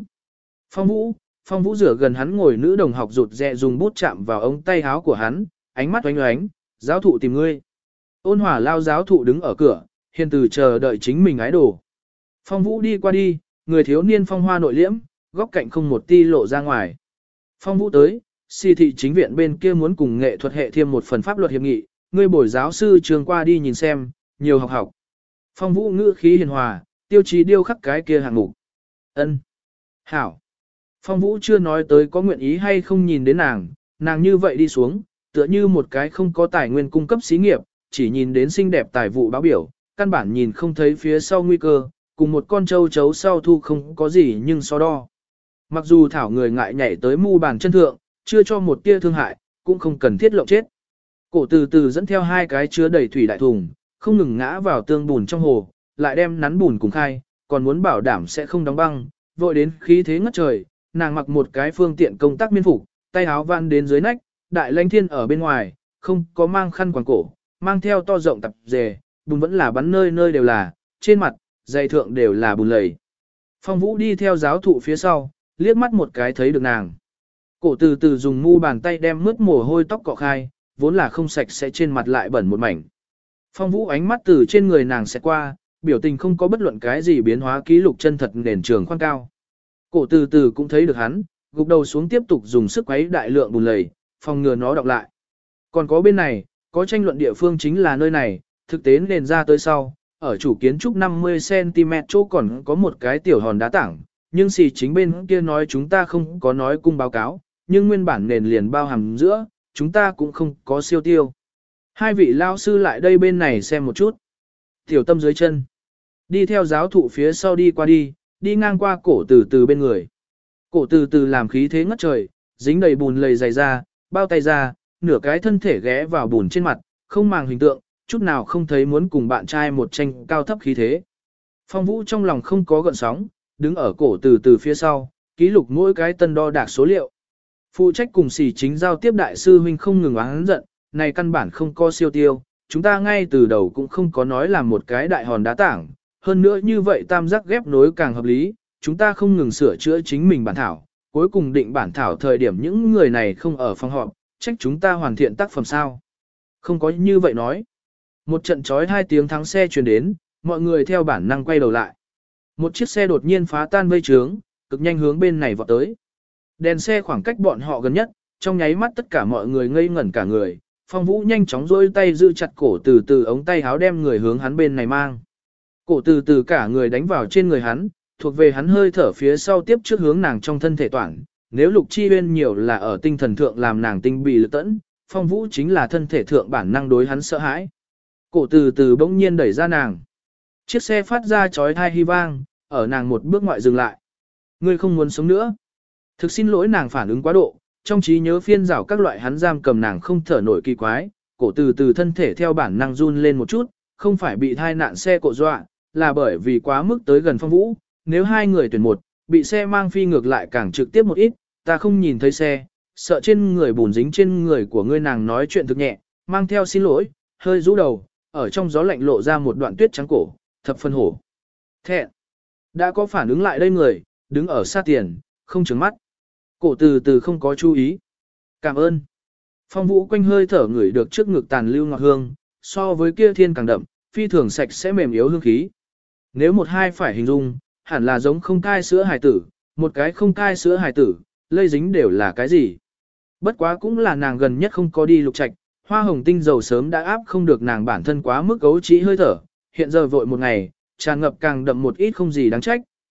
Phong Vũ rửa gần hắn ngồi nữ đồng học rụt rè dùng bút chạm vào ống tay áo của hắn, ánh mắt oánh oánh, giáo thụ tìm ngươi. Ôn hòa lao giáo thụ đứng ở cửa, hiền từ chờ đợi chính mình ái đồ. Phong Vũ đi qua đi, người thiếu niên phong hoa nội liễm, góc cạnh không một ti lộ ra ngoài. Phong Vũ tới, si thị chính viện bên kia muốn cùng nghệ thuật hệ thêm một phần pháp luật hiệp nghị, ngươi bồi giáo sư trường qua đi nhìn xem, nhiều học học. Phong Vũ ngữ khí hiền hòa, tiêu chí điêu khắc cái kia hạng mục. Ân, hảo. Phong Vũ chưa nói tới có nguyện ý hay không nhìn đến nàng như vậy đi xuống, tựa như một cái không có tài nguyên cung cấp xí nghiệp, chỉ nhìn đến xinh đẹp tài vụ báo biểu, căn bản nhìn không thấy phía sau nguy cơ, cùng một con trâu chấu sau thu không có gì nhưng so đo. Mặc dù thảo người ngại nhảy tới mu bàn chân thượng, chưa cho một tia thương hại, cũng không cần thiết lộng chết. Cổ từ dẫn theo hai cái chứa đầy thủy đại thùng, không ngừng ngã vào tương bùn trong hồ, lại đem nắn bùn cùng khai, còn muốn bảo đảm sẽ không đóng băng, vội đến khí thế ngất trời, nàng mặc một cái phương tiện công tác miên phục, tay áo van đến dưới nách, đại lãnh thiên ở bên ngoài, không có mang khăn quàng cổ, mang theo to rộng tập dề, bùn vẫn là bắn nơi nơi đều là, trên mặt, giày thượng đều là bùn lầy. Phong Vũ đi theo giáo thụ phía sau, liếc mắt một cái thấy được nàng. Cổ từ dùng mu bàn tay đem mướt mồ hôi tóc cọ khai, vốn là không sạch sẽ trên mặt lại bẩn một mảnh. Phong Vũ ánh mắt từ trên người nàng sẽ qua, biểu tình không có bất luận cái gì biến hóa ký lục chân thật nền trường khoan cao. Cổ từ cũng thấy được hắn, gục đầu xuống tiếp tục dùng sức quấy đại lượng bùn lầy, phòng ngừa nó đọng lại. Còn có bên này, có tranh luận địa phương chính là nơi này, thực tế nền ra tới sau, ở chủ kiến trúc 50cm chỗ còn có một cái tiểu hòn đá tảng, nhưng xì chính bên kia nói chúng ta không có nói cung báo cáo, nhưng nguyên bản nền liền bao hàm giữa, chúng ta cũng không có siêu tiêu. Hai vị lao sư lại đây bên này xem một chút. Tiểu Tâm dưới chân, đi theo giáo thụ phía sau đi qua đi, đi ngang qua cổ từ bên người. Cổ từ làm khí thế ngất trời, dính đầy bùn lầy dày ra, bao tay ra, nửa cái thân thể ghé vào bùn trên mặt, không màng hình tượng, chút nào không thấy muốn cùng bạn trai một tranh cao thấp khí thế. Phong Vũ trong lòng không có gợn sóng, đứng ở cổ từ phía sau, ký lục mỗi cái tân đo đạc số liệu. Phụ trách cùng xỉ chính giao tiếp đại sư huynh không ngừng oán giận, này căn bản không có siêu tiêu, chúng ta ngay từ đầu cũng không có nói là một cái đại hòn đá tảng, hơn nữa như vậy tam giác ghép nối càng hợp lý, chúng ta không ngừng sửa chữa chính mình bản thảo, cuối cùng định bản thảo thời điểm những người này không ở phòng họp, trách chúng ta hoàn thiện tác phẩm sao. Không có như vậy nói. Một trận chói 2 tiếng thắng xe truyền đến, mọi người theo bản năng quay đầu lại. Một chiếc xe đột nhiên phá tan vây trướng, cực nhanh hướng bên này vọt tới. Đèn xe khoảng cách bọn họ gần nhất, trong nháy mắt tất cả mọi người ngây ngẩn cả người. Phong Vũ nhanh chóng duỗi tay giữ chặt cổ từ ống tay áo đem người hướng hắn bên này mang. Cổ từ cả người đánh vào trên người hắn, thuộc về hắn hơi thở phía sau tiếp trước hướng nàng trong thân thể toàn. Nếu Lục Chi Uyên nhiều là ở tinh thần thượng làm nàng tinh bị lực tẫn, Phong Vũ chính là thân thể thượng bản năng đối hắn sợ hãi. Cổ từ bỗng nhiên đẩy ra nàng. Chiếc xe phát ra chói tai hy vang, ở nàng một bước ngoại dừng lại. Ngươi không muốn sống nữa. Thực xin lỗi nàng phản ứng quá độ, trong trí nhớ phiên rảo các loại hắn giam cầm nàng không thở nổi kỳ quái, cổ từ thân thể theo bản năng run lên một chút, không phải bị thai nạn xe cộ dọa, là bởi vì quá mức tới gần Phong Vũ, nếu hai người tuyển một, bị xe mang phi ngược lại càng trực tiếp một ít, ta không nhìn thấy xe, sợ trên người bùn dính trên người của ngươi. Nàng nói chuyện thực nhẹ, mang theo xin lỗi, hơi rũ đầu, ở trong gió lạnh lộ ra một đoạn tuyết trắng cổ, thập phân hổ. Thẹn, đã có phản ứng lại đây người, đứng ở xa tiền, không trừng mắt. Cổ từ không có chú ý. Cảm ơn. Phong Vũ quanh hơi thở ngửi được trước ngực tàn lưu ngọt hương, so với kia thiên càng đậm, phi thường sạch sẽ mềm yếu hương khí. Nếu một hai phải hình dung, hẳn là giống không cai sữa hài tử, một cái không cai sữa hài tử, lây dính đều là cái gì. Bất quá cũng là nàng gần nhất không có đi lục trạch, hoa hồng tinh dầu sớm đã áp không được nàng bản thân quá mức gấu trĩ hơi thở, hiện giờ vội một ngày, tràn ngập càng đậm một ít không gì đáng trách,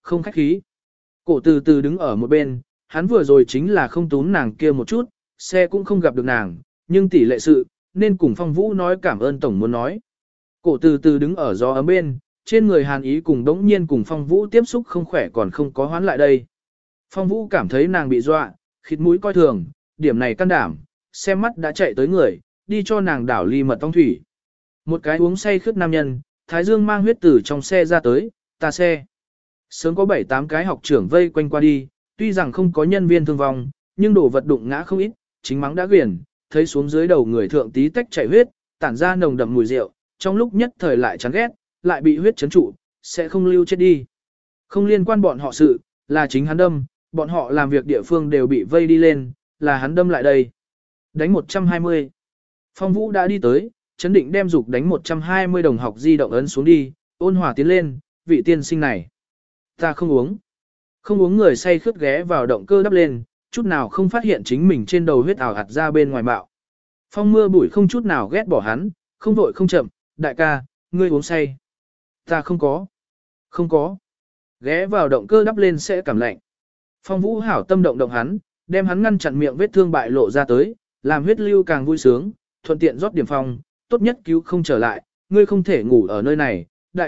không khách khí. Cổ từ từ đứng ở một bên, hắn vừa rồi chính là không túm nàng kia một chút, xe cũng không gặp được nàng, nhưng tỷ lệ sự, nên cùng Phong Vũ nói cảm ơn tổng muốn nói. Cổ từ từ đứng ở gió ấm bên, trên người hàn ý cùng đống nhiên cùng Phong Vũ tiếp xúc không khỏe còn không có hoán lại đây. Phong Vũ cảm thấy nàng bị dọa, khịt mũi coi thường, điểm này can đảm, xem mắt đã chạy tới người, đi cho nàng đảo ly mật ong thủy. Một cái uống say khướt nam nhân, Thái Dương mang huyết tử trong xe ra tới, ta xe. Sớm có 7-8 cái học trưởng vây quanh qua đi, tuy rằng không có nhân viên thương vong, nhưng đổ vật đụng ngã không ít, chính mắng đã quyển, thấy xuống dưới đầu người thượng tí tách chảy huyết, tản ra nồng đậm mùi rượu, trong lúc nhất thời lại chán ghét, lại bị huyết chấn trụ, sẽ không lưu chết đi. Không liên quan bọn họ sự, là chính hắn đâm, bọn họ làm việc địa phương đều bị vây đi lên, là hắn đâm lại đây. Đánh 120. Phong Vũ đã đi tới, chấn định đem dục đánh 120 đồng học di động ấn xuống đi, ôn hòa tiến lên, vị tiên sinh này. Ta không uống. Không uống người say khướt ghé vào động cơ đắp lên, chút nào không phát hiện chính mình trên đầu huyết ảo hạt ra bên ngoài bạo. Phong mưa bụi không chút nào ghét bỏ hắn, không vội không chậm, đại ca, ngươi uống say. Ta không có. Không có. Ghé vào động cơ đắp lên sẽ cảm lạnh. Phong Vũ hảo tâm động động hắn, đem hắn ngăn chặn miệng vết thương bại lộ ra tới, làm huyết lưu càng vui sướng, thuận tiện rót điểm phong, tốt nhất cứu không trở lại, ngươi không thể ngủ ở nơi này,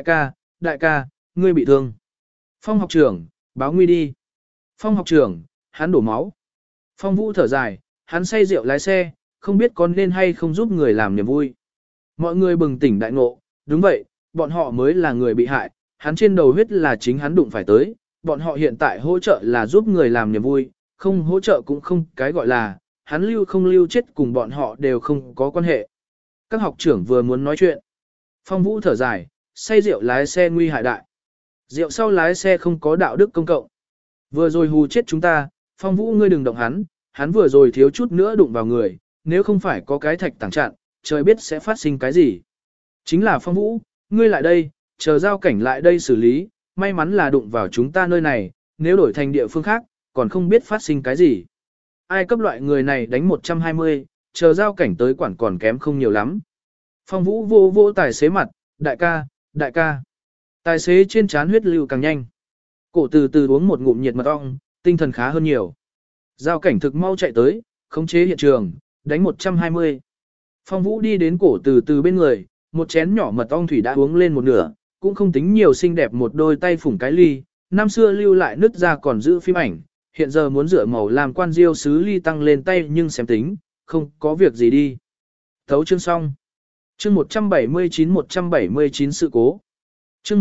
đại ca, ngươi bị thương. Phong học trưởng, báo nguy đi. Phong học trưởng, hắn đổ máu. Phong Vũ thở dài, hắn say rượu lái xe, không biết có nên hay không giúp người làm niềm vui. Mọi người bừng tỉnh đại ngộ, đúng vậy, bọn họ mới là người bị hại, hắn trên đầu huyết là chính hắn đụng phải tới, bọn họ hiện tại hỗ trợ là giúp người làm niềm vui, không hỗ trợ cũng không cái gọi là, hắn lưu không lưu chết cùng bọn họ đều không có quan hệ. Các học trưởng vừa muốn nói chuyện. Phong Vũ thở dài, say rượu lái xe nguy hại đại. Rượu sau lái xe không có đạo đức công cộng. Vừa rồi hù chết chúng ta, Phong Vũ ngươi đừng động hắn, hắn vừa rồi thiếu chút nữa đụng vào người, nếu không phải có cái thạch tảng chặn, trời biết sẽ phát sinh cái gì. Chính là Phong Vũ, ngươi lại đây, chờ giao cảnh lại đây xử lý, may mắn là đụng vào chúng ta nơi này, nếu đổi thành địa phương khác, còn không biết phát sinh cái gì. Ai cấp loại người này đánh 120, chờ giao cảnh tới quản còn kém không nhiều lắm. Phong Vũ vô vô tài xế mặt, đại ca. Tài xế trên trán huyết lưu càng nhanh. Cổ từ từ uống một ngụm nhiệt mật ong, tinh thần khá hơn nhiều. Giao cảnh thực mau chạy tới, khống chế hiện trường, đánh 120. Phong Vũ đi đến cổ từ từ bên người, một chén nhỏ mật ong thủy đã uống lên một nửa, cũng không tính nhiều xinh đẹp một đôi tay phủng cái ly, năm xưa lưu lại nứt ra còn giữ phim ảnh, hiện giờ muốn rửa màu làm quan diêu sứ ly tăng lên tay nhưng xem tính, không có việc gì đi. Thấu chương xong. Chương 179 sự cố. Chương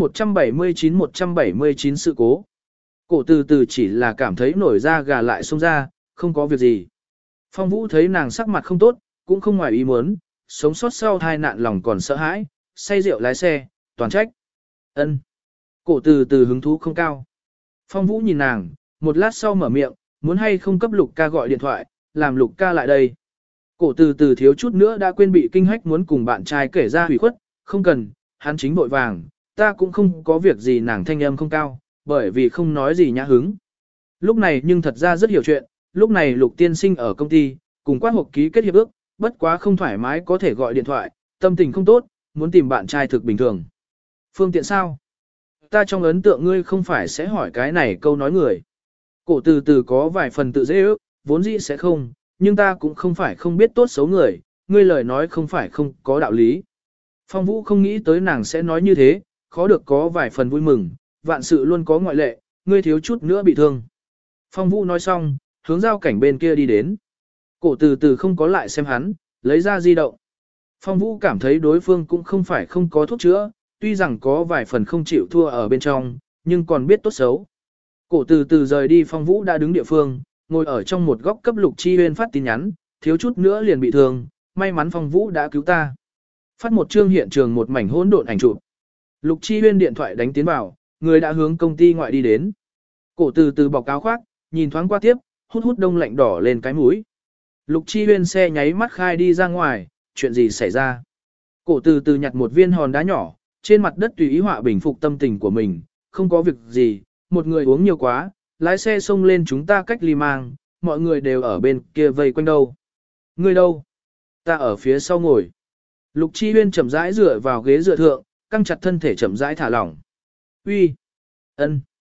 179 sự cố. Cổ từ từ chỉ là cảm thấy nổi da gà lại xông ra, không có việc gì. Phong Vũ thấy nàng sắc mặt không tốt, cũng không ngoài ý muốn, sống sót sau tai nạn lòng còn sợ hãi, say rượu lái xe, toàn trách. Ân. Cổ từ từ hứng thú không cao. Phong Vũ nhìn nàng, một lát sau mở miệng, muốn hay không cấp Lục ca gọi điện thoại, làm Lục ca lại đây. Cổ từ từ thiếu chút nữa đã quên bị kinh hách muốn cùng bạn trai kể ra hủy khuất, không cần, hắn chính vội vàng, ta cũng không có việc gì nàng thanh âm không cao, bởi vì không nói gì nhã hứng. Lúc này nhưng thật ra rất hiểu chuyện, lúc này Lục tiên sinh ở công ty, cùng Quát Hộp ký kết hiệp ước, bất quá không thoải mái có thể gọi điện thoại, tâm tình không tốt, muốn tìm bạn trai thực bình thường. Phương tiện sao? Ta trong ấn tượng ngươi không phải sẽ hỏi cái này câu nói người. Cổ từ từ có vài phần tự dễ ước, vốn dĩ sẽ không, nhưng ta cũng không phải không biết tốt xấu người, ngươi lời nói không phải không có đạo lý. Phong Vũ không nghĩ tới nàng sẽ nói như thế, khó được có vài phần vui mừng, vạn sự luôn có ngoại lệ, ngươi thiếu chút nữa bị thương. Phong Vũ nói xong, hướng giao cảnh bên kia đi đến. Cổ từ từ không có lại xem hắn, lấy ra di động. Phong Vũ cảm thấy đối phương cũng không phải không có thuốc chữa, tuy rằng có vài phần không chịu thua ở bên trong, nhưng còn biết tốt xấu. Cổ từ từ rời đi Phong Vũ đã đứng địa phương, ngồi ở trong một góc cấp Lục Chi Huyên phát tin nhắn, thiếu chút nữa liền bị thương, may mắn Phong Vũ đã cứu ta. Phát một chương hiện trường một mảnh hỗn độn ảnh chụp. Lục Chi Huyên điện thoại đánh tiến vào, người đã hướng công ty ngoại đi đến. Cổ từ từ bọc áo khoác, nhìn thoáng qua tiếp, hút đông lạnh đỏ lên cái mũi. Lục Chi Huyên xe nháy mắt khai đi ra ngoài, chuyện gì xảy ra? Cổ từ từ nhặt một viên hòn đá nhỏ, trên mặt đất tùy ý họa bình phục tâm tình của mình, không có việc gì, một người uống nhiều quá, lái xe xông lên chúng ta cách ly mang, mọi người đều ở bên kia vây quanh đâu. Ngươi đâu? Ta ở phía sau ngồi. Lục Chi Huyên chậm rãi dựa vào ghế dựa thượng, căng chặt thân thể chậm rãi thả lỏng. Uy, ân,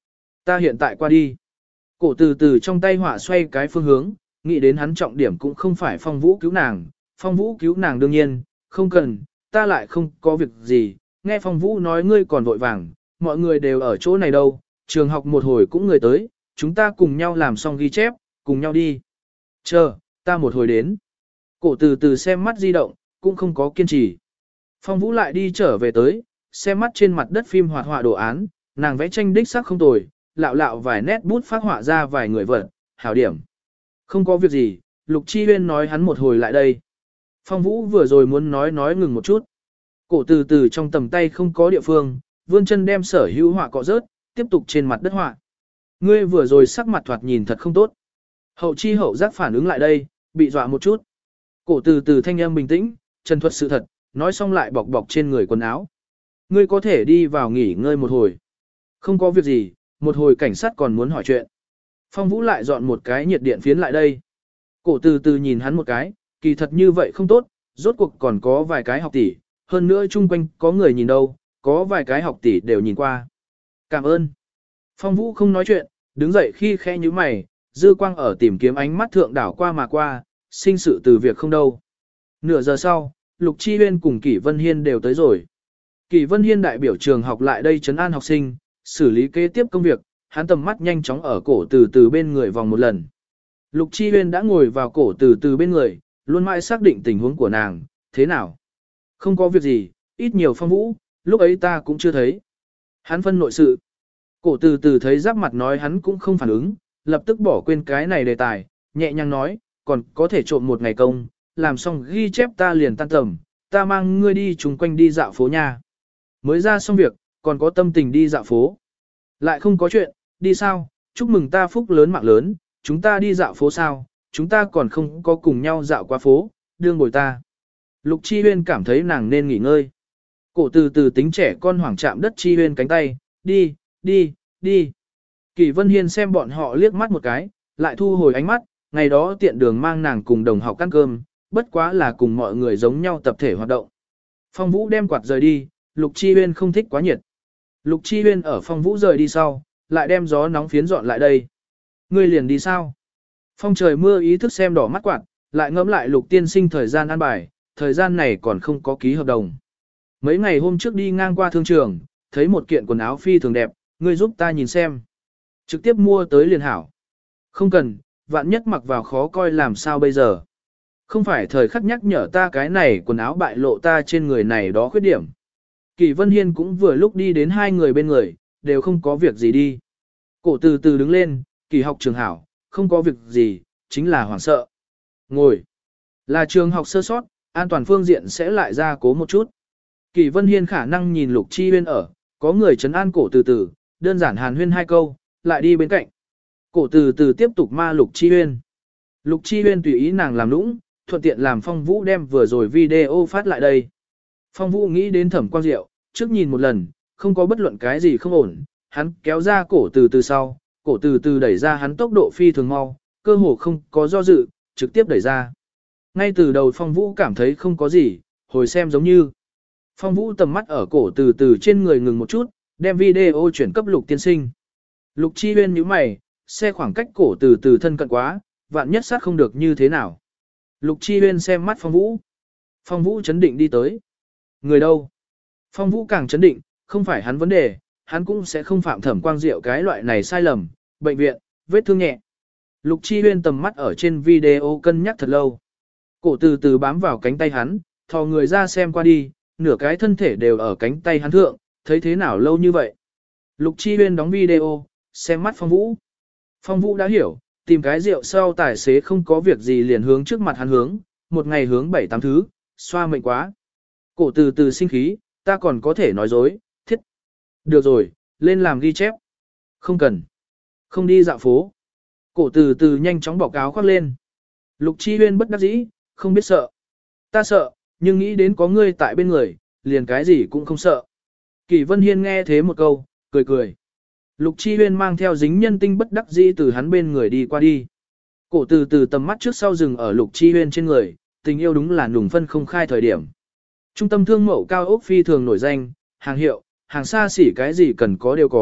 Ta hiện tại qua đi. Cổ từ từ trong tay họa xoay cái phương hướng, nghĩ đến hắn trọng điểm cũng không phải Phong Vũ cứu nàng. Phong Vũ cứu nàng đương nhiên, không cần, ta lại không có việc gì. Nghe Phong Vũ nói ngươi còn vội vàng, mọi người đều ở chỗ này đâu, trường học một hồi cũng người tới, chúng ta cùng nhau làm xong ghi chép, cùng nhau đi. Chờ, ta một hồi đến. Cổ từ từ xem mắt di động, cũng không có kiên trì. Phong Vũ lại đi trở về tới, xem mắt trên mặt đất phim hoạt họa đồ án, nàng vẽ tranh đích sắc không tồi, lạo lạo vài nét bút phát họa ra vài người vật, hảo điểm. Không có việc gì, Lục Chi Huyên nói hắn một hồi lại đây. Phong Vũ vừa rồi muốn nói ngừng một chút. Cổ từ từ trong tầm tay không có địa phương, vươn chân đem sở hữu họa cọ rớt, tiếp tục trên mặt đất họa. Ngươi vừa rồi sắc mặt thoạt nhìn thật không tốt. Hậu chi hậu giác phản ứng lại đây, bị dọa một chút. Cổ từ từ thanh âm bình tĩnh, trần thuật sự thật, nói xong lại bọc bọc trên người quần áo. Ngươi có thể đi vào nghỉ ngơi một hồi. Không có việc gì, một hồi cảnh sát còn muốn hỏi chuyện. Phong Vũ lại dọn một cái nhiệt điện phiến lại đây. Cổ từ từ nhìn hắn một cái, kỳ thật như vậy không tốt, rốt cuộc còn có vài cái học tỷ, hơn nữa chung quanh có người nhìn đâu, có vài cái học tỷ đều nhìn qua. Cảm ơn. Phong Vũ không nói chuyện, đứng dậy khi khẽ nhíu mày, dư quang ở tìm kiếm ánh mắt thượng đảo qua mà qua, sinh sự từ việc không đâu. Nửa giờ sau, Lục Chi Huyên cùng Kỷ Vân Hiên đều tới rồi. Kỷ Vân Hiên đại biểu trường học lại đây trấn an học sinh, xử lý kế tiếp công việc, hắn tầm mắt nhanh chóng ở cổ từ từ bên người vòng một lần. Lục Chi Huyên đã ngồi vào cổ từ từ bên người, luôn mãi xác định tình huống của nàng, thế nào? Không có việc gì, ít nhiều Phong Vũ, lúc ấy ta cũng chưa thấy. Hắn phân nội sự. Cổ từ từ thấy giáp mặt nói hắn cũng không phản ứng, lập tức bỏ quên cái này đề tài, nhẹ nhàng nói, còn có thể trộm một ngày công, làm xong ghi chép ta liền tan tầm, ta mang ngươi đi chung quanh đi dạo phố nha. Mới ra xong việc, còn có tâm tình đi dạo phố. Lại không có chuyện, đi sao, chúc mừng ta phúc lớn mạng lớn, chúng ta đi dạo phố sao, chúng ta còn không có cùng nhau dạo qua phố, đương bồi ta. Lục Chi Huyên cảm thấy nàng nên nghỉ ngơi. Cổ từ từ tính trẻ con hoảng chạm đất Chi Huyên cánh tay, đi, đi, đi. Kỷ Vân Hiên xem bọn họ liếc mắt một cái, lại thu hồi ánh mắt, ngày đó tiện đường mang nàng cùng đồng học ăn cơm, bất quá là cùng mọi người giống nhau tập thể hoạt động. Phong Vũ đem quạt rời đi, Lục Chi Huyên không thích quá nhiệt. Lục Chi Huyên ở Phong Vũ rời đi sau, lại đem gió nóng phiến dọn lại đây. Ngươi liền đi sao? Phong trời mưa ý thức xem đỏ mắt quạt, lại ngẫm lại Lục tiên sinh thời gian ăn bài, thời gian này còn không có ký hợp đồng. Mấy ngày hôm trước đi ngang qua thương trường, thấy một kiện quần áo phi thường đẹp, ngươi giúp ta nhìn xem. Trực tiếp mua tới liền hảo. Không cần, vạn nhất mặc vào khó coi làm sao bây giờ. Không phải thời khắc nhắc nhở ta cái này quần áo bại lộ ta trên người này đó khuyết điểm. Kỳ Vân Hiên cũng vừa lúc đi đến hai người bên người, đều không có việc gì đi. Cổ từ từ đứng lên, Kỳ học trường hảo, không có việc gì, chính là hoảng sợ. Ngồi. Là trường học sơ sót, an toàn phương diện sẽ lại ra cố một chút. Kỳ Vân Hiên khả năng nhìn Lục Chi Huyên ở, có người trấn an cổ từ từ, đơn giản hàn huyên hai câu, lại đi bên cạnh. Cổ từ từ tiếp tục ma Lục Chi Huyên. Lục Chi Huyên tùy ý nàng làm nũng, thuận tiện làm Phong Vũ đem vừa rồi video phát lại đây. Phong Vũ nghĩ đến Thẩm Quang Diệu, trước nhìn một lần, không có bất luận cái gì không ổn, hắn kéo ra cổ từ từ sau, cổ từ từ đẩy ra hắn tốc độ phi thường mau, cơ hồ không có do dự, trực tiếp đẩy ra. Ngay từ đầu Phong Vũ cảm thấy không có gì, hồi xem giống như. Phong Vũ tầm mắt ở cổ từ từ trên người ngừng một chút, đem video chuyển cấp Lục tiên sinh. Lục Chi Huyên nhíu mày, xe khoảng cách cổ từ từ thân cận quá, vạn nhất sát không được như thế nào. Lục Chi Huyên xem mắt Phong Vũ. Phong Vũ chấn định đi tới. Người đâu? Phong Vũ càng chấn định, không phải hắn vấn đề, hắn cũng sẽ không phạm Thẩm Quang Diệu cái loại này sai lầm. Bệnh viện, vết thương nhẹ. Lục Chi Huyên tầm mắt ở trên video cân nhắc thật lâu. Cổ từ từ bám vào cánh tay hắn, thò người ra xem qua đi, nửa cái thân thể đều ở cánh tay hắn thượng, thấy thế nào lâu như vậy. Lục Chi Huyên đóng video, xem mắt Phong Vũ. Phong Vũ đã hiểu, tìm cái rượu sau tài xế không có việc gì liền hướng trước mặt hắn hướng, một ngày hướng 7-8 thứ, xoa mệnh quá. Cổ từ từ sinh khí, ta còn có thể nói dối, thiết. Được rồi, lên làm ghi chép. Không cần. Không đi dạo phố. Cổ từ từ nhanh chóng bọc áo khoác lên. Lục Chi Huyên bất đắc dĩ, không biết sợ. Ta sợ, nhưng nghĩ đến có ngươi tại bên người, liền cái gì cũng không sợ. Kỳ Vân Hiên nghe thế một câu, cười cười. Lục Chi Huyên mang theo dính nhân tinh bất đắc dĩ từ hắn bên người đi qua đi. Cổ từ từ tầm mắt trước sau rừng ở Lục Chi Huyên trên người, tình yêu đúng là nùng phân không khai thời điểm. Trung tâm thương mậu cao ốc phi thường nổi danh, hàng hiệu, hàng xa xỉ cái gì cần có đều có,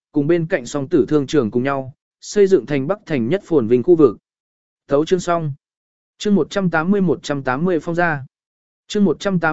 cùng bên cạnh song tử thương trường cùng nhau, xây dựng thành Bắc thành nhất phồn vinh khu vực. Thấu chương xong. Chương 180 phong ra. Chương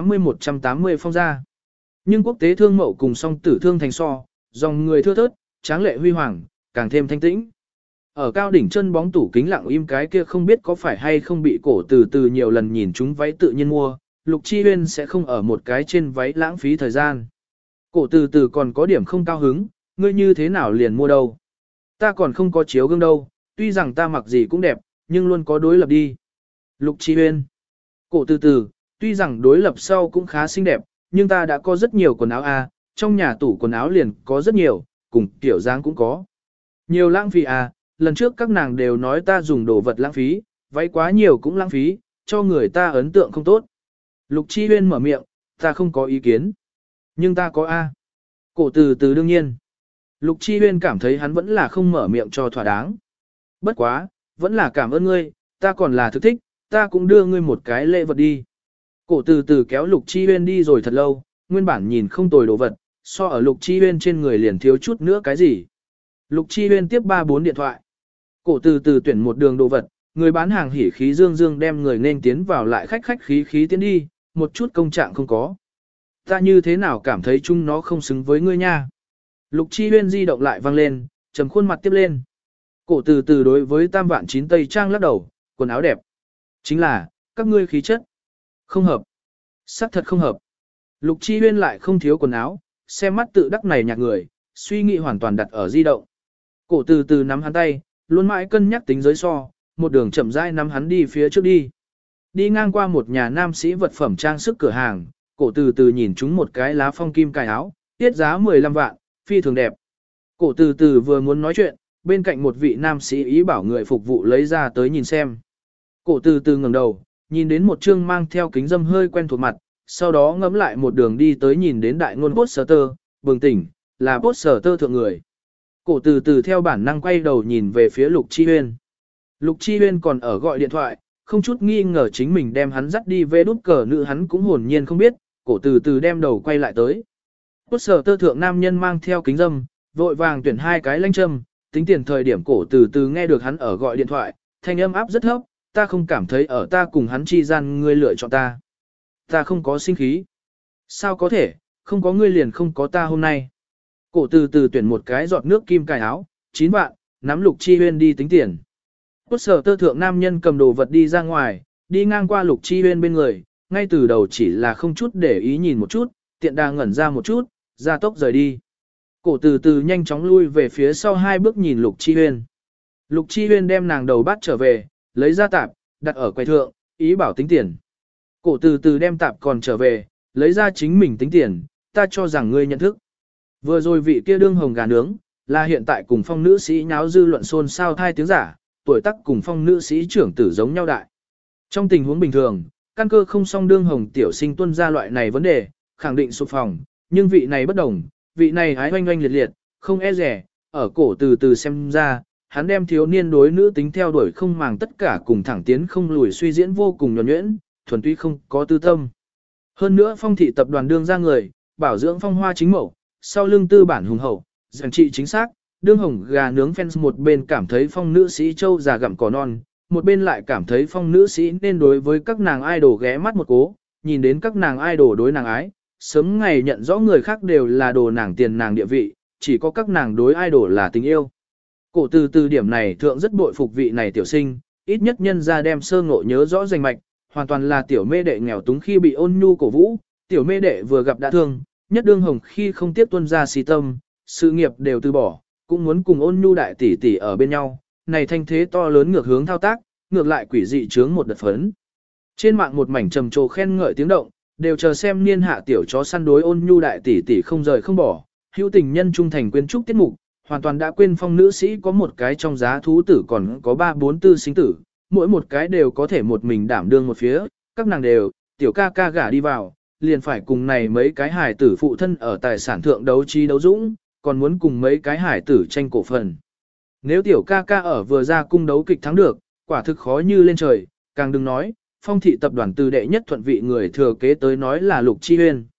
180 phong ra. Nhưng quốc tế thương mậu cùng song tử thương thành so, dòng người thưa thớt, tráng lệ huy hoàng, càng thêm thanh tĩnh. Ở cao đỉnh chân bóng tủ kính lặng im cái kia không biết có phải hay không bị cổ từ từ nhiều lần nhìn chúng váy tự nhiên mua, Lục Chi Huyên sẽ không ở một cái trên váy lãng phí thời gian. Cổ từ từ còn có điểm không cao hứng, ngươi như thế nào liền mua đâu. Ta còn không có chiếu gương đâu, tuy rằng ta mặc gì cũng đẹp, nhưng luôn có đối lập đi. Lục Chi Huyên. Cổ từ từ, tuy rằng đối lập sau cũng khá xinh đẹp, nhưng ta đã có rất nhiều quần áo a, trong nhà tủ quần áo liền có rất nhiều, cùng tiểu dáng cũng có. Nhiều lãng phí à, lần trước các nàng đều nói ta dùng đồ vật lãng phí, váy quá nhiều cũng lãng phí, cho người ta ấn tượng không tốt. Lục Chi Huyên mở miệng, ta không có ý kiến. Nhưng ta có A. Cổ từ từ đương nhiên. Lục Chi Huyên cảm thấy hắn vẫn là không mở miệng cho thỏa đáng. Bất quá, vẫn là cảm ơn ngươi, ta còn là thực thích, ta cũng đưa ngươi một cái lễ vật đi. Cổ từ từ kéo Lục Chi Huyên đi rồi thật lâu, nguyên bản nhìn không tồi đồ vật, so ở Lục Chi Huyên trên người liền thiếu chút nữa cái gì. Lục Chi Huyên tiếp 3-4 điện thoại. Cổ từ từ tuyển một đường đồ vật, người bán hàng hỉ khí dương dương đem người nên tiến vào lại khách khí khí tiến đi, một chút công trạng không có. Ta như thế nào cảm thấy chúng nó không xứng với ngươi nha. Lục Chi Huyên di động lại vang lên, trầm khuôn mặt tiếp lên. Cổ từ từ đối với tam vạn chín tây trang lắc đầu, quần áo đẹp. Chính là, các ngươi khí chất. Không hợp. Sắc thật không hợp. Lục Chi Huyên lại không thiếu quần áo, xem mắt tự đắc này nhạc người, suy nghĩ hoàn toàn đặt ở di động. Cổ từ từ nắm hắn tay, luôn mãi cân nhắc tính giới so, một đường chậm rãi nắm hắn đi phía trước đi. Đi ngang qua một nhà nam sĩ vật phẩm trang sức cửa hàng, cổ từ từ nhìn chúng một cái lá phong kim cài áo, tiết giá 15 vạn, phi thường đẹp. Cổ từ từ vừa muốn nói chuyện, bên cạnh một vị nam sĩ ý bảo người phục vụ lấy ra tới nhìn xem. Cổ từ từ ngẩng đầu, nhìn đến một trương mang theo kính dâm hơi quen thuộc mặt, sau đó ngẫm lại một đường đi tới nhìn đến đại ngôn poster, bừng tỉnh, là poster thượng người. Cổ từ từ theo bản năng quay đầu nhìn về phía Lục Chi Huyên. Lục Chi Huyên còn ở gọi điện thoại, không chút nghi ngờ chính mình đem hắn dắt đi về đút cờ nữ hắn cũng hồn nhiên không biết, cổ từ từ đem đầu quay lại tới. Poster thượng nam nhân mang theo kính dâm, vội vàng tuyển hai cái lanh châm, tính tiền thời điểm cổ từ từ nghe được hắn ở gọi điện thoại, thanh âm áp rất thấp, ta không cảm thấy ở ta cùng hắn chi gian ngươi lựa chọn ta. Ta không có sinh khí. Sao có thể, không có ngươi liền không có ta hôm nay. Cổ từ từ tuyển một cái giọt nước kim cài áo, 9 vạn, nắm Lục Chi Huyên đi tính tiền. Poster thượng nam nhân cầm đồ vật đi ra ngoài, đi ngang qua Lục Chi Huyên bên người, ngay từ đầu chỉ là không chút để ý nhìn một chút, tiện đà ngẩn ra một chút, ra tốc rời đi. Cổ từ từ nhanh chóng lui về phía sau 2 bước nhìn Lục Chi Huyên. Lục Chi Huyên đem nàng đầu bắt trở về, lấy ra tạp, đặt ở quầy thượng, ý bảo tính tiền. Cổ từ từ đem tạp còn trở về, lấy ra chính mình tính tiền, ta cho rằng ngươi nhận thức. Vừa rồi vị kia đương hồng gà nướng, là hiện tại cùng phong nữ sĩ nháo dư luận xôn xao thai tiếng giả, tuổi tác cùng phong nữ sĩ trưởng tử giống nhau đại. Trong tình huống bình thường, căn cơ không song đương hồng tiểu sinh tuân ra loại này vấn đề, khẳng định sụp phòng, nhưng vị này bất đồng, vị này hái oanh oanh liệt liệt, không e rẻ, ở cổ từ từ xem ra, hắn đem thiếu niên đối nữ tính theo đuổi không màng tất cả cùng thẳng tiến không lùi suy diễn vô cùng nhuần nhuyễn, thuần túy không có tư tâm. Hơn nữa phong thị tập đoàn đương ra người, bảo dưỡng phong hoa chính mẫu, sau lưng tư bản hùng hậu, giảng trị chính xác, đương hồng gà nướng fans một bên cảm thấy phong nữ sĩ châu già gặm cỏ non, một bên lại cảm thấy phong nữ sĩ nên đối với các nàng idol ghé mắt một cố, nhìn đến các nàng idol đối nàng ái, sớm ngày nhận rõ người khác đều là đồ nàng tiền nàng địa vị, chỉ có các nàng đối idol là tình yêu. Cổ từ từ điểm này thượng rất bội phục vị này tiểu sinh, ít nhất nhân ra đem sơ ngộ nhớ rõ rành mạch, hoàn toàn là tiểu mê đệ nghèo túng khi bị ôn nhu cổ vũ, tiểu mê đệ vừa gặp đã thương, nhất đương hồng khi không tiếp tuân ra si tâm, sự nghiệp đều từ bỏ, cũng muốn cùng ôn nhu đại tỷ tỷ ở bên nhau, này thanh thế to lớn ngược hướng thao tác, ngược lại quỷ dị chướng một đợt phấn. Trên mạng một mảnh trầm trồ khen ngợi tiếng động, đều chờ xem niên hạ tiểu chó săn đối ôn nhu đại tỷ tỷ không rời không bỏ, hữu tình nhân trung thành quyến trúc tiết mục, hoàn toàn đã quên phong nữ sĩ có một cái trong giá thú tử còn có 3-4 sinh tử, mỗi một cái đều có thể một mình đảm đương một phía, các nàng đều, tiểu ca ca gả đi vào, liền phải cùng này mấy cái hải tử phụ thân ở tài sản thượng đấu trí đấu dũng, còn muốn cùng mấy cái hải tử tranh cổ phần. Nếu tiểu ca ca ở vừa ra cung đấu kịch thắng được, quả thực khó như lên trời, càng đừng nói, phong thị tập đoàn từ đệ nhất thuận vị người thừa kế tới nói là Lục Chi Huyên.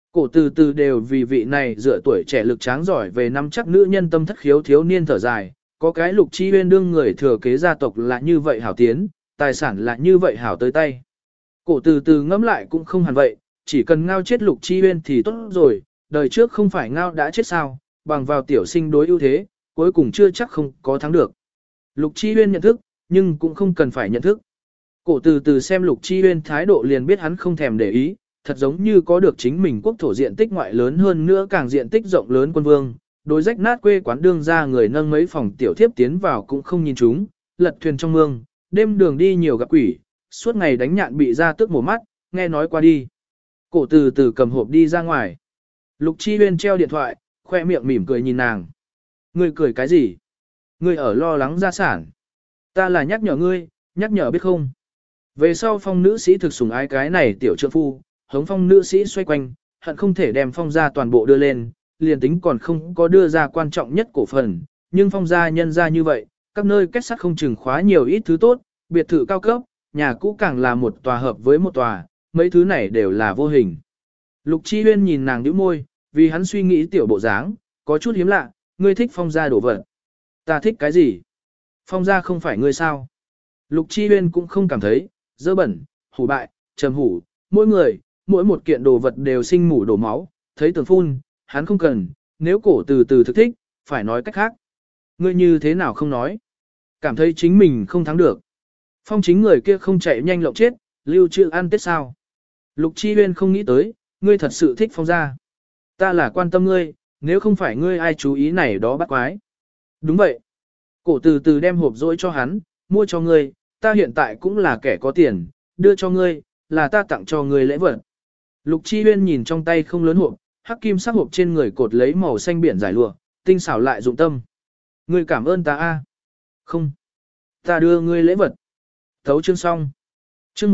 Cổ từ từ đều vì vị này dựa tuổi trẻ lực tráng giỏi về năm chắc nữ nhân tâm thất khiếu thiếu niên thở dài, có cái Lục Chi Huyên đương người thừa kế gia tộc là như vậy hảo tiến, tài sản là như vậy hảo tới tay. Cổ từ từ ngẫm lại cũng không hẳn vậy, chỉ cần ngao chết Lục Chi Huyên thì tốt rồi, đời trước không phải ngao đã chết sao, bằng vào tiểu sinh đối ưu thế, cuối cùng chưa chắc không có thắng được. Lục Chi Huyên nhận thức, nhưng cũng không cần phải nhận thức. Cổ từ từ xem Lục Chi Huyên thái độ liền biết hắn không thèm để ý, thật giống như có được chính mình quốc thổ diện tích ngoại lớn hơn nữa càng diện tích rộng lớn quân vương, đối rách nát quê quán đương ra người nâng mấy phòng tiểu thiếp tiến vào cũng không nhìn chúng, lật thuyền trong mương, đêm đường đi nhiều gặp quỷ, suốt ngày đánh nhạn bị ra tước mổ mắt, nghe nói qua đi. Cổ từ từ cầm hộp đi ra ngoài. Lục Chi Huyên treo điện thoại, khoe miệng mỉm cười nhìn nàng. Ngươi cười cái gì? Ngươi ở lo lắng gia sản. Ta là nhắc nhở biết không? Về sau Phong nữ sĩ thực sủng ái cái này tiểu trượng phu, hống Phong nữ sĩ xoay quanh, hận không thể đem Phong gia toàn bộ đưa lên, liền tính còn không có đưa ra quan trọng nhất cổ phần, nhưng Phong gia nhân ra như vậy, các nơi kết sắt không chừng khóa nhiều ít thứ tốt, biệt thự cao cấp, nhà cũ càng là một tòa hợp với một tòa, mấy thứ này đều là vô hình. Lục Chi Huyên nhìn nàng nhíu môi, vì hắn suy nghĩ tiểu bộ dáng, có chút hiếm lạ, ngươi thích Phong gia đổ vật. Ta thích cái gì? Phong gia không phải ngươi sao? Lục Chi Huyên cũng không cảm thấy, dơ bẩn, hủ bại, trầm hủ, mỗi người, mỗi một kiện đồ vật đều sinh mủ đổ máu, thấy tường phun, hắn không cần, nếu cổ từ từ thực thích, phải nói cách khác. Ngươi như thế nào không nói? Cảm thấy chính mình không thắng được. Phong chính người kia không chạy nhanh lộng chết, lưu trữ ăn tết sao? Lục Chi Huyên không nghĩ tới, ngươi thật sự thích Phong gia. Ta là quan tâm ngươi, nếu không phải ngươi ai chú ý này đó bắt quái. Đúng vậy. Cổ từ từ đem hộp dỗi cho hắn, mua cho ngươi, ta hiện tại cũng là kẻ có tiền, đưa cho ngươi, là ta tặng cho ngươi lễ vật. Lục Chi Huyên nhìn trong tay không lớn hộp, hắc kim sắc hộp trên người cột lấy màu xanh biển giải lụa, tinh xảo lại dụng tâm. Ngươi cảm ơn ta a? Không. Ta đưa ngươi lễ vật. Thấu chương xong. Chương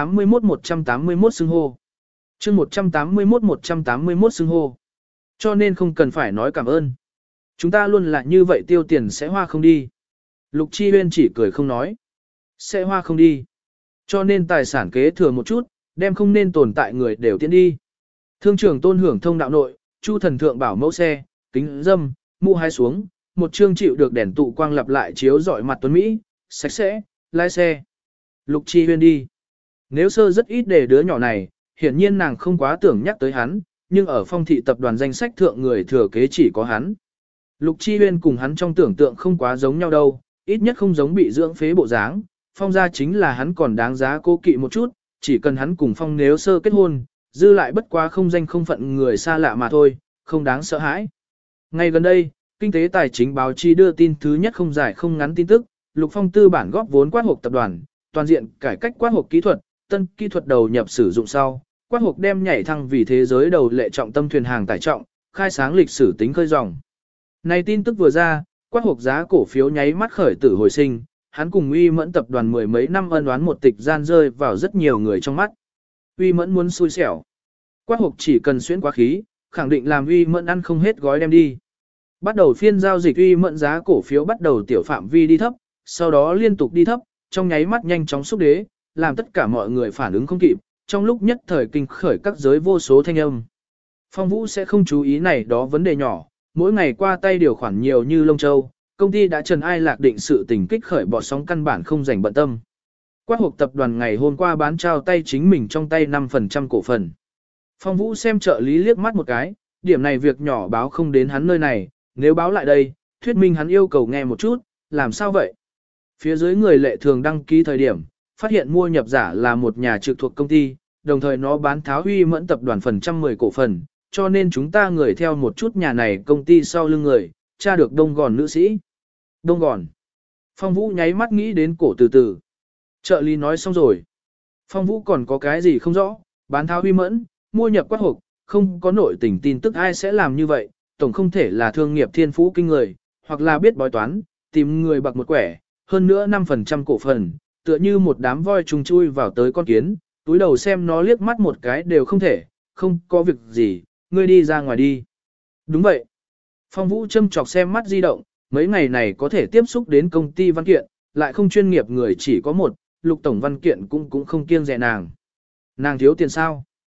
181 xưng hô. Chương 181 xưng hô. Cho nên không cần phải nói cảm ơn. Chúng ta luôn là như vậy tiêu tiền sẽ hoa không đi. Lục Chi Huyên chỉ cười không nói. Sẽ hoa không đi. Cho nên tài sản kế thừa một chút, đem không nên tồn tại người đều tiến đi. Thương trưởng Tôn hưởng thông đạo nội, Chu thần thượng bảo mẫu xe, kính dâm, mũ hai xuống, một chương chịu được đèn tụ quang lặp lại chiếu rọi mặt tuấn Mỹ, sạch sẽ, lái xe. Lục Chi Huyên đi. Nếu sơ rất ít để đứa nhỏ này, hiển nhiên nàng không quá tưởng nhắc tới hắn, nhưng ở Phong thị tập đoàn danh sách thượng người thừa kế chỉ có hắn. Lục Chi Huyên cùng hắn trong tưởng tượng không quá giống nhau đâu, ít nhất không giống bị dưỡng phế bộ dáng. Phong gia chính là hắn còn đáng giá cố kỵ một chút, chỉ cần hắn cùng Phong nếu sơ kết hôn, dư lại bất quá không danh không phận người xa lạ mà thôi, không đáng sợ hãi. Ngay gần đây, kinh tế tài chính báo chí đưa tin thứ nhất không dài không ngắn tin tức, Lục Phong tư bản góp vốn quát hộp tập đoàn, toàn diện cải cách quát hộp kỹ thuật, tân kỹ thuật đầu nhập sử dụng sau, quát hộp đem nhảy thăng vì thế giới đầu lệ trọng tâm thuyền hàng tải trọng, khai sáng lịch sử tính khơi dòng. Này tin tức vừa ra, quát hộp giá cổ phiếu nháy mắt khởi tử hồi sinh, hắn cùng Uy Mẫn tập đoàn mười mấy năm ân oán một tịch gian rơi vào rất nhiều người trong mắt. Uy Mẫn muốn xui xẻo. Quát hộp chỉ cần xuyên quá khí, khẳng định làm Uy Mẫn ăn không hết gói đem đi. Bắt đầu phiên giao dịch Uy Mẫn giá cổ phiếu bắt đầu tiểu phạm vi đi thấp, sau đó liên tục đi thấp, trong nháy mắt nhanh chóng xúc đế, làm tất cả mọi người phản ứng không kịp, trong lúc nhất thời kinh khởi các giới vô số thanh âm. Phong Vũ sẽ không chú ý này đó vấn đề nhỏ, mỗi ngày qua tay điều khoản nhiều như lông châu, công ty đã trần ai lạc định sự tình kích khởi bọt sóng căn bản không dành bận tâm. Quát hộp tập đoàn ngày hôm qua bán trao tay chính mình trong tay 5% cổ phần. Phong Vũ xem trợ lý liếc mắt một cái, điểm này việc nhỏ báo không đến hắn nơi này, nếu báo lại đây, thuyết minh hắn yêu cầu nghe một chút, làm sao vậy? Phía dưới người lệ thường đăng ký thời điểm, phát hiện mua nhập giả là một nhà trực thuộc công ty, đồng thời nó bán tháo Uy Mẫn tập đoàn phần trăm 10 cổ phần, cho nên chúng ta người theo một chút nhà này công ty sau lưng người, tra được đông gòn nữ sĩ. Đông gòn. Phong Vũ nháy mắt nghĩ đến cổ từ từ. Trợ lý nói xong rồi. Phong Vũ còn có cái gì không rõ, bán tháo Uy Mẫn, mua nhập quát hộp, không có nội tình tin tức ai sẽ làm như vậy, tổng không thể là thương nghiệp thiên phú kinh người, hoặc là biết bói toán, tìm người bạc một quẻ, hơn nữa 5% cổ phần, tựa như một đám voi trùng chui vào tới con kiến, túi đầu xem nó liếc mắt một cái đều không thể, không có việc gì, ngươi đi ra ngoài đi. Đúng vậy. Phong Vũ châm chọc xem mắt di động, mấy ngày này có thể tiếp xúc đến công ty văn kiện, lại không chuyên nghiệp người chỉ có một, Lục tổng văn kiện cũng không kiêng dè nàng. Nàng thiếu tiền sao?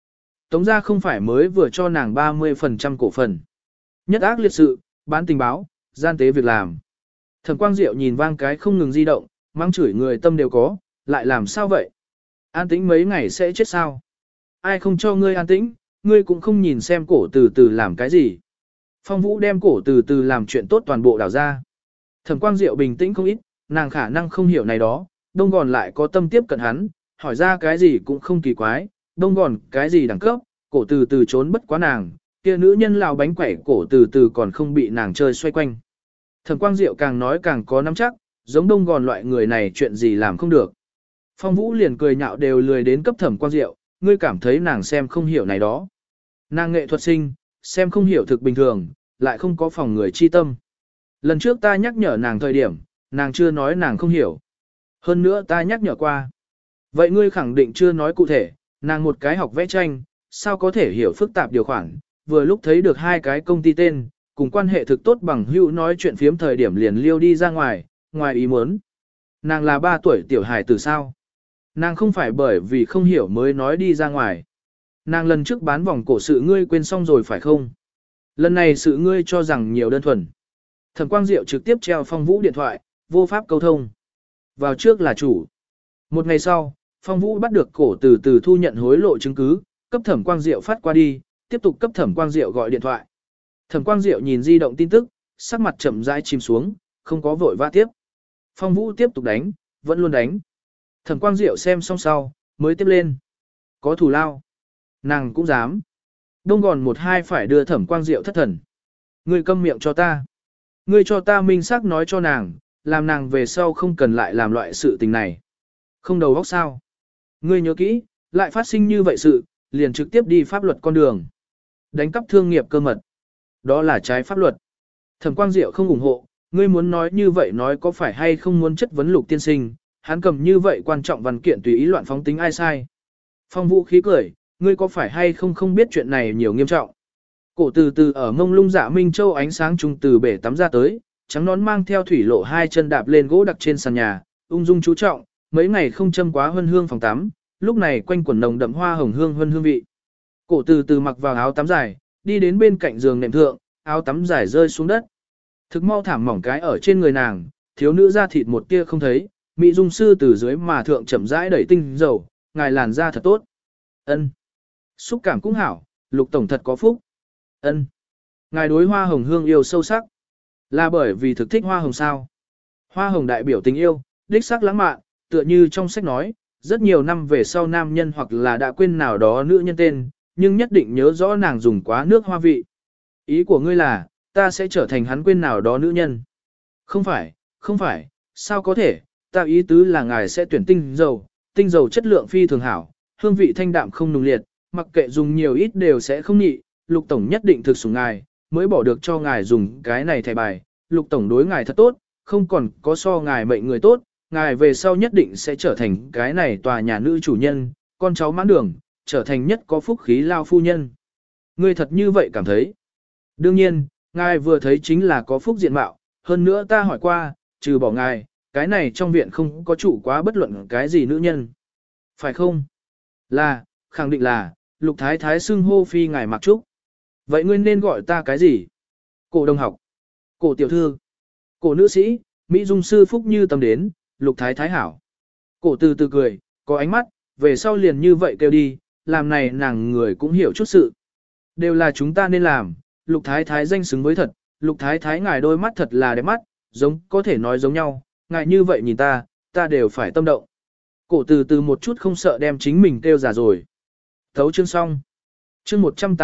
Tống gia không phải mới vừa cho nàng 30% cổ phần. Nhất ác liệt sự, bán tình báo, gian tế việc làm. Thẩm Quang Diệu nhìn vang cái không ngừng di động, mang chửi người tâm đều có, lại làm sao vậy? An tĩnh mấy ngày sẽ chết sao? Ai không cho ngươi an tĩnh, ngươi cũng không nhìn xem cổ từ từ làm cái gì. Phong Vũ đem cổ từ từ làm chuyện tốt toàn bộ đảo ra. Thẩm Quang Diệu bình tĩnh không ít, nàng khả năng không hiểu này đó, đông gòn lại có tâm tiếp cận hắn, hỏi ra cái gì cũng không kỳ quái, đông gòn cái gì đẳng cấp, cổ từ từ trốn bất quá nàng, kia nữ nhân lào bánh quẩy cổ từ từ còn không bị nàng chơi xoay quanh. Thẩm Quang Diệu càng nói càng có nắm chắc, giống đông gòn loại người này chuyện gì làm không được. Phong Vũ liền cười nhạo đều lười đến cấp Thẩm Quang Diệu, ngươi cảm thấy nàng xem không hiểu này đó. Nàng nghệ thuật sinh, xem không hiểu thực bình thường, lại không có phòng người chi tâm. Lần trước ta nhắc nhở nàng thời điểm, nàng chưa nói nàng không hiểu. Hơn nữa ta nhắc nhở qua. Vậy ngươi khẳng định chưa nói cụ thể, nàng một cái học vẽ tranh, sao có thể hiểu phức tạp điều khoản, vừa lúc thấy được hai cái công ty tên, cùng quan hệ thực tốt bằng hữu nói chuyện phiếm thời điểm liền liêu đi ra ngoài, ngoài ý muốn. Nàng là 3 tuổi tiểu hài từ sao? Nàng không phải bởi vì không hiểu mới nói đi ra ngoài. Nàng lần trước bán vòng cổ sự ngươi quên xong rồi phải không? Lần này sự ngươi cho rằng nhiều đơn thuần. Thẩm Quang Diệu trực tiếp treo Phong Vũ điện thoại, vô pháp câu thông. Vào trước là chủ. Một ngày sau, Phong Vũ bắt được cổ từ từ thu nhận hối lộ chứng cứ, cấp Thẩm Quang Diệu phát qua đi, tiếp tục cấp Thẩm Quang Diệu gọi điện thoại. Thẩm Quang Diệu nhìn di động tin tức, sắc mặt chậm rãi chìm xuống, không có vội vã tiếp. Phong Vũ tiếp tục đánh, vẫn luôn đánh. Thẩm Quang Diệu xem xong sau, mới tiếp lên. Có thù lao. Nàng cũng dám. Đông gòn một hai phải đưa Thẩm Quang Diệu thất thần. Ngươi câm miệng cho ta. Ngươi cho ta minh xác nói cho nàng, làm nàng về sau không cần lại làm loại sự tình này. Không đầu óc sao. Ngươi nhớ kỹ, lại phát sinh như vậy sự, liền trực tiếp đi pháp luật con đường. Đánh cắp thương nghiệp cơ mật. Đó là trái pháp luật. Thẩm Quang Diệu không ủng hộ, ngươi muốn nói như vậy nói có phải hay không muốn chất vấn Lục tiên sinh, hắn cầm như vậy quan trọng văn kiện tùy ý loạn phóng tính ai sai. Phong Vũ khí cười, ngươi có phải hay không không biết chuyện này nhiều nghiêm trọng. Cổ từ từ ở mông lung Dạ Minh Châu ánh sáng trung từ bể tắm ra tới, trắng nón mang theo thủy lộ hai chân đạp lên gỗ đặc trên sàn nhà, ung dung chú trọng, mấy ngày không châm quá hương hương phòng tắm, lúc này quanh quần nồng đậm hoa hồng hương hương vị. Cổ từ từ mặc vào áo tắm dài, đi đến bên cạnh giường nệm thượng, áo tắm dài rơi xuống đất. Thực mau thảm mỏng cái ở trên người nàng, thiếu nữ da thịt một tia không thấy, mỹ dung sư từ dưới mà thượng chậm rãi đẩy tinh dầu, ngài làn da thật tốt. Ân, xúc cảm cũng hảo, Lục tổng thật có phúc. Ân, ngài đối hoa hồng hương yêu sâu sắc, là bởi vì thực thích hoa hồng sao? Hoa hồng đại biểu tình yêu, đích sắc lãng mạn, tựa như trong sách nói, rất nhiều năm về sau nam nhân hoặc là đã quên nào đó nữ nhân tên, nhưng nhất định nhớ rõ nàng dùng quá nước hoa vị. Ý của ngươi là, ta sẽ trở thành hắn quên nào đó nữ nhân. Không phải, không phải, sao có thể, ta ý tứ là ngài sẽ tuyển tinh dầu chất lượng phi thường hảo, hương vị thanh đạm không nùng liệt, mặc kệ dùng nhiều ít đều sẽ không nhị, Lục tổng nhất định thực sủng ngài, mới bỏ được cho ngài dùng cái này thẻ bài, Lục tổng đối ngài thật tốt, không còn có so ngài mệnh người tốt, ngài về sau nhất định sẽ trở thành cái này tòa nhà nữ chủ nhân, con cháu mãn đường, trở thành nhất có phúc khí lao phu nhân. Ngươi thật như vậy cảm thấy? Đương nhiên, ngài vừa thấy chính là có phúc diện mạo, hơn nữa ta hỏi qua, trừ bỏ ngài, cái này trong viện không có chủ quá bất luận cái gì nữ nhân. Phải không? Là, khẳng định là, Lục thái thái xưng hô phi ngài mặc trúc. Vậy ngươi nên gọi ta cái gì? Cổ đồng học, cổ tiểu thư, cổ nữ sĩ, Mỹ dung sư phúc như tâm đến, Lục thái thái hảo. Cổ từ từ cười, có ánh mắt, về sau liền như vậy kêu đi, làm này nàng người cũng hiểu chút sự. Đều là chúng ta nên làm, Lục thái thái danh xứng với thật, Lục thái thái ngài đôi mắt thật là đẹp mắt, giống có thể nói giống nhau, ngài như vậy nhìn ta, ta đều phải tâm động. Cổ từ từ một chút không sợ đem chính mình kêu già rồi. Thấu chương xong. Chương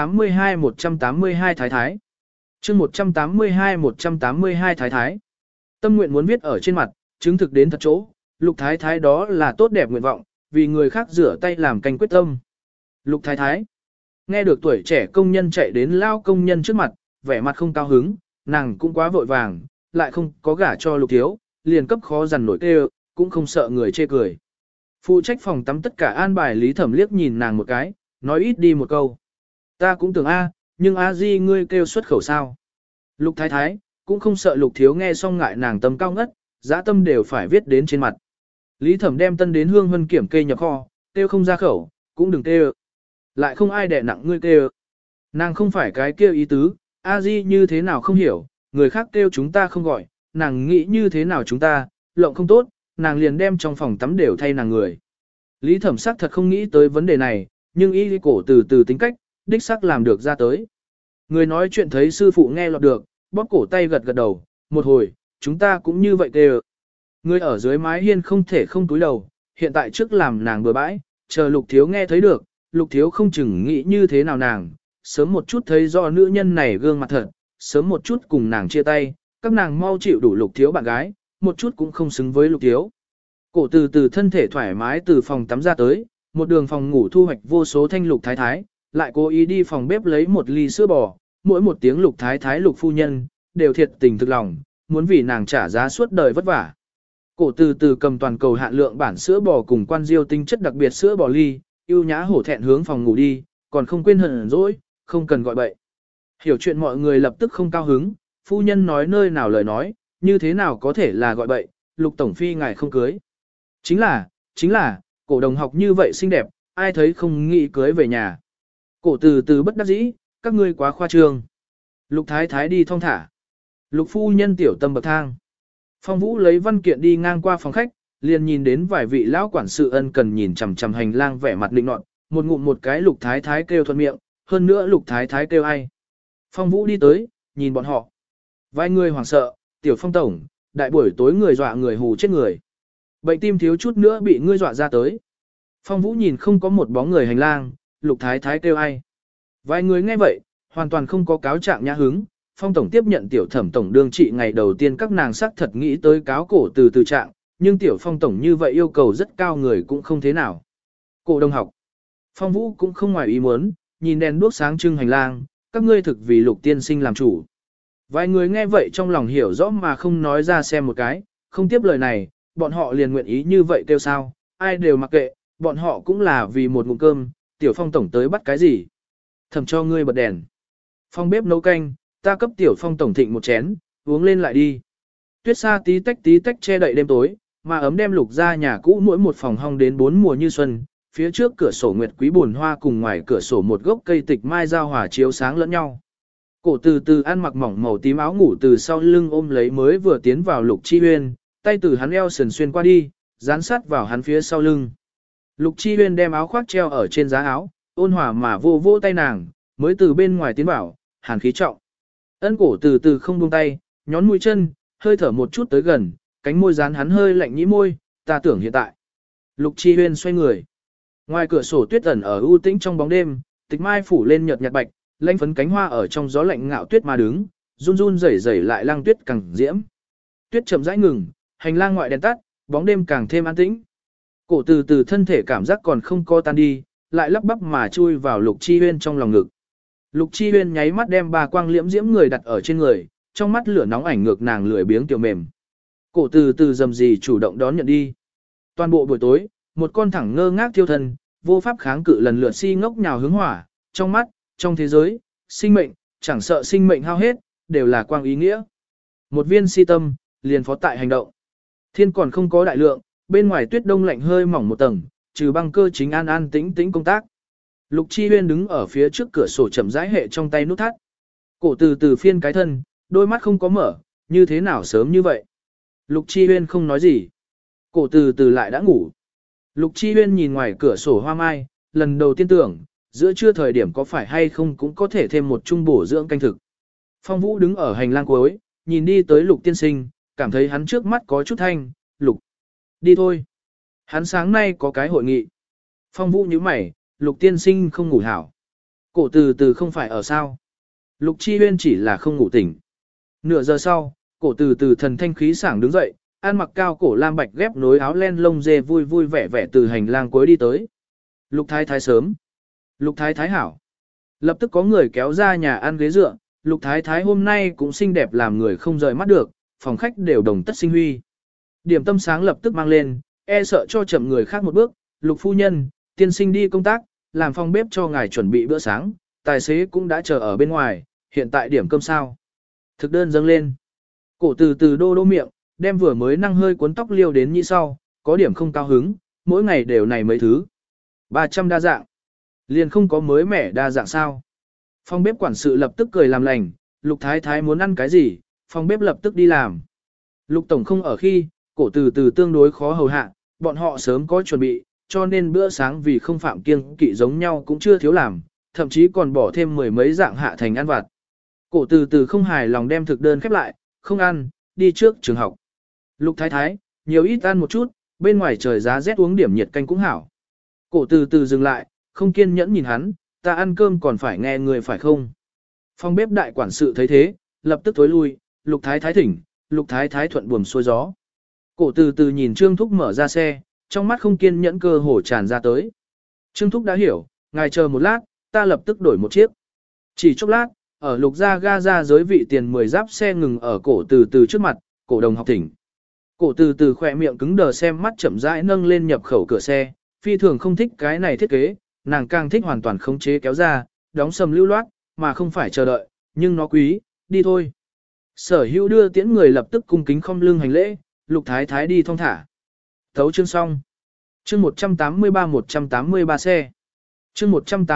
182 thái thái. Chương 182 thái thái. Tâm nguyện muốn viết ở trên mặt, chứng thực đến thật chỗ, Lục thái thái đó là tốt đẹp nguyện vọng, vì người khác rửa tay làm canh quyết tâm. Lục thái thái. Nghe được tuổi trẻ công nhân chạy đến lao công nhân trước mặt, vẻ mặt không cao hứng, nàng cũng quá vội vàng, lại không có gả cho Lục thiếu, liền cấp khó dằn nổi kêu, cũng không sợ người chê cười. Phụ trách phòng tắm tất cả an bài Lý Thẩm liếc nhìn nàng một cái, nói ít đi một câu. Ta cũng tưởng nhưng Di ngươi kêu xuất khẩu sao. Lục thái thái, cũng không sợ Lục thiếu nghe xong ngại nàng tâm cao ngất, dã tâm đều phải viết đến trên mặt. Lý Thẩm đem tân đến hương hân kiểm kê nhập kho, kêu không ra khẩu, cũng đừng kêu. Lại không ai đè nặng ngươi kêu. Nàng không phải cái kêu ý tứ, a di như thế nào không hiểu, người khác kêu chúng ta không gọi, nàng nghĩ như thế nào chúng ta, lộng không tốt, nàng liền đem trong phòng tắm đều thay nàng người. Lý Thẩm sắc thật không nghĩ tới vấn đề này, nhưng y cổ từ từ tính cách, đích sắc làm được ra tới. Người nói chuyện thấy sư phụ nghe lọt được, bóp cổ tay gật gật đầu, một hồi, chúng ta cũng như vậy kêu. Người ở dưới mái hiên không thể không túi đầu, hiện tại trước làm nàng bừa bãi, chờ Lục Thiếu nghe thấy được, Lục Thiếu không chừng nghĩ như thế nào nàng, sớm một chút thấy do nữ nhân này gương mặt thật, sớm một chút cùng nàng chia tay, các nàng mau chịu đủ Lục Thiếu bạn gái, một chút cũng không xứng với Lục Thiếu. Cổ từ từ thân thể thoải mái từ phòng tắm ra tới, một đường phòng ngủ thu hoạch vô số thanh Lục Thái Thái, lại cố ý đi phòng bếp lấy một ly sữa bò, mỗi một tiếng Lục Thái Thái Lục phu nhân, đều thiệt tình thực lòng, muốn vì nàng trả giá suốt đời vất vả. Cổ từ từ cầm toàn cầu hạn lượng bản sữa bò cùng quan diêu tinh chất đặc biệt sữa bò ly, yêu nhã hổ thẹn hướng phòng ngủ đi, còn không quên hờn dỗi, không cần gọi bậy. Hiểu chuyện mọi người lập tức không cao hứng, phu nhân nói nơi nào lời nói, như thế nào có thể là gọi bậy, Lục tổng phi ngài không cưới. Chính là, cổ đồng học như vậy xinh đẹp, ai thấy không nghĩ cưới về nhà. Cổ từ từ bất đắc dĩ, các ngươi quá khoa trương. Lục thái thái đi thong thả. Lục phu nhân tiểu tâm bậc thang. Phong Vũ lấy văn kiện đi ngang qua phòng khách, liền nhìn đến vài vị lão quản sự ân cần nhìn chằm chằm hành lang vẻ mặt định nọt, một ngụm một cái Lục thái thái kêu thuận miệng, hơn nữa Lục thái thái kêu ai. Phong Vũ đi tới, nhìn bọn họ. Vài người hoảng sợ, tiểu Phong tổng, đại buổi tối người dọa người hù chết người. Bệnh tim thiếu chút nữa bị ngươi dọa ra tới. Phong Vũ nhìn không có một bóng người hành lang, Lục thái thái kêu ai. Vài người nghe vậy, hoàn toàn không có cáo trạng nhã hứng. Phong tổng tiếp nhận tiểu thẩm tổng đương trị ngày đầu tiên các nàng sắc thật nghĩ tới cáo cổ từ từ trạng, nhưng tiểu Phong tổng như vậy yêu cầu rất cao người cũng không thế nào. Cổ đồng học. Phong Vũ cũng không ngoài ý muốn, nhìn đèn đuốc sáng trưng hành lang, các ngươi thực vì Lục tiên sinh làm chủ. Vài người nghe vậy trong lòng hiểu rõ mà không nói ra xem một cái, không tiếp lời này, bọn họ liền nguyện ý như vậy kêu sao, ai đều mặc kệ, bọn họ cũng là vì một ngụm cơm, tiểu Phong tổng tới bắt cái gì. Thẩm cho ngươi bật đèn. Phong bếp nấu canh, ta cấp tiểu Phong tổng thịnh một chén, uống lên lại đi. Tuyết sa tí tách che đậy đêm tối, mà ấm đem Lục ra nhà cũ mỗi một phòng hong đến 4 mùa như xuân, phía trước cửa sổ nguyệt quý buồn hoa cùng ngoài cửa sổ một gốc cây tịch mai giao hòa chiếu sáng lẫn nhau. Cổ từ từ ăn mặc mỏng màu tím áo ngủ từ sau lưng ôm lấy mới vừa tiến vào Lục Chi Huyên, tay từ hắn eo sườn xuyên qua đi, dán sát vào hắn phía sau lưng. Lục Chi Huyên đem áo khoác treo ở trên giá áo, ôn hòa mà vô vô tay nàng, mới từ bên ngoài tiến vào, hàn khí trọng. Ân cổ từ từ không buông tay, nhón mũi chân, hơi thở một chút tới gần, cánh môi dán hắn hơi lạnh nhĩ môi, ta tưởng hiện tại. Lục Chi Huyên xoay người. Ngoài cửa sổ tuyết ẩn ở u tĩnh trong bóng đêm, tịch mai phủ lên nhợt nhạt bạch, lanh phấn cánh hoa ở trong gió lạnh ngạo tuyết mà đứng, run run rẩy rẩy lại lăng tuyết càng diễm. Tuyết chậm rãi ngừng, hành lang ngoại đèn tắt, bóng đêm càng thêm an tĩnh. Cổ từ từ thân thể cảm giác còn không co tan đi, lại lắp bắp mà chui vào Lục Chi Huyên trong lòng ngực. Lục Chi Huyên nháy mắt đem ba quang liễm diễm người đặt ở trên người, trong mắt lửa nóng ảnh ngược nàng lười biếng tiểu mềm. Cổ từ từ dầm gì chủ động đón nhận đi. Toàn bộ buổi tối, một con thẳng ngơ ngác thiêu thân, vô pháp kháng cự lần lượt si ngốc nhào hướng hỏa, trong mắt, trong thế giới, sinh mệnh, chẳng sợ sinh mệnh hao hết, đều là quang ý nghĩa. Một viên si tâm, liền phó tại hành động. Thiên còn không có đại lượng, bên ngoài tuyết đông lạnh hơi mỏng một tầng, trừ băng cơ chính an an tĩnh tĩnh công tác. Lục Chi Huyên đứng ở phía trước cửa sổ chậm rãi hệ trong tay nút thắt. Cổ từ từ phiên cái thân, đôi mắt không có mở, như thế nào sớm như vậy. Lục Chi Huyên không nói gì. Cổ từ từ lại đã ngủ. Lục Chi Huyên nhìn ngoài cửa sổ hoa mai, lần đầu tiên tưởng, giữa trưa thời điểm có phải hay không cũng có thể thêm một chung bổ dưỡng canh thực. Phong Vũ đứng ở hành lang cuối, nhìn đi tới Lục tiên sinh, cảm thấy hắn trước mắt có chút thanh, Lục. Đi thôi. Hắn sáng nay có cái hội nghị. Phong Vũ nhíu mày, Lục tiên sinh không ngủ hảo. Cổ từ từ không phải ở sao. Lục Chi Huyên chỉ là không ngủ tỉnh. Nửa giờ sau, cổ từ từ thần thanh khí sảng đứng dậy, ăn mặc cao cổ lam bạch ghép nối áo len lông dê vui vui vẻ vẻ từ hành lang cuối đi tới. Lục thái thái sớm. Lục thái thái hảo. Lập tức có người kéo ra nhà ăn ghế dựa, Lục thái thái hôm nay cũng xinh đẹp làm người không rời mắt được, phòng khách đều đồng tất sinh huy. Điểm tâm sáng lập tức mang lên, e sợ cho chậm người khác một bước, Lục phu nhân, tiên sinh đi công tác, làm phòng bếp cho ngài chuẩn bị bữa sáng, tài xế cũng đã chờ ở bên ngoài, hiện tại điểm cơm sao. Thực đơn dâng lên. Cổ từ từ đô đô miệng, đem vừa mới năng hơi cuốn tóc liêu đến như sau, có điểm không cao hứng, mỗi ngày đều này mấy thứ. 300 đa dạng. Liền không có mới mẻ đa dạng sao. Phòng bếp quản sự lập tức cười làm lành, Lục Thái Thái muốn ăn cái gì, phòng bếp lập tức đi làm. Lục Tổng không ở khi, cổ từ từ tương đối khó hầu hạ, bọn họ sớm có chuẩn bị, cho nên bữa sáng vì không phạm kiêng kỵ giống nhau cũng chưa thiếu làm, thậm chí còn bỏ thêm mười mấy dạng hạ thành ăn vặt. Cổ từ từ không hài lòng đem thực đơn khép lại, không ăn, đi trước trường học. Lục Thái Thái, nhiều ít ăn một chút, bên ngoài trời giá rét uống điểm nhiệt canh cũng hảo. Cổ từ từ dừng lại, không kiên nhẫn nhìn hắn, ta ăn cơm còn phải nghe người phải không? Phòng bếp đại quản sự thấy thế, lập tức tối lui, Lục Thái Thái thỉnh, Lục Thái Thái thuận buồm xuôi gió. Cổ từ từ nhìn Trương Thúc mở ra xe, trong mắt không kiên nhẫn cơ hồ tràn ra tới. Trương Thúc đã hiểu, ngài chờ một lát, ta lập tức đổi một chiếc. Chỉ chốc lát, ở Lục gia ga ra giới vị tiền 10 giáp xe ngừng ở cổ từ từ trước mặt, cổ đồng học thỉnh. Cổ từ từ khỏe miệng cứng đờ xem mắt chậm rãi nâng lên nhập khẩu cửa xe, phi thường không thích cái này thiết kế, nàng càng thích hoàn toàn khống chế kéo ra, đóng sầm lưu loát, mà không phải chờ đợi, nhưng nó quý, đi thôi. Sở hữu đưa tiễn người lập tức cung kính không lưng hành lễ, Lục Thái Thái đi thong thả. Thấu chương xong. Chương 183 xe. Chương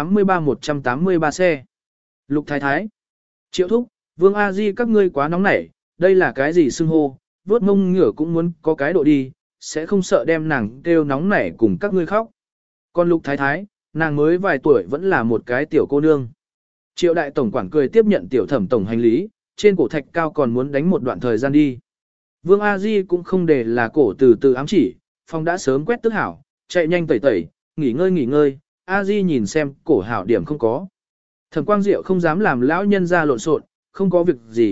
183 xe. Lục Thái Thái. Triệu Thúc, Vương A Di các ngươi quá nóng nảy, đây là cái gì xưng hô, vốt mông ngửa cũng muốn có cái độ đi, sẽ không sợ đem nàng kêu nóng nảy cùng các ngươi khóc. Còn Lục Thái Thái, nàng mới vài tuổi vẫn là một cái tiểu cô nương. Triệu đại tổng quản cười tiếp nhận tiểu thẩm tổng hành lý, trên cổ thạch cao còn muốn đánh một đoạn thời gian đi. Vương A Di cũng không để là cổ từ từ ám chỉ, phòng đã sớm quét tức hảo, chạy nhanh tẩy tẩy, nghỉ ngơi, A Di nhìn xem cổ hảo điểm không có. Thẩm Quang Diệu không dám làm lão nhân ra lộn xộn, không có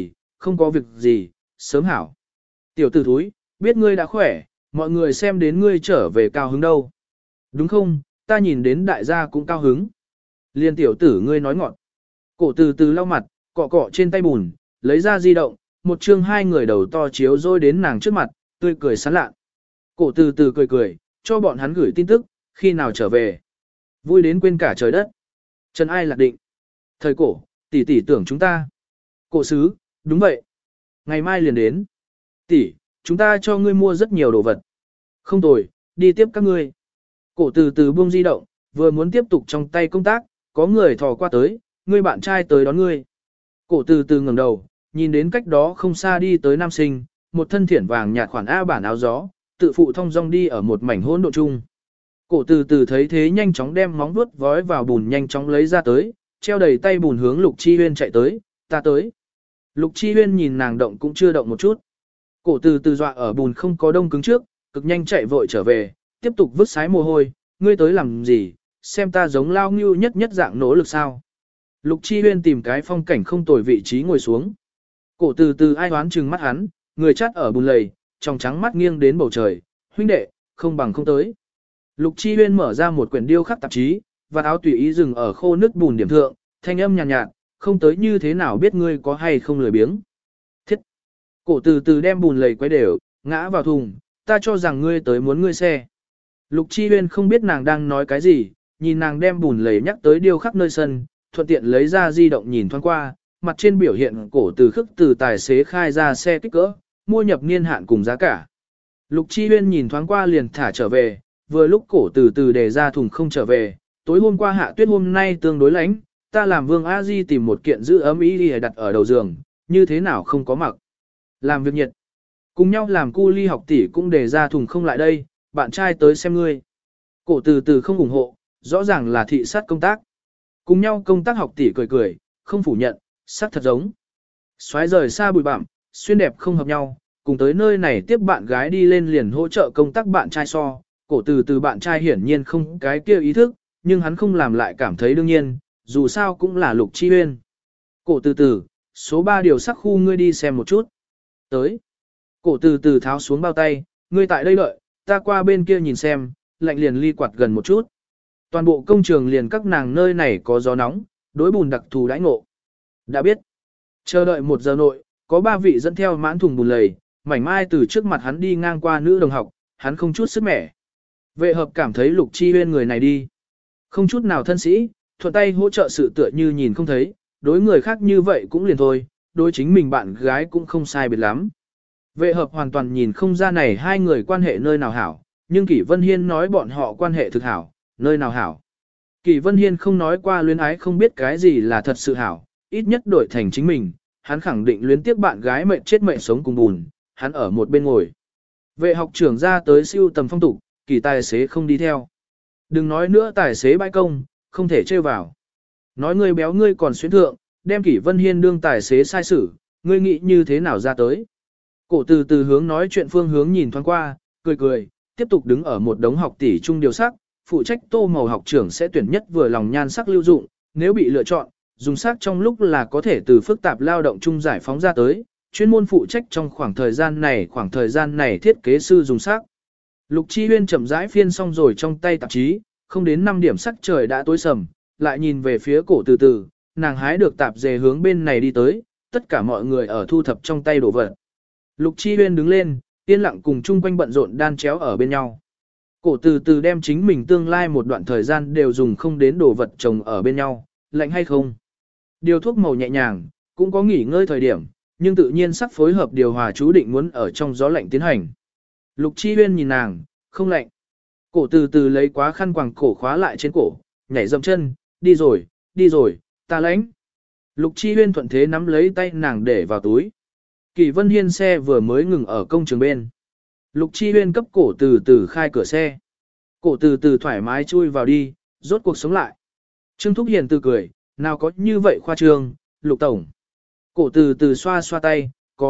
việc gì, sớm hảo. Tiểu tử thúi, biết ngươi đã khỏe, mọi người xem đến ngươi trở về cao hứng đâu. Đúng không, ta nhìn đến đại gia cũng cao hứng. Liên tiểu tử ngươi nói ngọn. Cổ từ từ lau mặt, cọ cọ trên tay bùn, lấy ra di động, một chương hai người đầu to chiếu rôi đến nàng trước mặt, tươi cười sán lạ. Cổ từ từ cười, cho bọn hắn gửi tin tức, khi nào trở về. Vui đến quên cả trời đất. Trần Ai Lạc Định. Thời cổ, tỷ tưởng chúng ta. Cổ sứ, đúng vậy. Ngày mai liền đến. Tỷ, chúng ta cho ngươi mua rất nhiều đồ vật. Không tồi, đi tiếp các ngươi. Cổ từ từ buông di động, vừa muốn tiếp tục trong tay công tác, có người thò qua tới, ngươi bạn trai tới đón ngươi. Cổ từ từ ngẩng đầu, nhìn đến cách đó không xa đi tới nam sinh, một thân thiển vàng nhạt khoản A bản áo gió, tự phụ thong dong đi ở một mảnh hỗn độn chung. Cổ từ từ thấy thế nhanh chóng đem móng vuốt vói vào bùn nhanh chóng lấy ra tới, treo đầy tay bùn hướng Lục Chi Huyên chạy tới, ta tới. Lục Chi Huyên nhìn nàng động cũng chưa động một chút. Cổ từ từ dọa ở bùn không có đông cứng trước, cực nhanh chạy vội trở về, tiếp tục vứt sái mồ hôi, ngươi tới làm gì, xem ta giống lao ngưu nhất dạng nỗ lực sao. Lục Chi Huyên tìm cái phong cảnh không tồi vị trí ngồi xuống. Cổ từ từ ai hoán trừng mắt hắn, người chắt ở bùn lầy, trong trắng mắt nghiêng đến bầu trời, huynh đệ, không bằng không tới. Lục Chi Huyên mở ra một quyển điêu khắc tạp chí, và áo tùy ý dừng ở khô nước bùn điểm thượng, thanh âm nhàn nhạt, không tới như thế nào biết ngươi có hay không lười biếng. Thiết! Cổ từ từ đem bùn lầy quay đều, ngã vào thùng, ta cho rằng ngươi tới muốn ngươi xe. Lục Chi Huyên không biết nàng đang nói cái gì, nhìn nàng đem bùn lầy nhắc tới điêu khắc nơi sân, thuận tiện lấy ra di động nhìn thoáng qua, mặt trên biểu hiện cổ từ khức từ tài xế khai ra xe kích cỡ, mua nhập niên hạn cùng giá cả. Lục Chi Huyên nhìn thoáng qua liền thả trở về, vừa lúc cổ từ từ để ra thùng không trở về, tối hôm qua hạ tuyết hôm nay tương đối lạnh, ta làm Vương A Di tìm một kiện giữ ấm ý đi đặt ở đầu giường, như thế nào không có mặc. Làm việc nhiệt. Cùng nhau làm cu ly học tỷ cũng để ra thùng không lại đây, bạn trai tới xem ngươi. Cổ từ từ không ủng hộ, rõ ràng là thị sát công tác. Cùng nhau công tác học tỷ cười, không phủ nhận, sắc thật giống. Xoái rời xa bụi bặm, xuyên đẹp không hợp nhau, cùng tới nơi này tiếp bạn gái đi lên liền hỗ trợ công tác bạn trai so. Cổ từ từ bạn trai hiển nhiên không cái kia ý thức, nhưng hắn không làm lại cảm thấy đương nhiên, dù sao cũng là Lục Chi Huyên. Cổ từ từ, số 3 điều sắc khu ngươi đi xem một chút. Tới. Cổ từ từ tháo xuống bao tay, ngươi tại đây đợi, ta qua bên kia nhìn xem, lạnh liền ly quạt gần một chút. Toàn bộ công trường liền các nàng nơi này có gió nóng, đối bùn đặc thù đãi ngộ. Đã biết. Chờ đợi 1 giờ nội, có 3 vị dẫn theo mãn thùng bùn lầy, mảnh mai từ trước mặt hắn đi ngang qua nữ đồng học, hắn không chút sức mẻ. Vệ hợp cảm thấy Lục Chi Huyên người này đi. Không chút nào thân sĩ, thuận tay hỗ trợ sự tựa như nhìn không thấy, đối người khác như vậy cũng liền thôi, đối chính mình bạn gái cũng không sai biệt lắm. Vệ hợp hoàn toàn nhìn không ra này hai người quan hệ nơi nào hảo, nhưng Kỷ Vân Hiên nói bọn họ quan hệ thực hảo, nơi nào hảo. Kỳ Vân Hiên không nói qua luyến ái không biết cái gì là thật sự hảo, ít nhất đổi thành chính mình, hắn khẳng định luyến tiếc bạn gái mệnh chết mệnh sống cùng bùn, hắn ở một bên ngồi. Vệ học trưởng ra tới siêu tầm phong tục, Kỳ tài xế không đi theo. Đừng nói nữa tài xế bãi công, không thể trêu vào. Nói ngươi béo ngươi còn xuyến thượng, đem Kỷ Vân Hiên đương tài xế sai xử, ngươi nghĩ như thế nào ra tới. Cổ từ từ hướng nói chuyện phương hướng nhìn thoáng qua, cười cười, tiếp tục đứng ở một đống học tỷ trung điều sắc, phụ trách tô màu học trưởng sẽ tuyển nhất vừa lòng nhan sắc lưu dụng, nếu bị lựa chọn, dùng sắc trong lúc là có thể từ phức tạp lao động chung giải phóng ra tới, chuyên môn phụ trách trong khoảng thời gian này thiết kế sư dùng sắc. Lục Chi Huyên chậm rãi phiên xong rồi trong tay tạp chí, không đến 5 điểm sắc trời đã tối sầm, lại nhìn về phía cổ từ từ, nàng hái được tạp dề hướng bên này đi tới, tất cả mọi người ở thu thập trong tay đồ vật. Lục Chi Huyên đứng lên, yên lặng cùng chung quanh bận rộn đan chéo ở bên nhau. Cổ từ từ đem chính mình tương lai một đoạn thời gian đều dùng không đến đồ vật chồng ở bên nhau, lạnh hay không. Điều thuốc màu nhẹ nhàng, cũng có nghỉ ngơi thời điểm, nhưng tự nhiên sắc phối hợp điều hòa chú định muốn ở trong gió lạnh tiến hành. Lục Chi Huyên nhìn nàng, không lạnh. Cổ từ từ lấy quá khăn quàng cổ khóa lại trên cổ, nhảy dậm chân, đi rồi, ta lãnh. Lục Chi Huyên thuận thế nắm lấy tay nàng để vào túi. Kỳ Vân Hiên xe vừa mới ngừng ở công trường bên. Lục Chi Huyên cấp cổ từ từ khai cửa xe. Cổ từ từ thoải mái chui vào đi, rốt cuộc sống lại. Trương Thúc Hiền từ cười, nào có như vậy khoa trương, Lục Tổng. Cổ từ từ xoa xoa tay,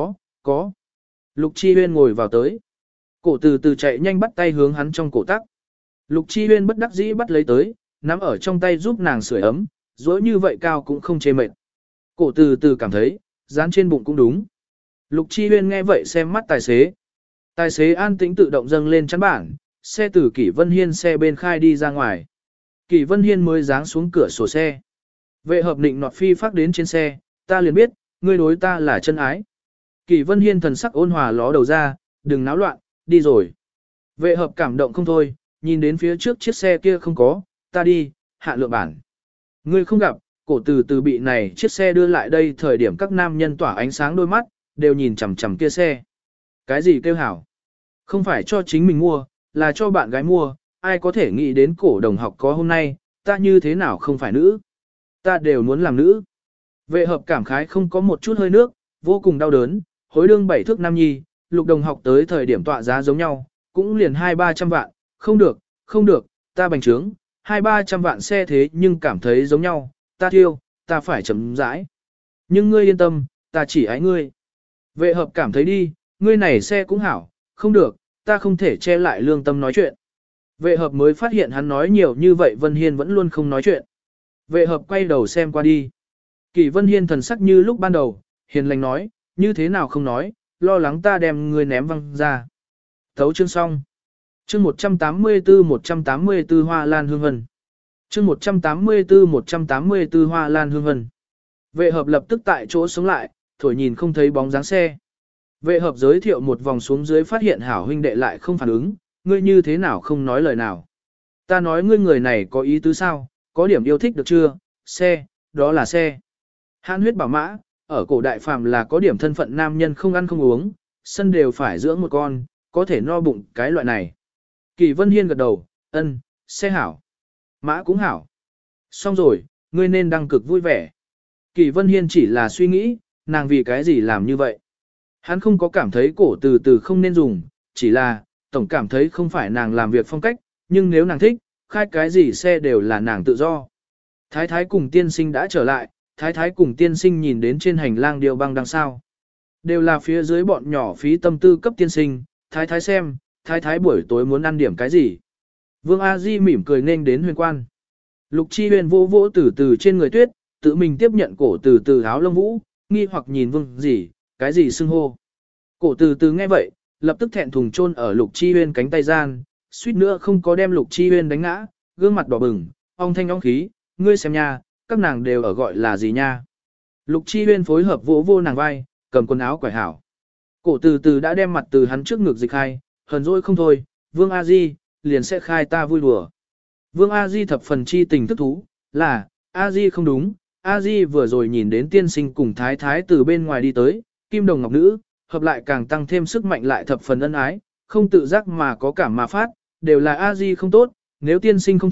có. Lục Chi Huyên ngồi vào tới. Cổ từ từ chạy nhanh bắt tay hướng hắn trong cổ tắc. Lục Chi Huyên bất đắc dĩ bắt lấy tới, nắm ở trong tay giúp nàng sưởi ấm, dối như vậy cao cũng không chê mệt. Cổ từ từ cảm thấy, dán trên bụng cũng đúng. Lục Chi Huyên nghe vậy xem mắt tài xế. Tài xế an tĩnh tự động dâng lên chắn bảng, xe từ Kỷ Vân Hiên xe bên khai đi ra ngoài. Kỷ Vân Hiên mới giáng xuống cửa sổ xe. Vệ hợp định nọt phi phát đến trên xe, ta liền biết, ngươi đối ta là chân ái. Kỷ Vân Hiên thần sắc ôn hòa ló đầu ra, đừng náo loạn, đi rồi. Vệ hợp cảm động không thôi, nhìn đến phía trước chiếc xe kia không có, ta đi, hạ lượng bản. Ngươi không gặp, cổ từ từ bị này chiếc xe đưa lại đây thời điểm các nam nhân tỏa ánh sáng đôi mắt, đều nhìn chằm chằm kia xe. Cái gì kêu hảo? Không phải cho chính mình mua, là cho bạn gái mua, ai có thể nghĩ đến cổ đồng học có hôm nay, ta như thế nào không phải nữ? Ta đều muốn làm nữ. Vệ hợp cảm khái không có một chút hơi nước, vô cùng đau đớn, hối đương 7 thước nam nhi, Lục đồng học tới thời điểm tọa giá giống nhau, cũng liền 200-300 vạn, không được, ta bành trướng, 200-300 vạn xe thế nhưng cảm thấy giống nhau, ta thiêu, ta phải chấm rãi. Nhưng ngươi yên tâm, ta chỉ ái ngươi. Vệ hợp cảm thấy đi, ngươi này xe cũng hảo, không được, ta không thể che lại lương tâm nói chuyện. Vệ hợp mới phát hiện hắn nói nhiều như vậy Vân Hiên vẫn luôn không nói chuyện. Vệ hợp quay đầu xem qua đi. Kỳ Vân Hiên thần sắc như lúc ban đầu, hiền lành nói, như thế nào không nói, lo lắng ta đem ngươi ném văng ra. Thấu chương xong. Chương 184 Hoa Lan Hương Hân. Chương 184 Hoa Lan Hương Hân. Vệ hợp lập tức tại chỗ sống lại, thổi nhìn không thấy bóng dáng xe. Vệ hợp giới thiệu một vòng xuống dưới phát hiện hảo huynh đệ lại không phản ứng, ngươi như thế nào không nói lời nào. Ta nói ngươi người này có ý tứ sao, có điểm yêu thích được chưa, xe, đó là xe. Hãn huyết bảo mã, ở cổ đại phàm là có điểm thân phận nam nhân không ăn không uống, sân đều phải dưỡng một con, có thể no bụng cái loại này. Kỳ Vân Hiên gật đầu, ân, xe hảo. Mã cũng hảo. Xong rồi, ngươi nên đăng cực vui vẻ. Kỳ Vân Hiên chỉ là suy nghĩ, nàng vì cái gì làm như vậy. Hắn không có cảm thấy cổ từ từ không nên dùng, chỉ là, tổng cảm thấy không phải nàng làm việc phong cách, nhưng nếu nàng thích, khai cái gì xe đều là nàng tự do. Thái thái cùng tiên sinh đã trở lại, thái thái cùng tiên sinh nhìn đến trên hành lang điều băng đằng sau. Đều là phía dưới bọn nhỏ phí tâm tư cấp tiên sinh, thái thái xem, thái thái buổi tối muốn ăn điểm cái gì. Vương A Di mỉm cười nên đến huyền quan. Lục Chi Huyền vỗ vỗ từ từ trên người tuyết, tự mình tiếp nhận cổ từ từ áo lông vũ, nghi hoặc nhìn Vương gì, cái gì xưng hô. Cổ từ từ nghe vậy, lập tức thẹn thùng chôn ở Lục Chi Huyền cánh tay gian, suýt nữa không có đem Lục Chi Huyền đánh ngã, gương mặt đỏ bừng, ong thanh ong khí, ngươi xem nha, các nàng đều ở gọi là gì nha. Lục Chi Huyền phối hợp vỗ vô nàng vai, cầm quần áo quải hảo. Cổ từ từ đã đem mặt từ hắn trước ngực dịch khai, hờn dỗi không thôi, Vương A Di, liền sẽ khai ta vui đùa. Vương A Di thập phần chi tình thức thú, là, A Di không đúng, A Di vừa rồi nhìn đến tiên sinh cùng thái thái từ bên ngoài đi tới, kim đồng ngọc nữ, hợp lại càng tăng thêm sức mạnh lại thập phần ân ái, không tự giác mà có cảm mà phát, đều là A Di không tốt, nếu tiên sinh không thích,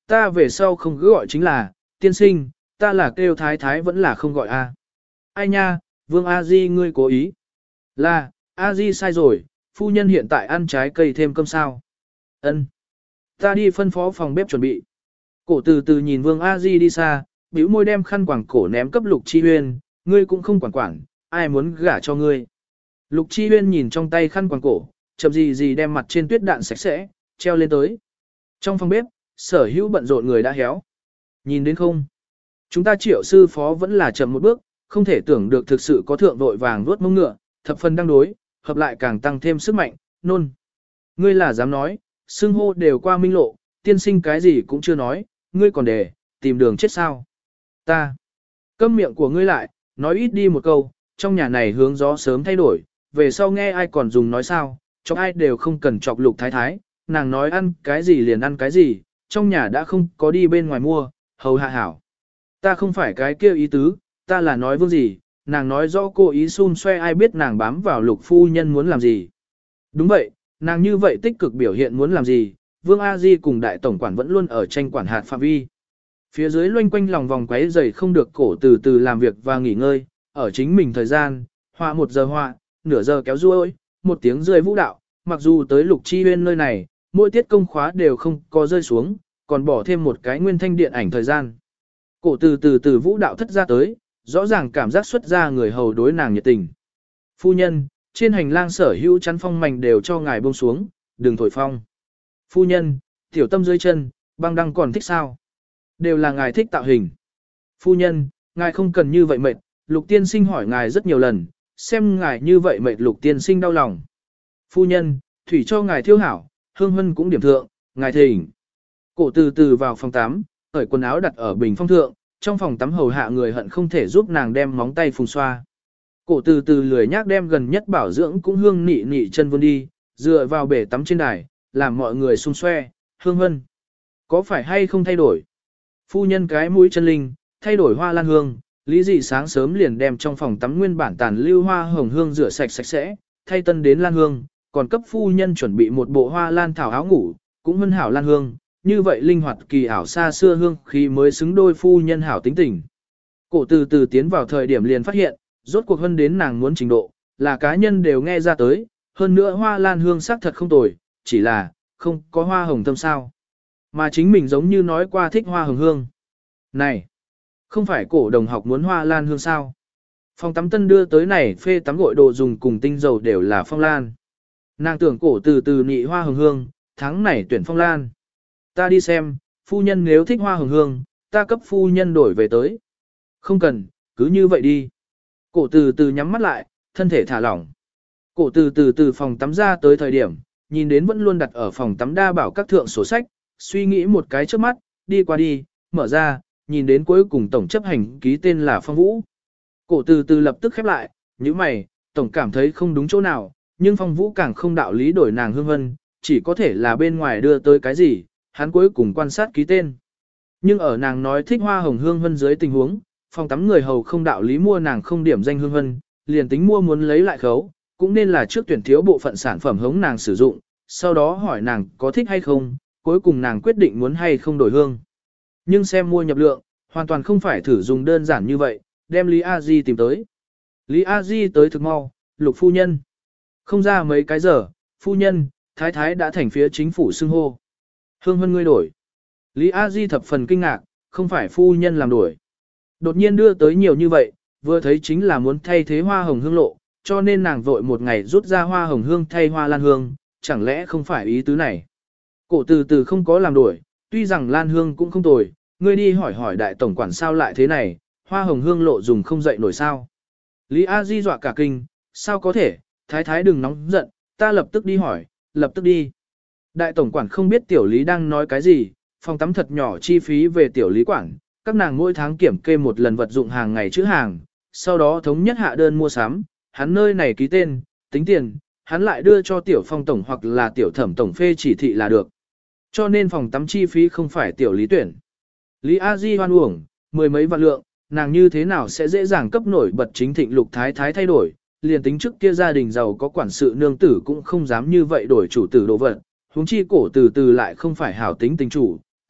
ta về sau không cứ gọi chính là, tiên sinh, ta là kêu thái thái vẫn là không gọi a. Ai nha, Vương A Di ngươi cố ý. Là, A Di sai rồi, phu nhân hiện tại ăn trái cây thêm cơm sao. Ân, ta đi phân phó phòng bếp chuẩn bị. Cổ từ từ nhìn Vương A Di đi xa, bĩu môi đem khăn quàng cổ ném cấp Lục Chi Huyên, ngươi cũng không quản quản, ai muốn gả cho ngươi. Lục Chi Huyên nhìn trong tay khăn quàng cổ, chậm gì gì đem mặt trên tuyết đạn sạch sẽ, treo lên tới. Trong phòng bếp, sở hữu bận rộn người đã héo. Nhìn đến không? Chúng ta Triệu sư phó vẫn là chậm một bước, không thể tưởng được thực sự có thượng vội vàng vuốt mông ngựa, thập phần đang đối, hợp lại càng tăng thêm sức mạnh, nôn. Ngươi là dám nói, xưng hô đều qua minh lộ, tiên sinh cái gì cũng chưa nói, ngươi còn để, tìm đường chết sao. Ta, câm miệng của ngươi lại, nói ít đi một câu, trong nhà này hướng gió sớm thay đổi, về sau nghe ai còn dùng nói sao, cho ai đều không cần chọc Lục thái thái, nàng nói ăn cái gì liền ăn cái gì, trong nhà đã không có đi bên ngoài mua, hầu hạ hảo. Ta không phải cái kia ý tứ, ta là nói Vương gì, nàng nói rõ cô ý xun xoe ai biết nàng bám vào Lục phu nhân muốn làm gì. Đúng vậy, nàng như vậy tích cực biểu hiện muốn làm gì, Vương A Di cùng đại tổng quản vẫn luôn ở tranh quản hạt phạm vi. Phía dưới loanh quanh lòng vòng quấy dày không được cổ từ từ làm việc và nghỉ ngơi, ở chính mình thời gian, họa 1 giờ họa, nửa giờ kéo ruôi, 1 tiếng rơi vũ đạo, mặc dù tới Lục Chi Huyên nơi này, mỗi tiết công khóa đều không có rơi xuống, còn bỏ thêm một cái nguyên thanh điện ảnh thời gian. Cổ từ vũ đạo thất ra tới, rõ ràng cảm giác xuất ra người hầu đối nàng nhiệt tình. Phu nhân, trên hành lang sở hữu chắn phong mảnh đều cho ngài buông xuống, đừng thổi phong. Phu nhân, tiểu tâm dưới chân, băng đăng còn thích sao? Đều là ngài thích tạo hình. Phu nhân, ngài không cần như vậy mệt, Lục tiên sinh hỏi ngài rất nhiều lần, xem ngài như vậy mệt Lục tiên sinh đau lòng. Phu nhân, thủy cho ngài thiêu hảo, hương hân cũng điểm thượng, ngài thỉnh. Cổ từ từ vào phòng tắm, cởi quần áo đặt ở bình phong thượng, trong phòng tắm hầu hạ người hận không thể giúp nàng đem móng tay phùng xoa. Cổ từ từ lười nhác đem gần nhất bảo dưỡng cũng hương nị nị chân vươn đi, dựa vào bể tắm trên đài, làm mọi người xung xoe, hương hân. Có phải hay không thay đổi? Phu nhân cái mũi chân linh, thay đổi hoa lan hương, lý dị sáng sớm liền đem trong phòng tắm nguyên bản tàn lưu hoa hồng hương rửa sạch sạch sẽ, thay tân đến lan hương, còn cấp phu nhân chuẩn bị một bộ hoa lan thảo áo ngủ, cũng hân hảo lan hương, như vậy linh hoạt kỳ ảo xa xưa hương khi mới xứng đôi phu nhân hảo tính tình. Cổ từ từ tiến vào thời điểm liền phát hiện, rốt cuộc hân đến nàng muốn trình độ, là cá nhân đều nghe ra tới, hơn nữa hoa lan hương sắc thật không tồi, chỉ là, không có hoa hồng tâm sao. Mà chính mình giống như nói qua thích hoa hồng hương. Này, không phải cổ đồng học muốn hoa lan hương sao? Phòng tắm tân đưa tới này phê tắm gội đồ dùng cùng tinh dầu đều là phong lan. Nàng tưởng cổ từ từ nị hoa hồng hương, tháng này tuyển phong lan. Ta đi xem, phu nhân nếu thích hoa hồng hương, ta cấp phu nhân đổi về tới. Không cần, cứ như vậy đi. Cổ từ từ nhắm mắt lại, thân thể thả lỏng. Cổ từ phòng tắm ra tới thời điểm, nhìn đến vẫn luôn đặt ở phòng tắm đa bảo các thượng sổ sách, suy nghĩ một cái trước mắt, đi qua đi, mở ra, nhìn đến cuối cùng tổng chấp hành ký tên là Phong Vũ. Cổ từ từ lập tức khép lại, như mày, tổng cảm thấy không đúng chỗ nào, nhưng Phong Vũ càng không đạo lý đổi nàng hương vân, chỉ có thể là bên ngoài đưa tới cái gì, hắn cuối cùng quan sát ký tên. Nhưng ở nàng nói thích hoa hồng hương vân dưới tình huống, phòng tắm người hầu không đạo lý mua nàng không điểm danh hương vân, liền tính mua muốn lấy lại khấu, cũng nên là trước tuyển thiếu bộ phận sản phẩm hống nàng sử dụng, sau đó hỏi nàng có thích hay không, cuối cùng nàng quyết định muốn hay không đổi hương. Nhưng xem mua nhập lượng, hoàn toàn không phải thử dùng đơn giản như vậy, đem Lý A Di tìm tới. Lý A Di tới thực mau, Lục phu nhân. Không ra mấy cái giờ, phu nhân, thái thái đã thành phía chính phủ xưng hô. Hương hân ngươi đổi. Lý A Di thập phần kinh ngạc, không phải phu nhân làm đổi. Đột nhiên đưa tới nhiều như vậy, vừa thấy chính là muốn thay thế hoa hồng hương lộ, cho nên nàng vội một ngày rút ra hoa hồng hương thay hoa lan hương, chẳng lẽ không phải ý tứ này. Cổ từ từ không có làm đổi, tuy rằng lan hương cũng không tồi, ngươi đi hỏi hỏi đại tổng quản sao lại thế này, hoa hồng hương lộ dùng không dậy nổi sao. Lý A Di dọa cả kinh, sao có thể, thái thái đừng nóng giận, ta lập tức đi hỏi, lập tức đi. Đại tổng quản không biết tiểu lý đang nói cái gì, phòng tắm thật nhỏ chi phí về tiểu lý quản, các nàng mỗi tháng kiểm kê một lần vật dụng hàng ngày chữ hàng, sau đó thống nhất hạ đơn mua sắm, hắn nơi này ký tên, tính tiền, hắn lại đưa cho tiểu phong tổng hoặc là tiểu thẩm tổng phê chỉ thị là được. Cho nên phòng tắm chi phí không phải tiểu lý tuyển. Lý A Di hoan uổng, mười mấy vạn lượng, nàng như thế nào sẽ dễ dàng cấp nổi bật chính thịnh Lục thái thái thay đổi, liền tính trước kia gia đình giàu có quản sự nương tử cũng không dám như vậy đổi chủ tử đồ vật, huống chi cổ từ từ lại không phải hảo tính tình chủ,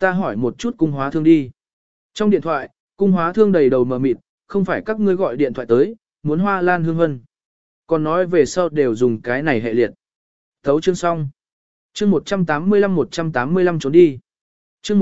ta hỏi một chút cung hóa thương đi. Trong điện thoại, cung hóa thương đầy đầu mờ mịt, không phải các ngươi gọi điện thoại tới, muốn hoa lan hương vân. Còn nói về sau đều dùng cái này hệ liệt. Thấu chương xong. Chương 185 trốn đi. Chương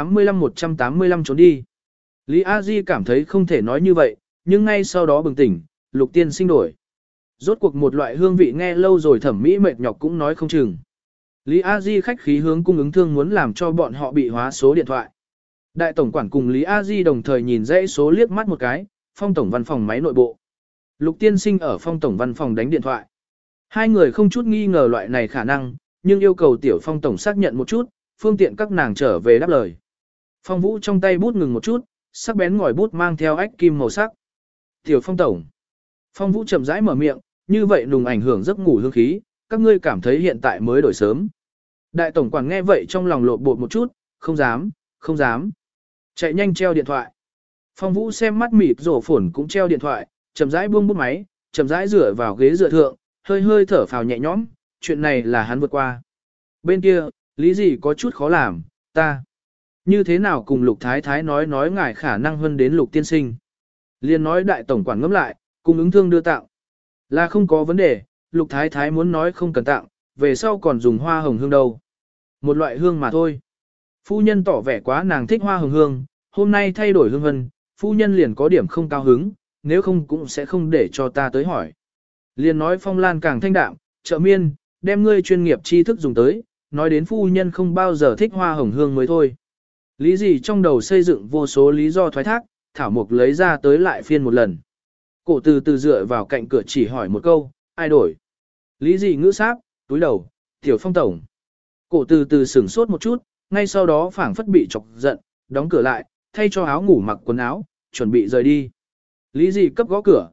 185 trốn đi. Lý A Di cảm thấy không thể nói như vậy, nhưng ngay sau đó bừng tỉnh, Lục Tiên Sinh đổi. Rốt cuộc một loại hương vị nghe lâu rồi thẩm mỹ mệt nhọc cũng nói không chừng. Lý A Di khách khí hướng cung ứng thương muốn làm cho bọn họ bị hóa số điện thoại. Đại tổng quản cùng Lý A Di đồng thời nhìn dãy số liếc mắt một cái, Phong tổng văn phòng máy nội bộ. Lục Tiên Sinh ở Phong tổng văn phòng đánh điện thoại. Hai người không chút nghi ngờ loại này khả năng, nhưng yêu cầu Tiểu Phong tổng xác nhận một chút, phương tiện các nàng trở về đáp lời. Phong Vũ trong tay bút ngừng một chút, sắc bén ngòi bút mang theo ách kim màu sắc. Tiểu Phong tổng. Phong Vũ chậm rãi mở miệng, như vậy nùng ảnh hưởng giấc ngủ hương khí, các ngươi cảm thấy hiện tại mới đổi sớm. Đại tổng quản nghe vậy trong lòng lộn bột một chút, không dám, không dám. Chạy nhanh treo điện thoại. Phong Vũ xem mắt mịt rổ phồn cũng treo điện thoại, chậm rãi buông bút máy, chậm rãi dựa vào ghế dựa thượng, hơi hơi thở phào nhẹ nhõm, chuyện này là hắn vượt qua. Bên kia, lý gì có chút khó làm, ta. Như thế nào cùng Lục Thái Thái nói ngài khả năng hơn đến Lục Tiên Sinh. Liên nói đại tổng quản ngẫm lại, cung ứng thương đưa tặng. Là không có vấn đề, Lục Thái Thái muốn nói không cần tặng, về sau còn dùng hoa hồng hương đâu. Một loại hương mà thôi. Phu nhân tỏ vẻ quá nàng thích hoa hồng hương, hôm nay thay đổi hương vân, phu nhân liền có điểm không cao hứng, nếu không cũng sẽ không để cho ta tới hỏi. Liền nói Phong Lan càng thanh đạm, trợ miên, đem ngươi chuyên nghiệp tri thức dùng tới, nói đến phu nhân không bao giờ thích hoa hồng hương mới thôi. Lý gì trong đầu xây dựng vô số lý do thoái thác, Thảo Mục lấy ra tới lại phiên một lần. Cổ từ từ dựa vào cạnh cửa chỉ hỏi một câu, ai đổi? Lý gì ngữ sáp, túi đầu, Tiểu Phong tổng. Cổ từ từ sửng sốt một chút, ngay sau đó phảng phất bị chọc giận, đóng cửa lại, thay cho áo ngủ mặc quần áo, chuẩn bị rời đi. Lý gì cấp gõ cửa,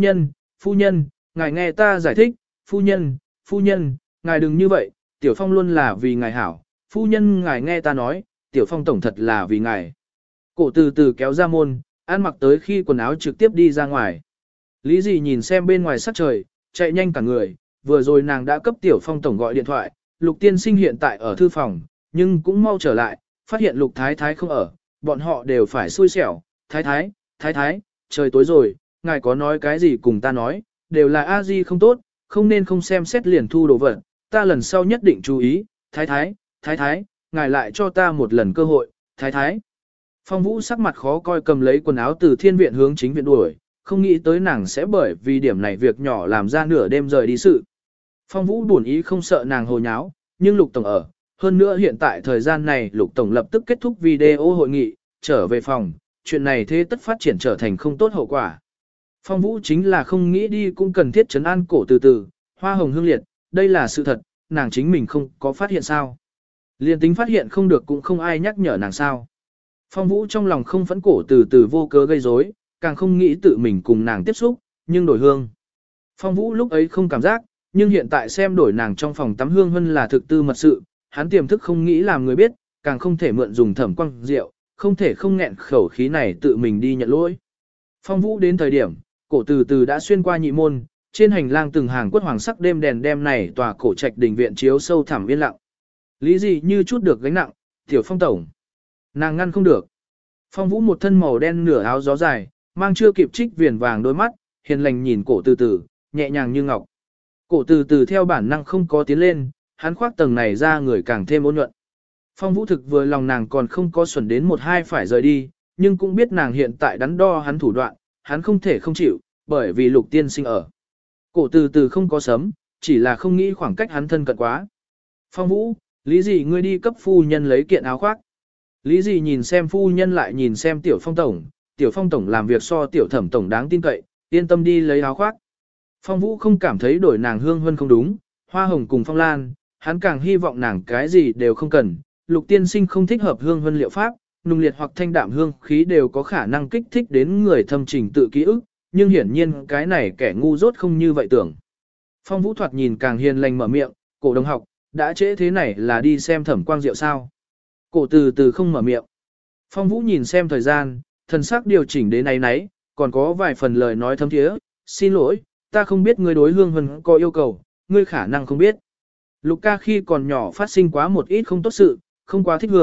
phu nhân, ngài nghe ta giải thích, phu nhân, ngài đừng như vậy, Tiểu Phong luôn là vì ngài hảo, phu nhân ngài nghe ta nói, Tiểu Phong tổng thật là vì ngài. Cổ từ từ kéo ra môn, ăn mặc tới khi quần áo trực tiếp đi ra ngoài. Lý gì nhìn xem bên ngoài sắc trời, chạy nhanh cả người, vừa rồi nàng đã cấp Tiểu Phong tổng gọi điện thoại, Lục Tiên Sinh hiện tại ở thư phòng, nhưng cũng mau trở lại, phát hiện Lục Thái Thái không ở, bọn họ đều phải xui xẻo, Thái Thái, trời tối rồi, ngài có nói cái gì cùng ta nói, đều là a di không tốt, không nên không xem xét liền thu đồ vật, ta lần sau nhất định chú ý, Thái Thái, ngài lại cho ta một lần cơ hội, Thái Thái. Phong Vũ sắc mặt khó coi cầm lấy quần áo từ thiên viện hướng chính viện đuổi, không nghĩ tới nàng sẽ bởi vì điểm này việc nhỏ làm ra nửa đêm rời đi sự. Phong Vũ buồn ý không sợ nàng hồ nháo, nhưng Lục Tổng ở, hơn nữa hiện tại thời gian này Lục Tổng lập tức kết thúc video hội nghị, trở về phòng, chuyện này thế tất phát triển trở thành không tốt hậu quả. Phong Vũ chính là không nghĩ đi cũng cần thiết trấn an cổ từ từ, hoa hồng hương liệt, đây là sự thật, nàng chính mình không có phát hiện sao. Liên tính phát hiện không được cũng không ai nhắc nhở nàng sao. Phong Vũ trong lòng không phẫn cổ từ từ vô cớ gây rối, càng không nghĩ tự mình cùng nàng tiếp xúc, nhưng đổi hương. Phong Vũ lúc ấy không cảm giác, nhưng hiện tại xem đổi nàng trong phòng tắm hương hơn là thực tư mật sự, hắn tiềm thức không nghĩ làm người biết, càng không thể mượn dùng thẩm quang rượu, không thể không nghẹn khẩu khí này tự mình đi nhận lỗi. Phong Vũ đến thời điểm, cổ từ từ đã xuyên qua nhị môn, trên hành lang từng hàng quất hoàng sắc đêm đèn đem này tòa cổ trạch đình viện chiếu sâu thẳm yên lặng. Lý gì như chút được gánh nặng, Tiểu Phong tổng. Nàng ngăn không được. Phong Vũ một thân màu đen nửa áo gió dài, mang chưa kịp trích viền vàng đôi mắt, hiền lành nhìn cổ từ từ, nhẹ nhàng như ngọc. Cổ từ từ theo bản năng không có tiến lên, hắn khoác tầng này ra người càng thêm ôn nhuận. Phong Vũ thực vừa lòng nàng còn không có xuẩn đến một hai phải rời đi, nhưng cũng biết nàng hiện tại đắn đo hắn thủ đoạn, hắn không thể không chịu, bởi vì Lục Tiên Sinh ở. Cổ từ từ không có sấm, chỉ là không nghĩ khoảng cách hắn thân cận quá. Phong Vũ, lý gì ngươi đi cấp phu nhân lấy kiện áo khoác. Lý gì nhìn xem phu nhân lại nhìn xem Tiểu Phong tổng làm việc so Tiểu Thẩm tổng đáng tin cậy, yên tâm đi lấy áo khoác. Phong Vũ không cảm thấy đổi nàng hương hơn không đúng, hoa hồng cùng Phong Lan, hắn càng hy vọng nàng cái gì đều không cần. Lục Tiên Sinh không thích hợp hương hơn liệu pháp, nung liệt hoặc thanh đạm hương khí đều có khả năng kích thích đến người thâm trình tự ký ức, nhưng hiển nhiên cái này kẻ ngu dốt không như vậy tưởng. Phong Vũ thoạt nhìn càng hiền lành mở miệng, cổ đồng học, đã trễ thế này là đi xem Thẩm Quang Diệu sao. Cổ từ từ không mở miệng. Phong Vũ nhìn xem thời gian, thần sắc điều chỉnh đến náy náy, còn có vài phần lời nói thâm thiế, xin lỗi, ta không biết ngươi đối hương hân có yêu cầu, ngươi khả năng không biết. Lục ca khi còn nhỏ phát sinh quá một ít không tốt sự, không quá thích hương,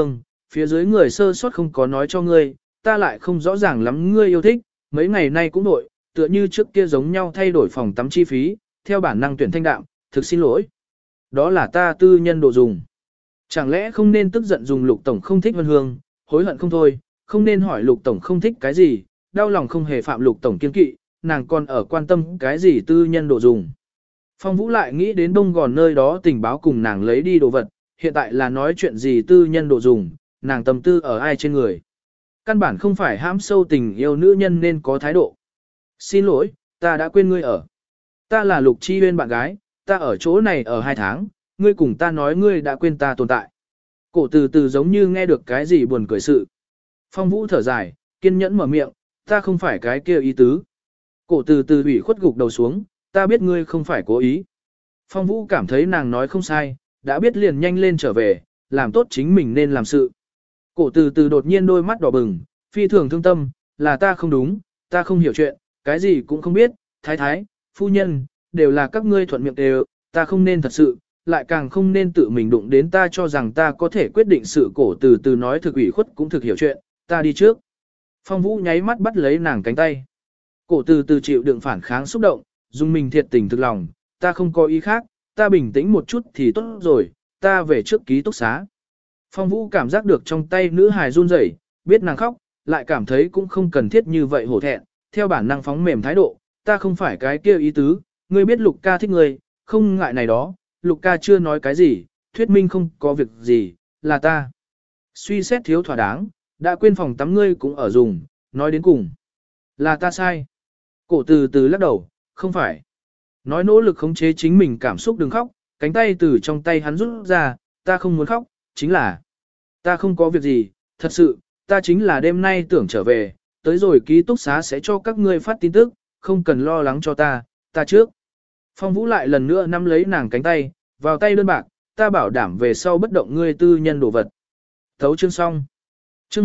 phía dưới người sơ sót không có nói cho ngươi, ta lại không rõ ràng lắm ngươi yêu thích, mấy ngày nay cũng nội, tựa như trước kia giống nhau thay đổi phòng tắm chi phí, theo bản năng tuyển thanh đạm, thực xin lỗi. Đó là ta tư nhân đồ dùng. Chẳng lẽ không nên tức giận dùng Lục tổng không thích Vân Hương, hối hận không thôi, không nên hỏi Lục tổng không thích cái gì, đau lòng không hề phạm Lục tổng kiên kỵ, nàng còn ở quan tâm cái gì tư nhân đồ dùng. Phong Vũ lại nghĩ đến Đông Gòn nơi đó tình báo cùng nàng lấy đi đồ vật, hiện tại là nói chuyện gì tư nhân đồ dùng, nàng tâm tư ở ai trên người. Căn bản không phải hãm sâu tình yêu nữ nhân nên có thái độ. Xin lỗi, ta đã quên ngươi ở. Ta là Lục Chi Huyên bạn gái, ta ở chỗ này ở 2 tháng, ngươi cùng ta nói ngươi đã quên ta tồn tại. Cổ từ từ giống như nghe được cái gì buồn cười sự. Phong Vũ thở dài, kiên nhẫn mở miệng, ta không phải cái kia ý tứ. Cổ từ từ ủy khuất gục đầu xuống, ta biết ngươi không phải cố ý. Phong Vũ cảm thấy nàng nói không sai, đã biết liền nhanh lên trở về, làm tốt chính mình nên làm sự. Cổ từ từ đột nhiên đôi mắt đỏ bừng, phi thường thương tâm, là ta không đúng, ta không hiểu chuyện, cái gì cũng không biết, thái thái, phu nhân, đều là các ngươi thuận miệng đều, ta không nên thật sự, lại càng không nên tự mình đụng đến ta cho rằng ta có thể quyết định sự. Cổ từ từ nói thực ủy khuất cũng thực hiểu chuyện, ta đi trước. Phong Vũ nháy mắt bắt lấy nàng cánh tay. Cổ từ từ chịu đựng phản kháng xúc động, dùng mình thiệt tình thực lòng, ta không có ý khác, ta bình tĩnh một chút thì tốt rồi, ta về trước ký túc xá. Phong Vũ cảm giác được trong tay nữ hài run rẩy, biết nàng khóc, lại cảm thấy cũng không cần thiết như vậy hổ thẹn, theo bản năng phóng mềm thái độ, ta không phải cái kia ý tứ, ngươi biết Lục ca thích ngươi, không ngại này đó, Lục ca chưa nói cái gì, thuyết minh không có việc gì, là ta. Suy xét thiếu thỏa đáng, đã quên phòng tắm ngươi cũng ở dùng, nói đến cùng. Là ta sai. Cổ từ từ lắc đầu, không phải. Nói nỗ lực khống chế chính mình cảm xúc đừng khóc, cánh tay từ trong tay hắn rút ra, ta không muốn khóc, chính là. Ta không có việc gì, thật sự, ta chính là đêm nay tưởng trở về, tới rồi ký túc xá sẽ cho các ngươi phát tin tức, không cần lo lắng cho ta trước. Phong Vũ lại lần nữa nắm lấy nàng cánh tay, vào tay đơn bạc, ta bảo đảm về sau bất động ngươi tư nhân đồ vật. Thấu chương xong. Chương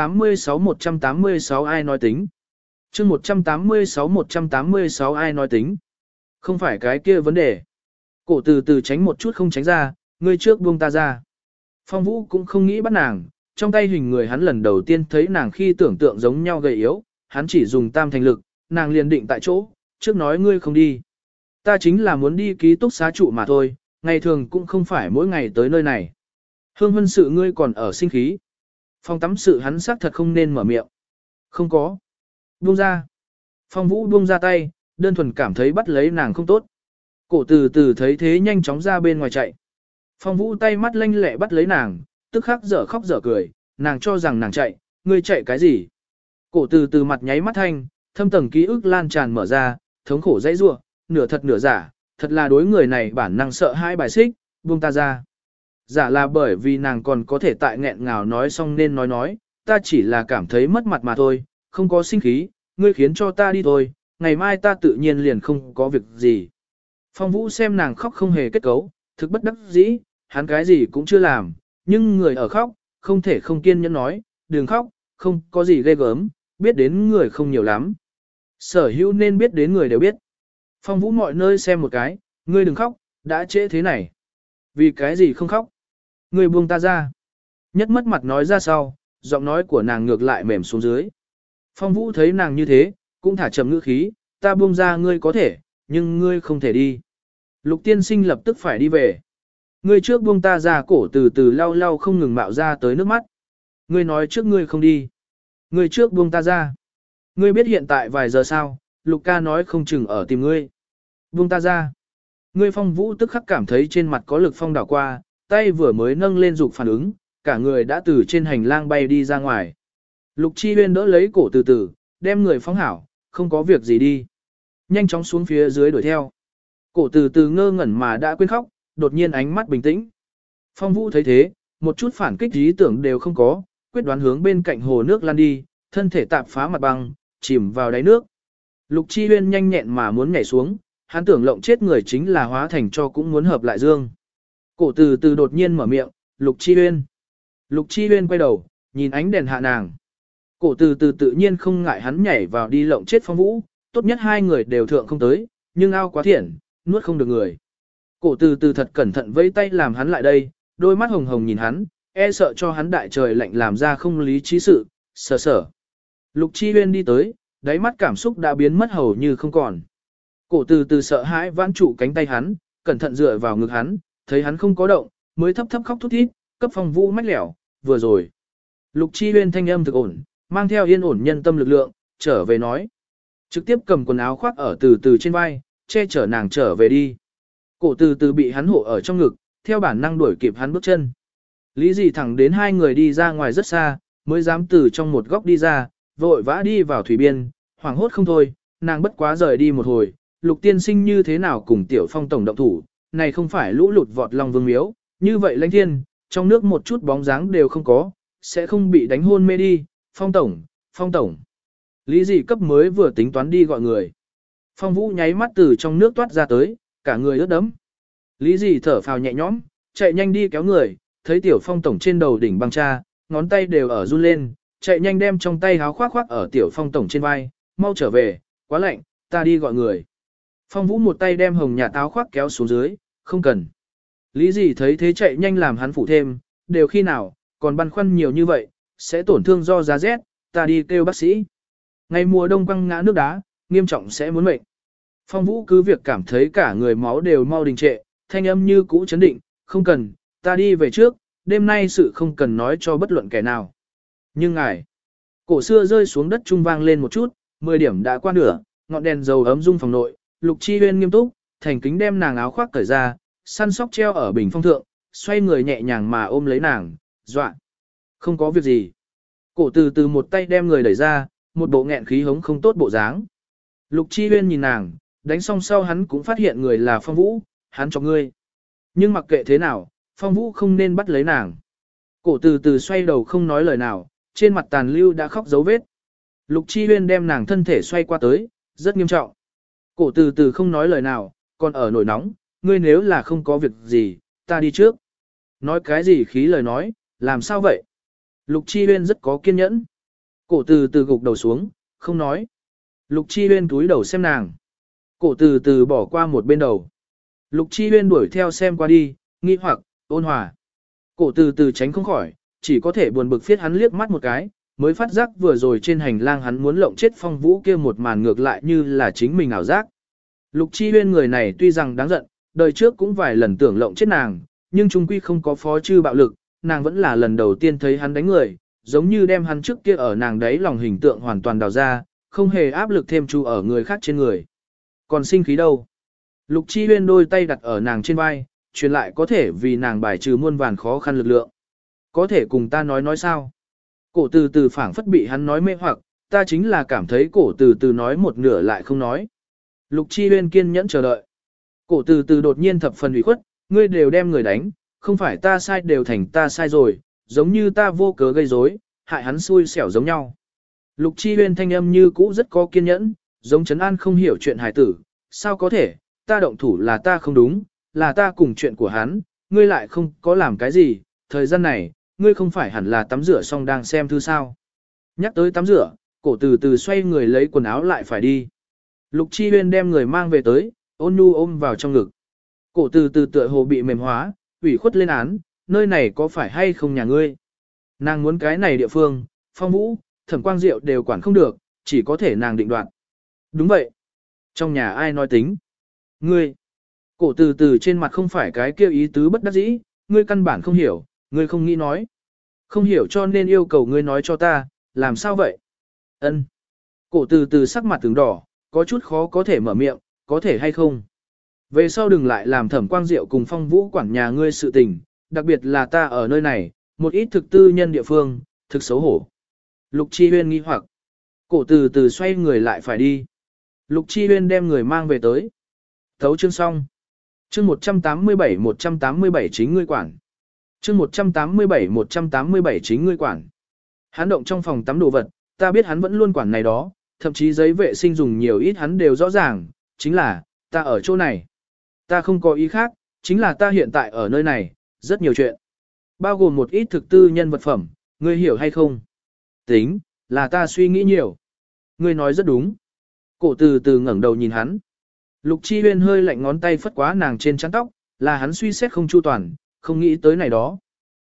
186 ai nói tính. Chương 186 ai nói tính. Không phải cái kia vấn đề. Cổ từ từ tránh một chút không tránh ra, ngươi trước buông ta ra. Phong Vũ cũng không nghĩ bắt nàng, trong tay hình người hắn lần đầu tiên thấy nàng khi tưởng tượng giống nhau gầy yếu, hắn chỉ dùng tam thành lực, nàng liền định tại chỗ, trước nói ngươi không đi. Ta chính là muốn đi ký túc xá trụ mà thôi, ngày thường cũng không phải mỗi ngày tới nơi này. Hương Vân sự ngươi còn ở sinh khí. Phong tắm sự hắn xác thật không nên mở miệng. Không có. Buông ra. Phong Vũ buông ra tay, đơn thuần cảm thấy bắt lấy nàng không tốt. Cổ từ từ thấy thế nhanh chóng ra bên ngoài chạy. Phong Vũ tay mắt lanh lẹ bắt lấy nàng, tức khắc dở khóc dở cười, nàng cho rằng nàng chạy, ngươi chạy cái gì? Cổ từ từ mặt nháy mắt thanh, thâm tầng ký ức lan tràn mở ra, thống khổ dãy rủa, nửa thật nửa giả, thật là đối người này bản năng sợ hãi bài xích, buông ta ra. Giả là bởi vì nàng còn có thể tại nghẹn ngào nói xong nên nói, ta chỉ là cảm thấy mất mặt mà thôi, không có sinh khí, ngươi khiến cho ta đi thôi, ngày mai ta tự nhiên liền không có việc gì. Phong Vũ xem nàng khóc không hề kết cấu, thực bất đắc dĩ, hắn cái gì cũng chưa làm, nhưng người ở khóc, không thể không kiên nhẫn nói, đừng khóc, không có gì ghê gớm, biết đến người không nhiều lắm. Sở hữu nên biết đến người đều biết. Phong Vũ mọi nơi xem một cái, ngươi đừng khóc, đã trễ thế này. Vì cái gì không khóc? Ngươi buông ta ra. Nhất mất mặt nói ra sau, giọng nói của nàng ngược lại mềm xuống dưới. Phong Vũ thấy nàng như thế, cũng thả trầm ngữ khí, ta buông ra ngươi có thể, nhưng ngươi không thể đi. Lục tiên sinh lập tức phải đi về. Ngươi trước buông ta ra, cổ từ từ lau lau không ngừng mạo ra tới nước mắt. Ngươi nói trước ngươi không đi. Ngươi trước buông ta ra. Ngươi biết hiện tại vài giờ sao, Lục ca nói không chừng ở tìm ngươi. Buông ta ra. Ngươi Phong Vũ tức khắc cảm thấy trên mặt có lực phong đảo qua, tay vừa mới nâng lên dục phản ứng, cả người đã từ trên hành lang bay đi ra ngoài. Lục Chi Huyên đỡ lấy cổ từ từ, đem người phóng hảo, không có việc gì đi. Nhanh chóng xuống phía dưới đuổi theo. Cổ từ từ ngơ ngẩn mà đã quên khóc, đột nhiên ánh mắt bình tĩnh. Phong Vũ thấy thế, một chút phản kích ý tưởng đều không có, quyết đoán hướng bên cạnh hồ nước lăn đi, thân thể tạp phá mặt băng, chìm vào đáy nước. Lục Chi Huyên nhanh nhẹn mà muốn nhảy xuống, hắn tưởng lộng chết người chính là hóa thành cho cũng muốn hợp lại dương. Cổ từ từ đột nhiên mở miệng, Lục Chi Huyên. Lục Chi Huyên quay đầu, nhìn ánh đèn hạ nàng. Cổ từ từ tự nhiên không ngại hắn nhảy vào đi lộng chết Phong Vũ, tốt nhất hai người đều thượng không tới, nhưng ao quá thiện, nuốt không được người. Cổ từ từ thật cẩn thận vẫy tay làm hắn lại đây, đôi mắt hồng hồng nhìn hắn, e sợ cho hắn đại trời lạnh làm ra không lý trí sự, sở sở. Lục Chi Huyên đi tới, đáy mắt cảm xúc đã biến mất hầu như không còn. Cổ từ từ sợ hãi vãn trụ cánh tay hắn, cẩn thận dựa vào ngực hắn, thấy hắn không có động, mới thấp thấp khóc thút thít, cấp Phong Vũ mách lẻo, vừa rồi. Lục Chi Huyên thanh âm thực ổn, mang theo yên ổn nhân tâm lực lượng, trở về nói. Trực tiếp cầm quần áo khoác ở từ từ trên vai, che chở nàng trở về đi. Cổ từ từ bị hắn hộ ở trong ngực, theo bản năng đuổi kịp hắn bước chân. Lý gì thẳng đến hai người đi ra ngoài rất xa, mới dám từ trong một góc đi ra, vội vã đi vào thủy biên, hoảng hốt không thôi, nàng bất quá rời đi một hồi, Lục tiên sinh như thế nào cùng Tiểu Phong tổng động thủ, này không phải lũ lụt vọt Long Vương miếu, như vậy lãnh thiên, trong nước một chút bóng dáng đều không có, sẽ không bị đánh hôn mê đi, Phong tổng, Phong tổng. Lý gì cấp mới vừa tính toán đi gọi người. Phong Vũ nháy mắt từ trong nước toát ra tới, cả người ướt đẫm. Lý gì thở phào nhẹ nhõm, chạy nhanh đi kéo người, thấy Tiểu Phong tổng trên đầu đỉnh băng cha, ngón tay đều ở run lên, chạy nhanh đem trong tay háo khoác khoác ở Tiểu Phong tổng trên vai, mau trở về, quá lạnh, ta đi gọi người. Phong Vũ một tay đem hồng nhạt áo khoác kéo xuống dưới, không cần. Lý gì thấy thế chạy nhanh làm hắn phủ thêm, đều khi nào, còn băn khoăn nhiều như vậy, sẽ tổn thương do giá rét, ta đi kêu bác sĩ. Ngày mùa đông quăng ngã nước đá, nghiêm trọng sẽ muốn mệnh. Phong Vũ cứ việc cảm thấy cả người máu đều mau đình trệ, thanh âm như cũ chấn định, không cần, ta đi về trước, đêm nay sự không cần nói cho bất luận kẻ nào. Nhưng ngài, cổ xưa rơi xuống đất trung vang lên một chút, 10 điểm đã qua nửa, ngọn đèn dầu ấm rung phòng nội, Lục Chi Huyên nghiêm túc, thành kính đem nàng áo khoác cởi ra, săn sóc treo ở bình phong thượng, xoay người nhẹ nhàng mà ôm lấy nàng, dọa. Không có việc gì. Cổ từ từ một tay đem người đẩy ra, một bộ nghẹn khí hống không tốt bộ dáng. Lục Chi Huyên nhìn nàng, đánh xong sau hắn cũng phát hiện người là Phong Vũ, hắn cho ngươi. Nhưng mặc kệ thế nào, Phong Vũ không nên bắt lấy nàng. Cổ từ từ xoay đầu không nói lời nào, trên mặt tàn lưu đã khóc dấu vết. Lục Chi Huyên đem nàng thân thể xoay qua tới, rất nghiêm trọng. Cổ từ từ không nói lời nào, còn ở nổi nóng, ngươi nếu là không có việc gì, ta đi trước. Nói cái gì khí lời nói, làm sao vậy? Lục Chi Huyên rất có kiên nhẫn. Cổ từ từ gục đầu xuống, không nói. Lục Chi Huyên túi đầu xem nàng. Cổ từ từ bỏ qua một bên đầu. Lục Chi Huyên đuổi theo xem qua đi, nghi hoặc, ôn hòa. Cổ từ từ tránh không khỏi, chỉ có thể buồn bực phiết hắn liếc mắt một cái, mới phát giác vừa rồi trên hành lang hắn muốn lộng chết Phong Vũ kia một màn ngược lại như là chính mình ảo giác. Lục Chi Huyên người này tuy rằng đáng giận, đời trước cũng vài lần tưởng lộng chết nàng, nhưng chung quy không có phó chư bạo lực, nàng vẫn là lần đầu tiên thấy hắn đánh người, giống như đem hắn trước kia ở nàng đấy lòng hình tượng hoàn toàn đào ra, không hề áp lực thêm chú ở người khác trên người. Còn sinh khí đâu? Lục Chi Huyên đôi tay đặt ở nàng trên vai, truyền lại có thể vì nàng bài trừ muôn vàn khó khăn lực lượng. Có thể cùng ta nói sao? Cổ từ từ phảng phất bị hắn nói mê hoặc, ta chính là cảm thấy cổ từ từ nói một nửa lại không nói. Lục Chi Huyên kiên nhẫn chờ đợi. Cổ từ từ đột nhiên thập phần ủy khuất, ngươi đều đem người đánh, không phải ta sai đều thành ta sai rồi, giống như ta vô cớ gây rối, hại hắn xui xẻo giống nhau. Lục Chi Huyên thanh âm như cũ rất có kiên nhẫn, giống Trấn An không hiểu chuyện hài tử, sao có thể, ta động thủ là ta không đúng, là ta cùng chuyện của hắn, ngươi lại không có làm cái gì, thời gian này, ngươi không phải hẳn là tắm rửa xong đang xem thư sao. Nhắc tới tắm rửa, cổ từ từ xoay người lấy quần áo lại phải đi. Lục Chi Huyên đem người mang về tới, ôn nhu ôm vào trong ngực. Cổ từ từ tựa hồ bị mềm hóa, ủy khuất lên án, nơi này có phải hay không nhà ngươi. Nàng muốn cái này địa phương, Phong Vũ, Thẩm Quang Diệu đều quản không được, chỉ có thể nàng định đoạt. Đúng vậy. Trong nhà ai nói tính? Ngươi. Cổ từ từ trên mặt không phải cái kêu ý tứ bất đắc dĩ, ngươi căn bản không hiểu, ngươi không nghĩ nói. Không hiểu cho nên yêu cầu ngươi nói cho ta, làm sao vậy? Ân. Cổ từ từ sắc mặt từng đỏ, có chút khó có thể mở miệng, có thể hay không? Về sau đừng lại làm Thẩm Quang Diệu cùng Phong Vũ quản nhà ngươi sự tình, đặc biệt là ta ở nơi này, một ít thực tư nhân địa phương, thực xấu hổ. Lục Chi Huyên nghi hoặc. Cổ từ từ xoay người lại phải đi. Lục Chi Huyên đem người mang về tới. Thấu chương xong. Chương 187 chính ngươi quản. Chương 187 chính ngươi quản. Hắn động trong phòng tắm đồ vật, ta biết hắn vẫn luôn quản này đó, thậm chí giấy vệ sinh dùng nhiều ít hắn đều rõ ràng, chính là, ta ở chỗ này. Ta không có ý khác, chính là ta hiện tại ở nơi này, rất nhiều chuyện. Bao gồm một ít thực tư nhân vật phẩm, ngươi hiểu hay không? Tính, là ta suy nghĩ nhiều. Ngươi nói rất đúng. Cổ từ từ ngẩng đầu nhìn hắn. Lục Chi Huyên hơi lạnh ngón tay phất quá nàng trên trán tóc, là hắn suy xét không chu toàn, không nghĩ tới này đó.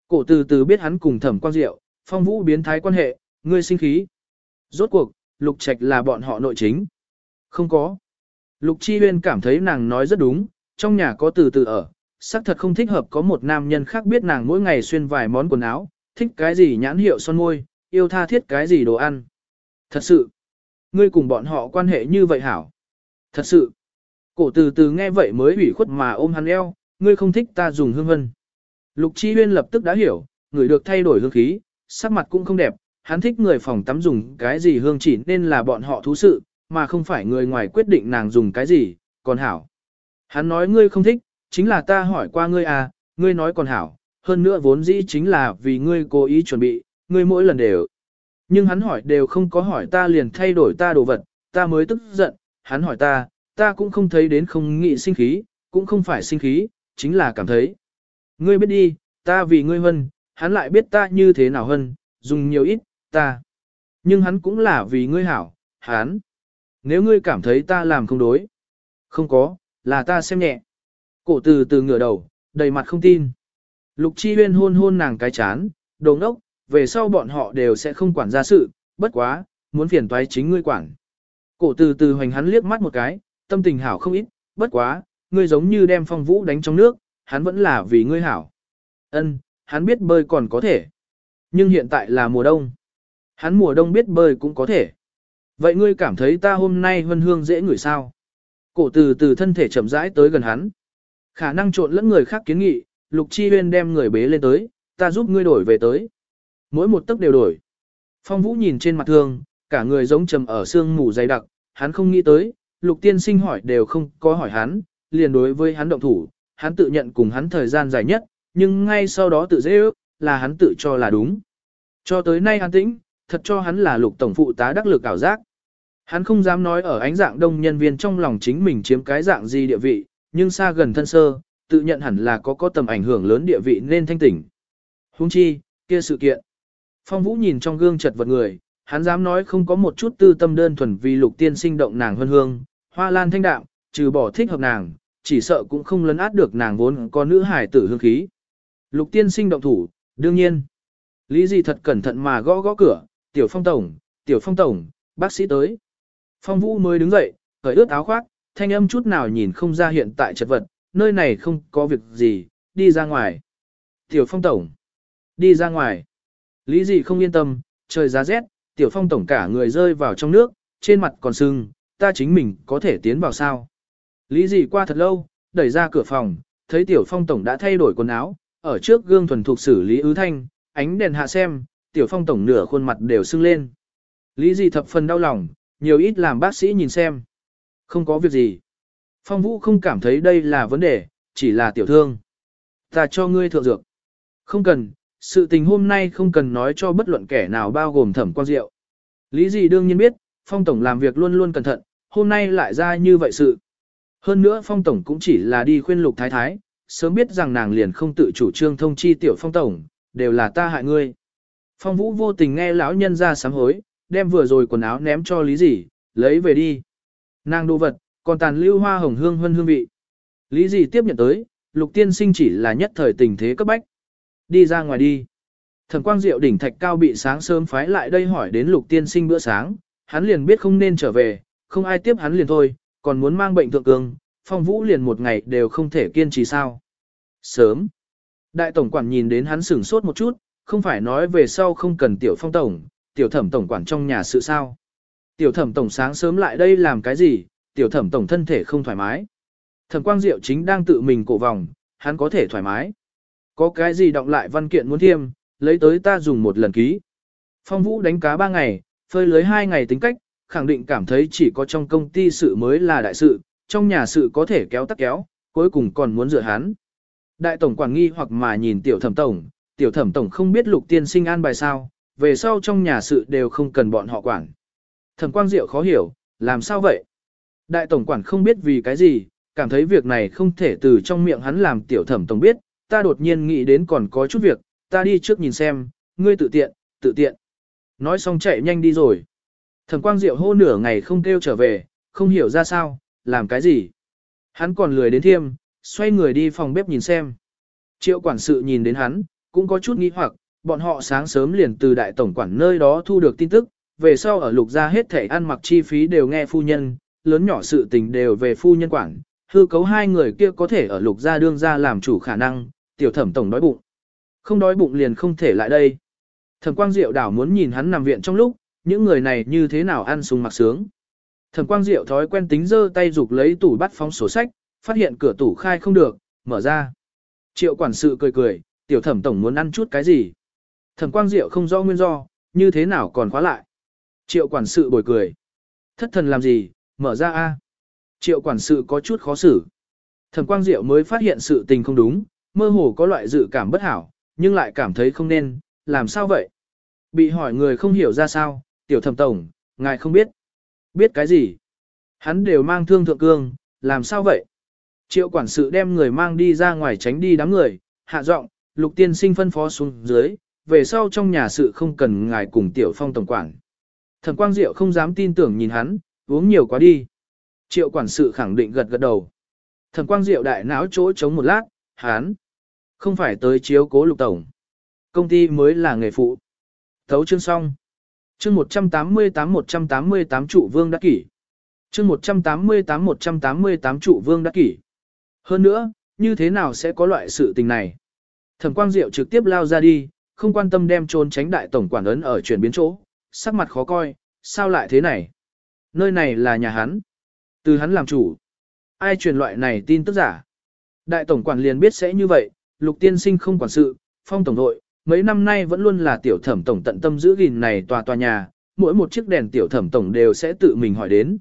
Cổ từ từ biết hắn cùng Thẩm Quang Diệu, Phong Vũ biến thái quan hệ, ngươi sinh khí. Rốt cuộc, Lục Trạch là bọn họ nội chính. Không có. Lục Chi Huyên cảm thấy nàng nói rất đúng, trong nhà có từ từ ở, xác thật không thích hợp có một nam nhân khác biết nàng mỗi ngày xuyên vài món quần áo, thích cái gì nhãn hiệu son môi, yêu tha thiết cái gì đồ ăn. Thật sự, ngươi cùng bọn họ quan hệ như vậy hảo. Thật sự, cổ từ từ nghe vậy mới ủy khuất mà ôm hắn eo, ngươi không thích ta dùng hương vân. Lục Chi Huyên lập tức đã hiểu, người được thay đổi hương khí, sắc mặt cũng không đẹp, hắn thích người phòng tắm dùng cái gì hương chỉ nên là bọn họ thú sự, mà không phải người ngoài quyết định nàng dùng cái gì, còn hảo. Hắn nói ngươi không thích, chính là ta hỏi qua ngươi à, ngươi nói còn hảo, hơn nữa vốn dĩ chính là vì ngươi cố ý chuẩn bị, ngươi mỗi lần đều. Nhưng hắn hỏi đều không có hỏi ta liền thay đổi ta đồ vật, ta mới tức giận, hắn hỏi ta cũng không thấy đến không nghĩ sinh khí, cũng không phải sinh khí, chính là cảm thấy. Ngươi biết đi, ta vì ngươi hân, hắn lại biết ta như thế nào hân, dùng nhiều ít, ta. Nhưng hắn cũng là vì ngươi hảo, hắn. Nếu ngươi cảm thấy ta làm không đối. Không có, là ta xem nhẹ. Cổ từ từ ngửa đầu, đầy mặt không tin. Lục Chi Huyên hôn hôn nàng cái chán, đồ ngốc, về sau bọn họ đều sẽ không quản gia sự, bất quá, muốn phiền toái chính ngươi quản. Cổ từ từ hoành hắn liếc mắt một cái, tâm tình hảo không ít, bất quá, ngươi giống như đem Phong Vũ đánh trong nước, hắn vẫn là vì ngươi hảo. Ân, hắn biết bơi còn có thể. Nhưng hiện tại là mùa đông. Hắn mùa đông biết bơi cũng có thể. Vậy ngươi cảm thấy ta hôm nay hân hương dễ ngửi sao? Cổ từ từ thân thể chậm rãi tới gần hắn. Khả năng trộn lẫn người khác kiến nghị, Lục Chi Huyên đem người bế lên tới, ta giúp ngươi đổi về tới. Mỗi một tấc đều đổi. Phong Vũ nhìn trên mặt thương, cả người giống trầm ở sương mù dày đặc, hắn không nghĩ tới, Lục tiên sinh hỏi đều không có hỏi hắn, liền đối với hắn động thủ, hắn tự nhận cùng hắn thời gian dài nhất, nhưng ngay sau đó tự dễ ước, là hắn tự cho là đúng. Cho tới nay an tĩnh, thật cho hắn là Lục tổng phụ tá đắc lực ảo giác. Hắn không dám nói ở ánh dạng đông nhân viên trong lòng chính mình chiếm cái dạng gì địa vị, nhưng xa gần thân sơ, tự nhận hẳn là có tầm ảnh hưởng lớn địa vị nên thanh tỉnh. Huống chi, kia sự kiện. Phong Vũ nhìn trong gương chật vật người, hắn dám nói không có một chút tư tâm đơn thuần vì Lục tiên sinh động nàng hân hương, hoa lan thanh đạm, trừ bỏ thích hợp nàng, chỉ sợ cũng không lấn át được nàng vốn có nữ hải tử hương khí. Lục tiên sinh động thủ, đương nhiên. Lý gì thật cẩn thận mà gõ gõ cửa, tiểu phong tổng, bác sĩ tới. Phong Vũ mới đứng dậy, cởi ướt áo khoác, thanh âm chút nào nhìn không ra hiện tại chật vật, nơi này không có việc gì, đi ra ngoài. Tiểu Phong tổng, đi ra ngoài. Lý gì không yên tâm, trời giá rét, Tiểu Phong tổng cả người rơi vào trong nước, trên mặt còn sưng, ta chính mình có thể tiến vào sao. Lý gì qua thật lâu, đẩy ra cửa phòng, thấy Tiểu Phong tổng đã thay đổi quần áo, ở trước gương thuần thục xử lý ứ thanh, ánh đèn hạ xem, Tiểu Phong tổng nửa khuôn mặt đều sưng lên. Lý gì thập phần đau lòng, nhiều ít làm bác sĩ nhìn xem. Không có việc gì. Phong Vũ không cảm thấy đây là vấn đề, chỉ là tiểu thương. Ta cho ngươi thượng dược. Không cần, sự tình hôm nay không cần nói cho bất luận kẻ nào bao gồm Thẩm Quang Diệu. Lý gì đương nhiên biết, Phong Tổng làm việc luôn luôn cẩn thận, hôm nay lại ra như vậy sự. Hơn nữa Phong Tổng cũng chỉ là đi khuyên Lục Thái Thái, sớm biết rằng nàng liền không tự chủ trương thông chi tiểu Phong Tổng, đều là ta hại ngươi. Phong Vũ vô tình nghe lão nhân ra sám hối, đem vừa rồi quần áo ném cho Lý Dĩ, lấy về đi. Nàng đồ vật, còn tàn lưu hoa hồng hương hương vị. Lý Dĩ tiếp nhận tới, Lục tiên sinh chỉ là nhất thời tình thế cấp bách. Đi ra ngoài đi. Thẩm Quang Diệu đỉnh thạch cao bị sáng sớm phái lại đây hỏi đến Lục tiên sinh bữa sáng, hắn liền biết không nên trở về, không ai tiếp hắn liền thôi, còn muốn mang bệnh thượng cường, Phong Vũ liền một ngày đều không thể kiên trì sao. Sớm. Đại tổng quản nhìn đến hắn sửng sốt một chút, không phải nói về sau không cần tiểu Phong tổng, tiểu Thẩm tổng quản trong nhà sự sao. Tiểu Thẩm tổng sáng sớm lại đây làm cái gì, tiểu Thẩm tổng thân thể không thoải mái. Thẩm Quang Diệu chính đang tự mình cổ vòng, hắn có thể thoải mái. Có cái gì đọng lại văn kiện muốn thiêm, lấy tới ta dùng một lần ký. Phong Vũ đánh cá 3 ngày, phơi lưới 2 ngày tính cách, khẳng định cảm thấy chỉ có trong công ty sự mới là đại sự, trong nhà sự có thể kéo tắc kéo, cuối cùng còn muốn dựa hắn. Đại tổng quản nghi hoặc mà nhìn tiểu Thẩm tổng không biết Lục tiên sinh an bài sao, về sau trong nhà sự đều không cần bọn họ quản. Thẩm Quang Diệu khó hiểu, làm sao vậy? Đại tổng quản không biết vì cái gì, cảm thấy việc này không thể từ trong miệng hắn làm tiểu Thẩm tổng biết, ta đột nhiên nghĩ đến còn có chút việc, ta đi trước nhìn xem, ngươi tự tiện. Nói xong chạy nhanh đi rồi. Thẩm Quang Diệu hô nửa ngày không kêu trở về, không hiểu ra sao, làm cái gì. Hắn còn lười đến thiêm, xoay người đi phòng bếp nhìn xem. Triệu quản sự nhìn đến hắn, cũng có chút nghi hoặc, bọn họ sáng sớm liền từ đại tổng quản nơi đó thu được tin tức, về sau ở lục gia hết thảy ăn mặc chi phí đều nghe phu nhân, lớn nhỏ sự tình đều về phu nhân quản, hư cấu hai người kia có thể ở lục gia đương gia làm chủ khả năng, tiểu thẩm tổng đói bụng. Không đói bụng liền không thể lại đây. Thẩm Quang Diệu đảo muốn nhìn hắn nằm viện trong lúc, những người này như thế nào ăn sung mặc sướng. Thẩm Quang Diệu thói quen tính giơ tay giục lấy tủ bắt phóng sổ sách, phát hiện cửa tủ khai không được, mở ra. Triệu quản sự cười cười, tiểu thẩm tổng muốn ăn chút cái gì. Thẩm Quang Diệu không rõ nguyên do, như thế nào còn khóa lại. Triệu quản sự bồi cười. Thất thần làm gì, mở ra a. Triệu quản sự có chút khó xử. Thẩm Quang Diệu mới phát hiện sự tình không đúng, mơ hồ có loại dự cảm bất hảo, nhưng lại cảm thấy không nên, làm sao vậy? Bị hỏi người không hiểu ra sao, tiểu thẩm tổng, ngài không biết. Biết cái gì? Hắn đều mang thương thượng cương, làm sao vậy? Triệu quản sự đem người mang đi ra ngoài tránh đi đám người, hạ giọng, Lục tiên sinh phân phó xuống dưới, về sau trong nhà sự không cần ngài cùng tiểu phong tổng quản. Thẩm Quang Diệu không dám tin tưởng nhìn hắn, uống nhiều quá đi. Triệu quản sự khẳng định gật gật đầu. Thẩm Quang Diệu đại não chỗ chống một lát, hắn không phải tới chiếu cố Lục tổng. Công ty mới là nghề phụ. Thấu chương xong. Chương 188 trụ vương đắc kỷ. Chương 188 trụ vương đắc kỷ. Hơn nữa, như thế nào sẽ có loại sự tình này? Thẩm Quang Diệu trực tiếp lao ra đi, không quan tâm đem trốn tránh đại tổng quản ấn ở chuyển biến chỗ, sắc mặt khó coi, sao lại thế này? Nơi này là nhà hắn. Từ hắn làm chủ. Ai truyền loại này tin tức giả? Đại tổng quản liền biết sẽ như vậy, Lục tiên sinh không quản sự, Phong tổng đội, mấy năm nay vẫn luôn là tiểu thẩm tổng tận tâm giữ gìn này tòa nhà, mỗi một chiếc đèn tiểu thẩm tổng đều sẽ tự mình hỏi đến,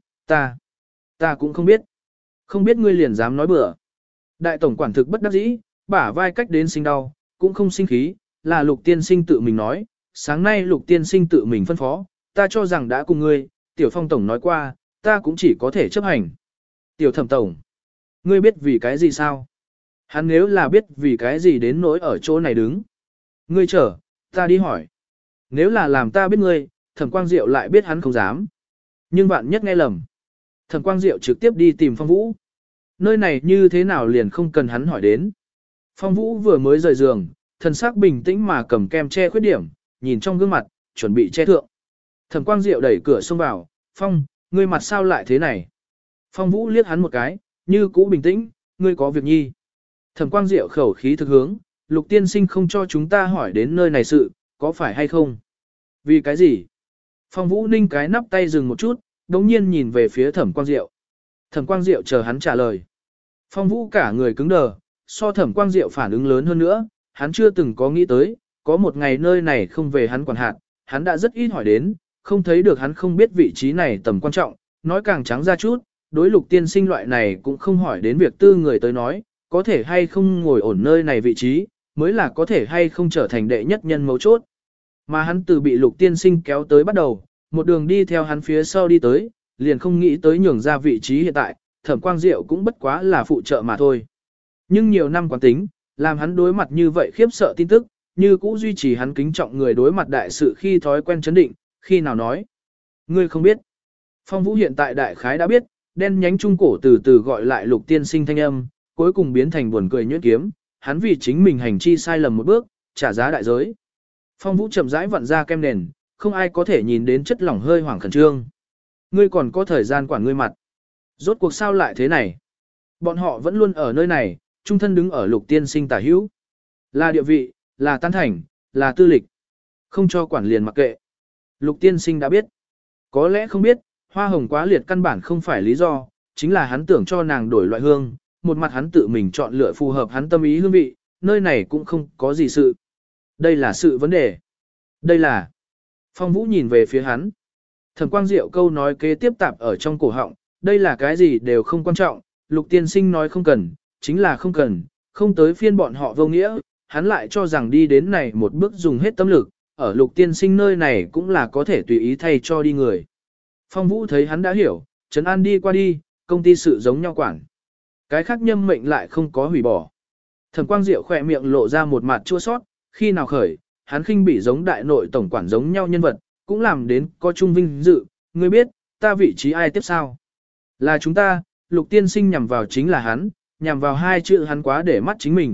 ta cũng không biết. Không biết ngươi liền dám nói bừa. Đại tổng quản thực bất đắc dĩ, bả vai cách đến sinh đau, cũng không sinh khí, là Lục tiên sinh tự mình nói, sáng nay Lục tiên sinh tự mình phân phó, ta cho rằng đã cùng ngươi, tiểu Phong tổng nói qua, ta cũng chỉ có thể chấp hành. Tiểu thẩm tổng, ngươi biết vì cái gì sao? Hắn nếu là biết vì cái gì đến nỗi ở chỗ này đứng. Ngươi chờ, ta đi hỏi. Nếu là làm ta biết ngươi, Thẩm Quang Diệu lại biết hắn không dám. Nhưng bạn nhất nghe lầm. Thẩm Quang Diệu trực tiếp đi tìm Phong Vũ. Nơi này như thế nào liền không cần hắn hỏi đến. Phong Vũ vừa mới rời giường, thần sắc bình tĩnh mà cầm kem che khuyết điểm, nhìn trong gương mặt, chuẩn bị che thượng. Thẩm Quang Diệu đẩy cửa xông vào, Phong, ngươi mặt sao lại thế này? Phong Vũ liếc hắn một cái, như cũ bình tĩnh, ngươi có việc nhi. Thẩm Quang Diệu khẩu khí thực hướng, Lục tiên sinh không cho chúng ta hỏi đến nơi này sự, có phải hay không? Vì cái gì? Phong Vũ Ninh cái nắp tay dừng một chút, đống nhiên nhìn về phía Thẩm Quang Diệu. Thẩm Quang Diệu chờ hắn trả lời. Phong Vũ cả người cứng đờ, so Thẩm Quang Diệu phản ứng lớn hơn nữa, hắn chưa từng có nghĩ tới, có một ngày nơi này không về hắn quản hạt, hắn đã rất ít hỏi đến, không thấy được hắn không biết vị trí này tầm quan trọng, nói càng trắng ra chút, đối Lục tiên sinh loại này cũng không hỏi đến việc tư người tới nói, có thể hay không ngồi ổn nơi này vị trí, mới là có thể hay không trở thành đệ nhất nhân mấu chốt. Mà hắn từ bị Lục tiên sinh kéo tới bắt đầu, một đường đi theo hắn phía sau đi tới, liền không nghĩ tới nhường ra vị trí hiện tại, Thẩm Quang Diệu cũng bất quá là phụ trợ mà thôi. Nhưng nhiều năm quán tính, làm hắn đối mặt như vậy khiếp sợ tin tức, như cũ duy trì hắn kính trọng người đối mặt đại sự khi thói quen chấn định, khi nào nói. Ngươi không biết. Phong Vũ hiện tại đại khái đã biết, đen nhánh trung cổ từ từ gọi lại Lục tiên sinh thanh âm, cuối cùng biến thành buồn cười nhuyễn kiếm, hắn vì chính mình hành chi sai lầm một bước, trả giá đại giới. Phong Vũ chậm rãi vặn ra kem nền, không ai có thể nhìn đến chất lỏng hơi hoảng khẩn trương. Ngươi còn có thời gian quản ngươi mặt. Rốt cuộc sao lại thế này? Bọn họ vẫn luôn ở nơi này, trung thân đứng ở Lục tiên sinh tả hữu. Là địa vị, là tán thành, là tư lịch. Không cho quản liền mặc kệ. Lục tiên sinh đã biết. Có lẽ không biết, hoa hồng quá liệt căn bản không phải lý do, chính là hắn tưởng cho nàng đổi loại hương, một mặt hắn tự mình chọn lựa phù hợp hắn tâm ý hương vị, nơi này cũng không có gì sự. Đây là sự vấn đề. Đây là... Phong Vũ nhìn về phía hắn. Thẩm Quang Diệu câu nói kế tiếp tạp ở trong cổ họng, đây là cái gì đều không quan trọng, Lục tiên sinh nói không cần, chính là không cần, không tới phiên bọn họ vô nghĩa, hắn lại cho rằng đi đến này một bước dùng hết tâm lực, ở Lục tiên sinh nơi này cũng là có thể tùy ý thay cho đi người. Phong Vũ thấy hắn đã hiểu, trấn an đi qua đi, công ty sự giống nhau quản. Cái khác nhâm mệnh lại không có hủy bỏ. Thẩm Quang Diệu khỏe miệng lộ ra một mặt chua sót, khi nào khởi, hắn khinh bỉ giống đại nội tổng quản giống nhau nhân vật, cũng làm đến có trung vinh dự, ngươi biết, ta vị trí ai tiếp sao? Là chúng ta, Lục tiên sinh nhằm vào chính là hắn, nhằm vào hai chữ hắn quá để mắt chính mình,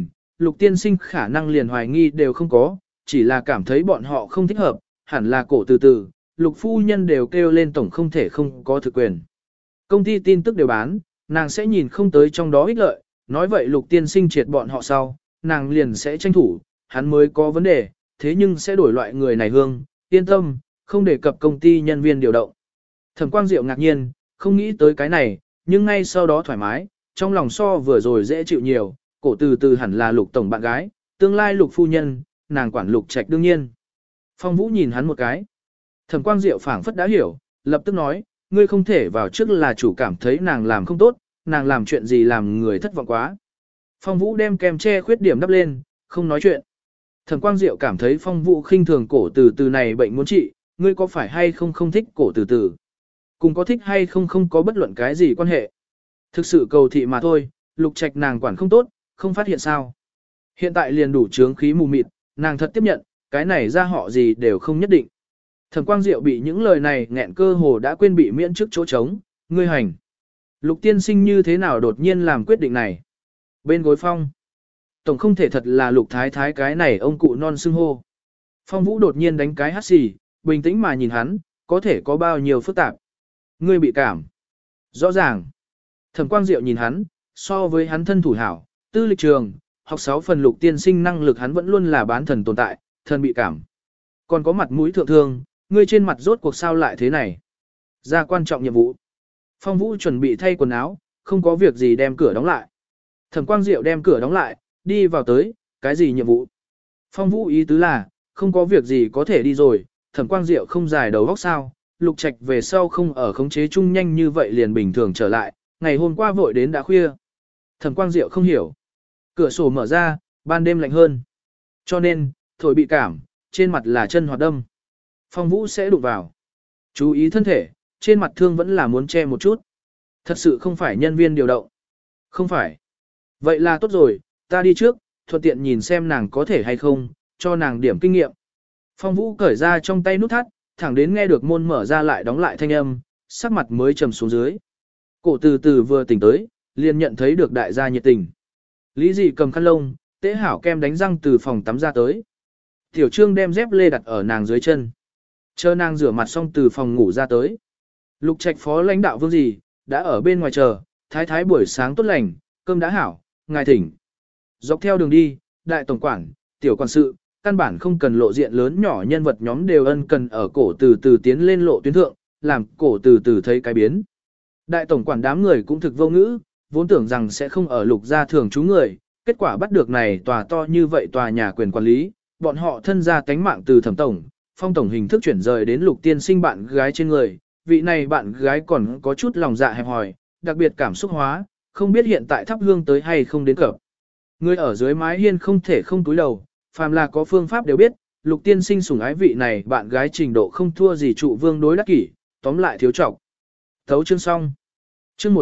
Lục tiên sinh khả năng liền hoài nghi đều không có, chỉ là cảm thấy bọn họ không thích hợp, hẳn là cổ từ từ, lục phu nhân đều kêu lên tổng không thể không có thực quyền. Công ty tin tức đều bán, nàng sẽ nhìn không tới trong đó ích lợi, nói vậy lục tiên sinh triệt bọn họ sau, nàng liền sẽ tranh thủ, hắn mới có vấn đề, thế nhưng sẽ đổi loại người này hương, yên tâm, không đề cập công ty nhân viên điều động. Thẩm Quang Diệu ngạc nhiên, không nghĩ tới cái này, nhưng ngay sau đó thoải mái, trong lòng so vừa rồi dễ chịu nhiều, cổ từ từ hẳn là lục tổng bạn gái, tương lai lục phu nhân, nàng quản lục trạch đương nhiên. Phong Vũ nhìn hắn một cái. Thẩm Quang Diệu phảng phất đã hiểu, lập tức nói, ngươi không thể vào trước là chủ cảm thấy nàng làm không tốt, nàng làm chuyện gì làm người thất vọng quá. Phong Vũ đem kem che khuyết điểm đắp lên, không nói chuyện. Thẩm Quang Diệu cảm thấy Phong Vũ khinh thường cổ từ từ này bệnh muốn trị, ngươi có phải hay không không thích cổ từ từ. Cùng có thích hay không không có bất luận cái gì quan hệ. Thực sự cầu thị mà thôi, lục trạch nàng quản không tốt, không phát hiện sao. Hiện tại liền đủ trướng khí mù mịt, nàng thật tiếp nhận, cái này ra họ gì đều không nhất định. Thẩm Quang Diệu bị những lời này nghẹn cơ hồ đã quên bị miễn trước chỗ trống, ngươi hành. Lục tiên sinh như thế nào đột nhiên làm quyết định này. Bên gối Phong. Tổng không thể thật là lục thái thái cái này ông cụ non xưng hô. Phong Vũ đột nhiên đánh cái hắt xì, bình tĩnh mà nhìn hắn, có thể có bao nhiêu phức tạp. Ngươi bị cảm. Rõ ràng. Thẩm Quang Diệu nhìn hắn, so với hắn thân thủ hảo, tư lịch trường, học 6 phần lục tiên sinh năng lực hắn vẫn luôn là bán thần tồn tại, thần bị cảm. Còn có mặt mũi thượng thương, ngươi trên mặt rốt cuộc sao lại thế này. Ra quan trọng nhiệm vụ. Phong Vũ chuẩn bị thay quần áo, không có việc gì đem cửa đóng lại. Thẩm Quang Diệu đem cửa đóng lại, đi vào tới, cái gì nhiệm vụ? Phong Vũ ý tứ là, không có việc gì có thể đi rồi, Thẩm Quang Diệu không dài đầu óc sao, lục trạch về sau không ở khống chế chung nhanh như vậy liền bình thường trở lại, ngày hôm qua vội đến đã khuya. Thẩm Quang Diệu không hiểu. Cửa sổ mở ra, ban đêm lạnh hơn. Cho nên, thổi bị cảm, trên mặt là chân hoạt đâm. Phong Vũ sẽ đụng vào. Chú ý thân thể, trên mặt thương vẫn là muốn che một chút. Thật sự không phải nhân viên điều động. Không phải. Vậy là tốt rồi, ta đi trước, thuận tiện nhìn xem nàng có thể hay không, cho nàng điểm kinh nghiệm. Phong Vũ cởi ra trong tay nút thắt, thẳng đến nghe được môn mở ra lại đóng lại thanh âm, sắc mặt mới trầm xuống dưới. Cổ từ từ vừa tỉnh tới, liền nhận thấy được đại gia nhiệt tình. Lý dị cầm khăn lông, tế hảo kem đánh răng từ phòng tắm ra tới. Tiểu Trương đem dép lê đặt ở nàng dưới chân. Chờ nàng rửa mặt xong từ phòng ngủ ra tới. Lục trạch phó lãnh đạo Vương gì, đã ở bên ngoài chờ, thái thái buổi sáng tốt lành, cơm đã hảo, ngài thỉnh. Dọc theo đường đi, đại tổng quản, tiểu quản sự, căn bản không cần lộ diện lớn nhỏ nhân vật nhóm đều ân cần ở cổ từ từ tiến lên lộ tuyến thượng, làm cổ từ từ thấy cái biến. Đại tổng quản đám người cũng thực vô ngữ, vốn tưởng rằng sẽ không ở lục gia thường trú người, kết quả bắt được này tòa to như vậy tòa nhà quyền quản lý, bọn họ thân ra tánh mạng từ Thẩm tổng, Phong tổng hình thức chuyển rời đến lục tiên sinh bạn gái trên người, vị này bạn gái còn có chút lòng dạ hẹp hòi, đặc biệt cảm xúc hóa, không biết hiện tại thắp hương tới hay không đến cập. Người ở dưới mái hiên không thể không túi đầu, phàm là có phương pháp đều biết, lục tiên sinh sủng ái vị này bạn gái trình độ không thua gì trụ vương đối đắc kỷ, tóm lại thiếu trọng. Thấu chương xong. Chương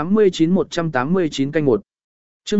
189 canh 1. Chương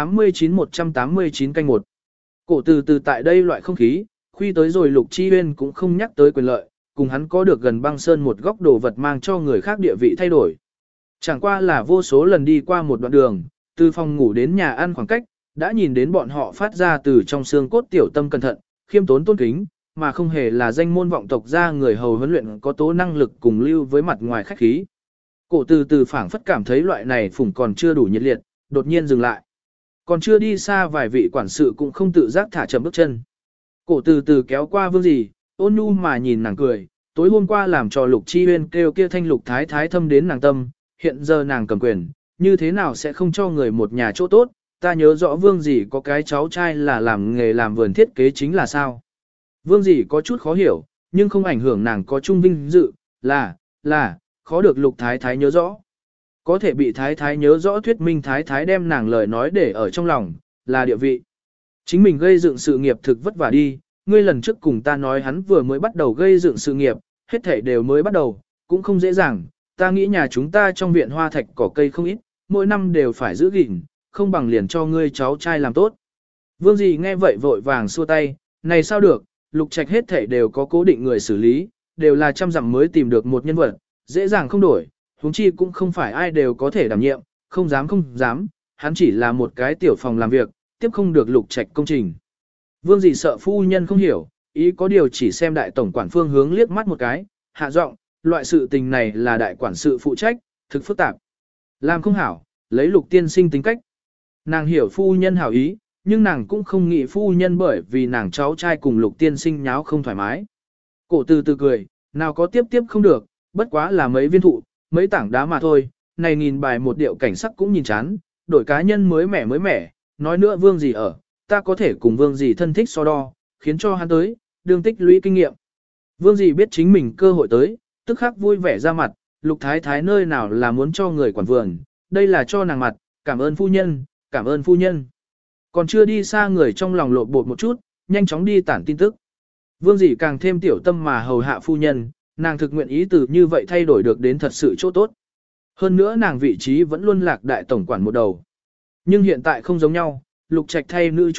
189 canh 1. Cổ từ từ tại đây loại không khí, khuy tới rồi Lục Chi Huyên cũng không nhắc tới quyền lợi, cùng hắn có được gần băng sơn một góc đồ vật mang cho người khác địa vị thay đổi. Chẳng qua là vô số lần đi qua một đoạn đường, từ phòng ngủ đến nhà ăn khoảng cách, đã nhìn đến bọn họ phát ra từ trong xương cốt tiểu tâm cẩn thận, khiêm tốn tôn kính, mà không hề là danh môn vọng tộc ra người hầu huấn luyện có tố năng lực cùng lưu với mặt ngoài khách khí. Cổ từ từ phảng phất cảm thấy loại này phủng còn chưa đủ nhiệt liệt, đột nhiên dừng lại. Còn chưa đi xa vài vị quản sự cũng không tự giác thả chậm bước chân. Cổ từ từ kéo qua Vương gì, ôn nhu mà nhìn nàng cười, tối hôm qua làm cho Lục Chi Huyên kêu kia thanh Lục thái thái thâm đến nàng tâm, hiện giờ nàng cầm quyền, như thế nào sẽ không cho người một nhà chỗ tốt, ta nhớ rõ Vương gì có cái cháu trai là làm nghề làm vườn thiết kế chính là sao. Vương gì có chút khó hiểu, nhưng không ảnh hưởng nàng có trung vinh dự, là, khó được Lục thái thái nhớ rõ. Có thể bị thái thái nhớ rõ thuyết minh thái thái đem nàng lời nói để ở trong lòng, là địa vị. Chính mình gây dựng sự nghiệp thực vất vả đi, ngươi lần trước cùng ta nói hắn vừa mới bắt đầu gây dựng sự nghiệp, hết thảy đều mới bắt đầu, cũng không dễ dàng, ta nghĩ nhà chúng ta trong viện hoa thạch cỏ cây không ít, mỗi năm đều phải giữ gìn, không bằng liền cho ngươi cháu trai làm tốt. Vương dì nghe vậy vội vàng xua tay, này sao được, Lục Trạch hết thảy đều có cố định người xử lý, đều là trăm dặm mới tìm được một nhân vật, dễ dàng không đổi, huống chi cũng không phải ai đều có thể đảm nhiệm, không dám, hắn chỉ là một cái tiểu phòng làm việc, tiếp không được Lục Trạch công trình. Vương Dị sợ phu nhân không hiểu, ý có điều chỉ xem đại tổng quản phương hướng liếc mắt một cái, hạ giọng, loại sự tình này là đại quản sự phụ trách, thực phức tạp. Làm không hảo, lấy Lục tiên sinh tính cách. Nàng hiểu phu nhân hảo ý, nhưng nàng cũng không nghĩ phu nhân bởi vì nàng cháu trai cùng Lục tiên sinh nháo không thoải mái. Cổ từ từ cười, nào có tiếp tiếp không được, bất quá là mấy viên thụ, mấy tảng đá mà thôi, này nghìn bài một điệu cảnh sắc cũng nhìn chán, đổi cá nhân mới mẻ, nói nữa Vương Dị ở, ta có thể cùng Vương Dị thân thích so đo, khiến cho hắn tới, đương tích lũy kinh nghiệm. Vương Dị biết chính mình cơ hội tới, tức khắc vui vẻ ra mặt, Lục Thái Thái nơi nào là muốn cho người quản vườn, đây là cho nàng mặt, cảm ơn phu nhân, cảm ơn phu nhân. Còn chưa đi xa người trong lòng lộn bột một chút, nhanh chóng đi tản tin tức. Vương Dị càng thêm tiểu tâm mà hầu hạ phu nhân, nàng thực nguyện ý từ như vậy thay đổi được đến thật sự chỗ tốt. Hơn nữa nàng vị trí vẫn luôn lạc đại tổng quản một đầu. Nhưng hiện tại không giống nhau, Lục Trạch thay nữ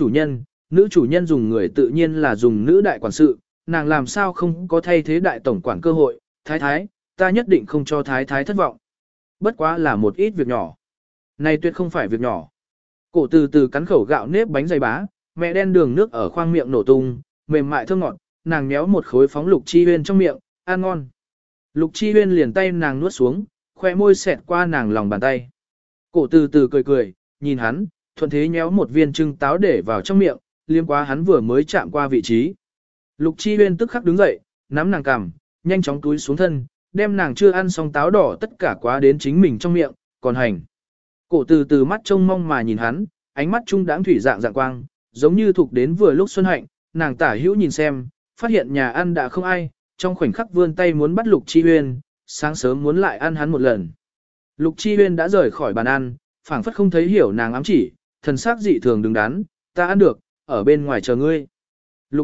chủ nhân dùng người tự nhiên là dùng nữ đại quản sự, nàng làm sao không có thay thế đại tổng quản cơ hội, thái thái, ta nhất định không cho thái thái thất vọng. Bất quá là một ít việc nhỏ. Này tuyệt không phải việc nhỏ. Cổ từ từ cắn khẩu gạo nếp bánh dày bá, mẹ đen đường nước ở khoang miệng nổ tung, mềm mại thơm ngọt, nàng méo một khối phóng Lục Chi Huyên trong miệng, ăn ngon. Lục Chi Huyên liền tay nàng nuốt xuống, khoe môi xẹt qua nàng lòng bàn tay. Cổ từ từ cười, nhìn hắn, thuận thế nhéo một viên trưng táo để vào trong miệng, liếm quá hắn vừa mới chạm qua vị trí. Lục Chi Huyên tức khắc đứng dậy, nắm nàng cằm, nhanh chóng túi xuống thân, đem nàng chưa ăn xong táo đỏ tất cả quá đến chính mình trong miệng, còn hành. Cổ từ từ mắt trông mong mà nhìn hắn, ánh mắt trung đãng thủy dạng quang, giống như thuộc đến vừa lúc xuân hạnh, nàng tả hữu nhìn xem, phát hiện nhà ăn đã không ai, trong khoảnh khắc vươn tay muốn bắt Lục Chi Huyên, sáng sớm muốn lại ăn hắn một lần. Lục Chi Huyên đã rời khỏi bàn ăn, phảng phất không thấy hiểu nàng ám chỉ, thần sắc dị thường đứng đắn, ta ăn được, ở bên ngoài chờ ngươi. Lục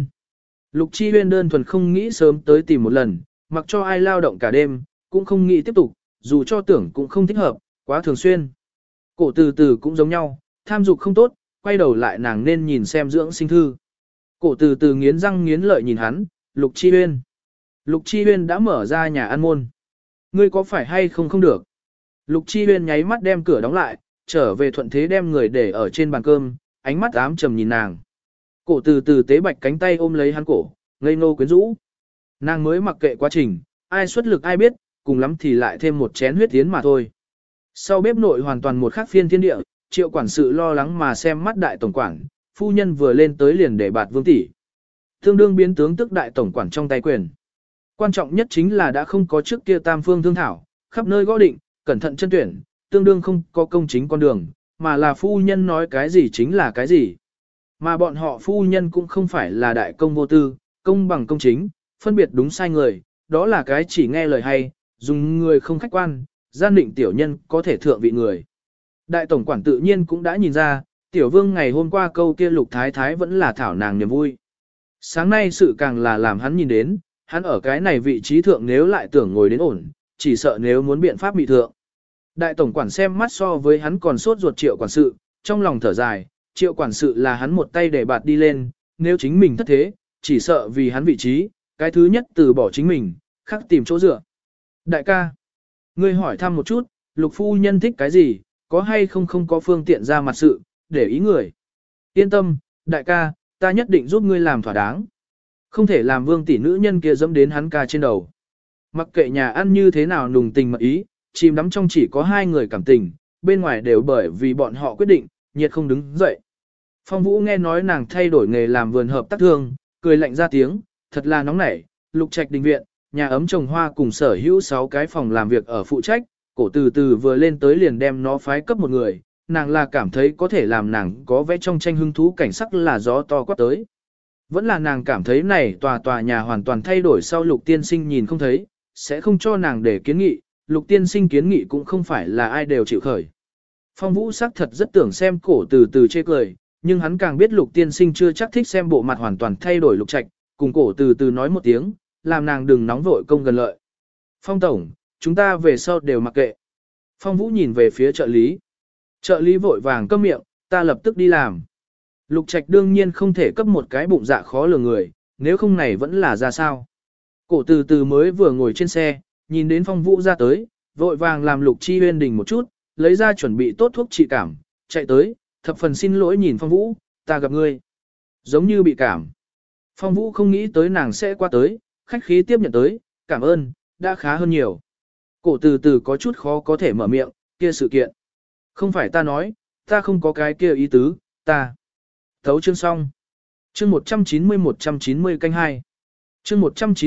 Chi Huyên đơn thuần không nghĩ sớm tới tìm một lần, mặc cho ai lao động cả đêm, cũng không nghĩ tiếp tục, dù cho tưởng cũng không thích hợp, quá thường xuyên. Cổ từ từ cũng giống nhau, tham dục không tốt, quay đầu lại nàng nên nhìn xem dưỡng sinh thư. Cổ từ từ nghiến răng nghiến lợi nhìn hắn, Lục Chi Huyên. Lục Chi Huyên đã mở ra nhà ăn môn. Ngươi có phải hay không được? Lục Chi Huyên nháy mắt đem cửa đóng lại, trở về thuận thế đem người để ở trên bàn cơm, ánh mắt ám trầm nhìn nàng. Cổ từ từ tế bạch cánh tay ôm lấy hắn cổ, ngây ngô quyến rũ. Nàng mới mặc kệ quá trình, ai xuất lực ai biết, cùng lắm thì lại thêm một chén huyết tiến mà thôi. Sau bếp nội hoàn toàn một khác phiên thiên địa, Triệu quản sự lo lắng mà xem mắt đại tổng quản, phu nhân vừa lên tới liền để bạt Vương tỷ. Tương đương biến tướng tức đại tổng quản trong tay quyền. Quan trọng nhất chính là đã không có trước kia tam phương thương thảo, khắp nơi gõ định, cẩn thận chân tuyển, tương đương không có công chính con đường, mà là phu nhân nói cái gì chính là cái gì. Mà bọn họ phu nhân cũng không phải là đại công vô tư, công bằng công chính, phân biệt đúng sai người, đó là cái chỉ nghe lời hay, dùng người không khách quan, gian định tiểu nhân có thể thượng vị người. Đại tổng quản tự nhiên cũng đã nhìn ra, tiểu vương ngày hôm qua câu kia Lục Thái Thái vẫn là thảo nàng niềm vui. Sáng nay sự càng là làm hắn nhìn đến, hắn ở cái này vị trí thượng nếu lại tưởng ngồi đến ổn, chỉ sợ nếu muốn biện pháp bị thượng. Đại tổng quản xem mắt so với hắn còn sốt ruột Triệu quản sự, trong lòng thở dài, Triệu quản sự là hắn một tay để bạt đi lên, nếu chính mình thất thế, chỉ sợ vì hắn vị trí, cái thứ nhất từ bỏ chính mình, khắc tìm chỗ dựa. Đại ca, ngươi hỏi thăm một chút, Lục phu nhân thích cái gì, có hay không có phương tiện ra mặt sự, để ý người. Yên tâm, đại ca, ta nhất định giúp ngươi làm thỏa đáng. Không thể làm Vương tỷ nữ nhân kia dẫm đến hắn ca trên đầu. Mặc kệ nhà ăn như thế nào nùng tình mật ý, chìm đắm trong chỉ có hai người cảm tình, bên ngoài đều bởi vì bọn họ quyết định, nhiệt không đứng dậy. Phong Vũ nghe nói nàng thay đổi nghề làm vườn hợp tác thương, cười lạnh ra tiếng, thật là nóng nảy, Lục Trạch đình viện, nhà ấm trồng hoa cùng sở hữu 6 cái phòng làm việc ở phụ trách, cổ từ từ vừa lên tới liền đem nó phái cấp một người, nàng là cảm thấy có thể làm nàng có vẽ trong tranh hứng thú cảnh sắc là gió to quát tới. Vẫn là nàng cảm thấy này tòa nhà hoàn toàn thay đổi sau Lục tiên sinh nhìn không thấy, sẽ không cho nàng để kiến nghị, Lục tiên sinh kiến nghị cũng không phải là ai đều chịu khởi. Phong Vũ sắc thật rất tưởng xem cổ từ từ chê cười, nhưng hắn càng biết Lục tiên sinh chưa chắc thích xem bộ mặt hoàn toàn thay đổi Lục Trạch, cùng cổ từ từ nói một tiếng, làm nàng đừng nóng vội công gần lợi. Phong tổng, chúng ta về sau đều mặc kệ. Phong Vũ nhìn về phía trợ lý. Trợ lý vội vàng câm miệng, ta lập tức đi làm. Lục Trạch đương nhiên không thể cấp một cái bụng dạ khó lường người, nếu không này vẫn là ra sao. Cổ từ từ mới vừa ngồi trên xe, nhìn đến Phong Vũ ra tới, vội vàng làm Lục Chi Huyên đình một chút, lấy ra chuẩn bị tốt thuốc trị cảm, chạy tới, thập phần xin lỗi nhìn Phong Vũ, ta gặp ngươi. Giống như bị cảm. Phong Vũ không nghĩ tới nàng sẽ qua tới, khách khí tiếp nhận tới, cảm ơn, đã khá hơn nhiều. Cổ từ từ có chút khó có thể mở miệng, kia sự kiện. Không phải ta nói, ta không có cái kia ý tứ, ta. Thấu chương xong. Chương 190 canh 2. Chương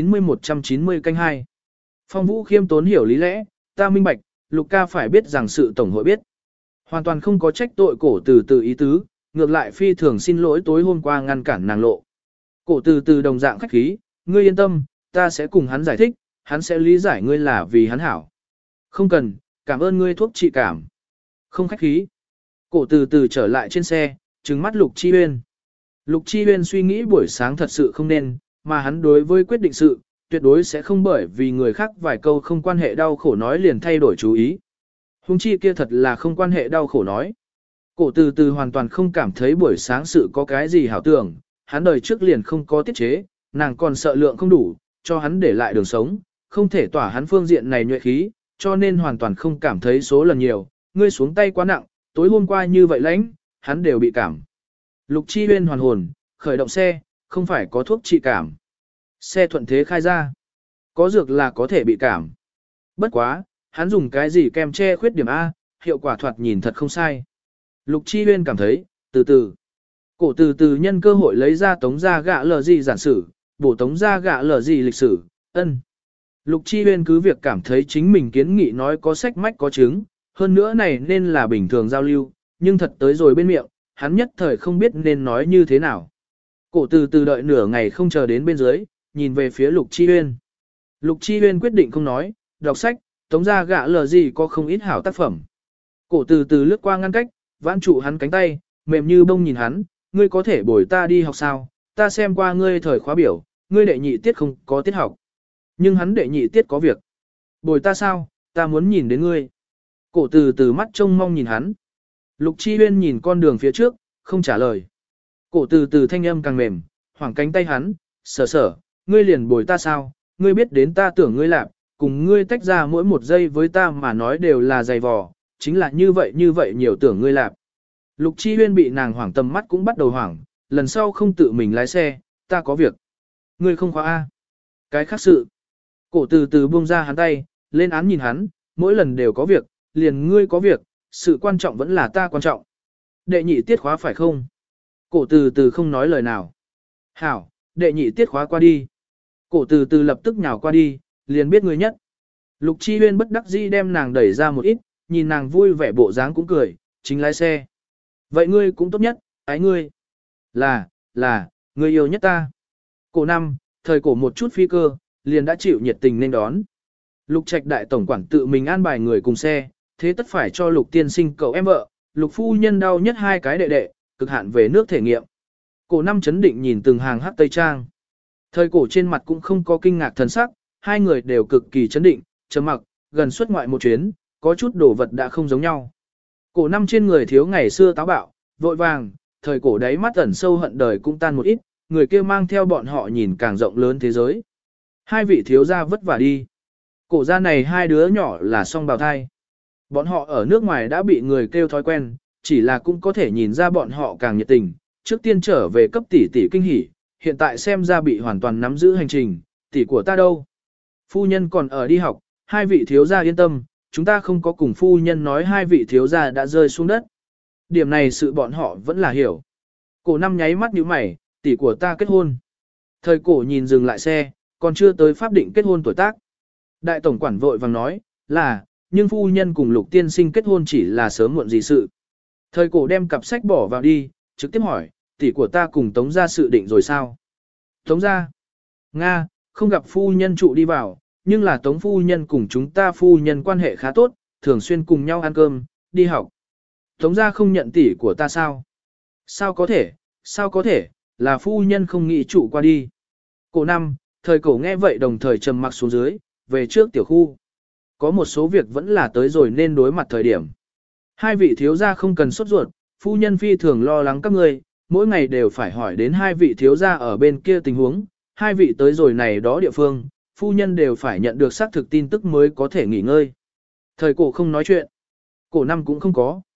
190 canh 2. Phong Vũ khiêm tốn hiểu lý lẽ, ta minh bạch, Lục ca phải biết rằng sự tổng hội biết. Hoàn toàn không có trách tội cổ từ từ ý tứ, ngược lại phi thường xin lỗi tối hôm qua ngăn cản nàng lộ. Cổ từ từ đồng dạng khách khí, ngươi yên tâm, ta sẽ cùng hắn giải thích, hắn sẽ lý giải ngươi là vì hắn hảo. Không cần, cảm ơn ngươi thuốc trị cảm. Không khách khí. Cổ từ từ trở lại trên xe, trừng mắt Lục Chi Uyên. Lục Chi Uyên suy nghĩ buổi sáng thật sự không nên, mà hắn đối với quyết định sự, tuyệt đối sẽ không bởi vì người khác vài câu không quan hệ đau khổ nói liền thay đổi chú ý. Hùng chi kia thật là không quan hệ đau khổ nói. Cổ từ từ hoàn toàn không cảm thấy buổi sáng sự có cái gì hảo tưởng, hắn đời trước liền không có tiết chế, nàng còn sợ lượng không đủ, cho hắn để lại đường sống, không thể tỏa hắn phương diện này nhuệ khí, cho nên hoàn toàn không cảm thấy số lần nhiều, ngươi xuống tay quá nặng, tối hôm qua như vậy lãnh, hắn đều bị cảm. Lục Chi Uyên hoàn hồn, khởi động xe, không phải có thuốc trị cảm. Xe thuận thế khai ra. Có dược là có thể bị cảm. Bất quá, hắn dùng cái gì kem che khuyết điểm A, hiệu quả thoạt nhìn thật không sai. Lục Chi Uyên cảm thấy, từ từ. Cổ từ từ nhân cơ hội lấy ra tống ra gạ lờ gì giản sử, bổ tống ra gạ lờ gì lịch sử, ân. Lục Chi Uyên cứ việc cảm thấy chính mình kiến nghị nói có sách mách có chứng, hơn nữa này nên là bình thường giao lưu, nhưng thật tới rồi bên miệng, hắn nhất thời không biết nên nói như thế nào. Cổ từ từ đợi nửa ngày không chờ đến bên dưới, nhìn về phía Lục Chi Uyên. Lục Chi Uyên quyết định không nói, đọc sách, tống ra gạ lờ gì có không ít hảo tác phẩm. Cổ từ từ lướt qua ngăn cách, vãn trụ hắn cánh tay, mềm như bông nhìn hắn, ngươi có thể bồi ta đi học sao, ta xem qua ngươi thời khóa biểu, ngươi đệ nhị tiết không có tiết học. Nhưng hắn đệ nhị tiết có việc. Bồi ta sao, ta muốn nhìn đến ngươi. Cổ từ từ mắt trông mong nhìn hắn. Lục Chi Uyên nhìn con đường phía trước, không trả lời. Cổ từ từ thanh âm càng mềm, hoảng cánh tay hắn, sở sở, ngươi liền bồi ta sao, ngươi biết đến ta tưởng ngươi lạp, cùng ngươi tách ra mỗi một giây với ta mà nói đều là dày vò, chính là như vậy nhiều tưởng ngươi lạp. Lục Chi Uyên bị nàng hoảng tầm mắt cũng bắt đầu hoảng, lần sau không tự mình lái xe, ta có việc. Ngươi không khóa A. Cái khác sự. Cổ từ từ buông ra hắn tay, lên án nhìn hắn, mỗi lần đều có việc, liền ngươi có việc, sự quan trọng vẫn là ta quan trọng. Đệ nhị tiết khóa phải không? Cổ từ từ không nói lời nào. Hảo, đệ nhị tiết khóa qua đi. Cổ từ từ lập tức nhào qua đi, liền biết ngươi nhất. Lục Chi Uyên bất đắc dĩ đem nàng đẩy ra một ít, nhìn nàng vui vẻ bộ dáng cũng cười, chính lái xe. Vậy ngươi cũng tốt nhất, ái ngươi. Là, ngươi yêu nhất ta. Cổ năm, thời cổ một chút phi cơ, liền đã chịu nhiệt tình nên đón. Lục Trạch đại tổng quản tự mình an bài người cùng xe, thế tất phải cho Lục tiên sinh cậu em vợ, Lục phu nhân đau nhất hai cái đệ đệ, cực hạn về nước thể nghiệm. Cổ năm chấn định nhìn từng hàng hát tây trang. Thời cổ trên mặt cũng không có kinh ngạc thần sắc, hai người đều cực kỳ chấn định, trầm mặc, gần xuất ngoại một chuyến, có chút đồ vật đã không giống nhau. Cổ năm trên người thiếu ngày xưa táo bạo, vội vàng, thời cổ đáy mắt ẩn sâu hận đời cũng tan một ít, người kia mang theo bọn họ nhìn càng rộng lớn thế giới. Hai vị thiếu gia vất vả đi. Cổ gia này hai đứa nhỏ là song bào thai. Bọn họ ở nước ngoài đã bị người kêu thói quen, chỉ là cũng có thể nhìn ra bọn họ càng nhiệt tình. Trước tiên trở về cấp tỷ tỷ kinh hỉ, hiện tại xem ra bị hoàn toàn nắm giữ hành trình, tỷ của ta đâu? Phu nhân còn ở đi học, hai vị thiếu gia yên tâm, chúng ta không có cùng phu nhân nói hai vị thiếu gia đã rơi xuống đất. Điểm này sự bọn họ vẫn là hiểu. Cổ năm nháy mắt nhíu mày, tỷ của ta kết hôn. Thời cổ nhìn dừng lại xe, còn chưa tới pháp định kết hôn tuổi tác. Đại tổng quản vội vàng nói, là, nhưng phu nhân cùng Lục tiên sinh kết hôn chỉ là sớm muộn gì sự. Thời cổ đem cặp sách bỏ vào đi, trực tiếp hỏi, tỷ của ta cùng Tống gia sự định rồi sao? Tống gia? Nga, không gặp phu nhân trụ đi vào, nhưng là Tống phu nhân cùng chúng ta phu nhân quan hệ khá tốt, thường xuyên cùng nhau ăn cơm, đi học. Tống gia không nhận tỷ của ta sao? Sao có thể, là phu nhân không nghĩ trụ qua đi. Cổ năm, thời cổ nghe vậy đồng thời trầm mặc xuống dưới, về trước tiểu khu. Có một số việc vẫn là tới rồi nên đối mặt thời điểm. Hai vị thiếu gia không cần sốt ruột, phu nhân phi thường lo lắng các ngươi, mỗi ngày đều phải hỏi đến hai vị thiếu gia ở bên kia tình huống, hai vị tới rồi này đó địa phương, phu nhân đều phải nhận được xác thực tin tức mới có thể nghỉ ngơi. Thời cổ không nói chuyện, cổ năm cũng không có.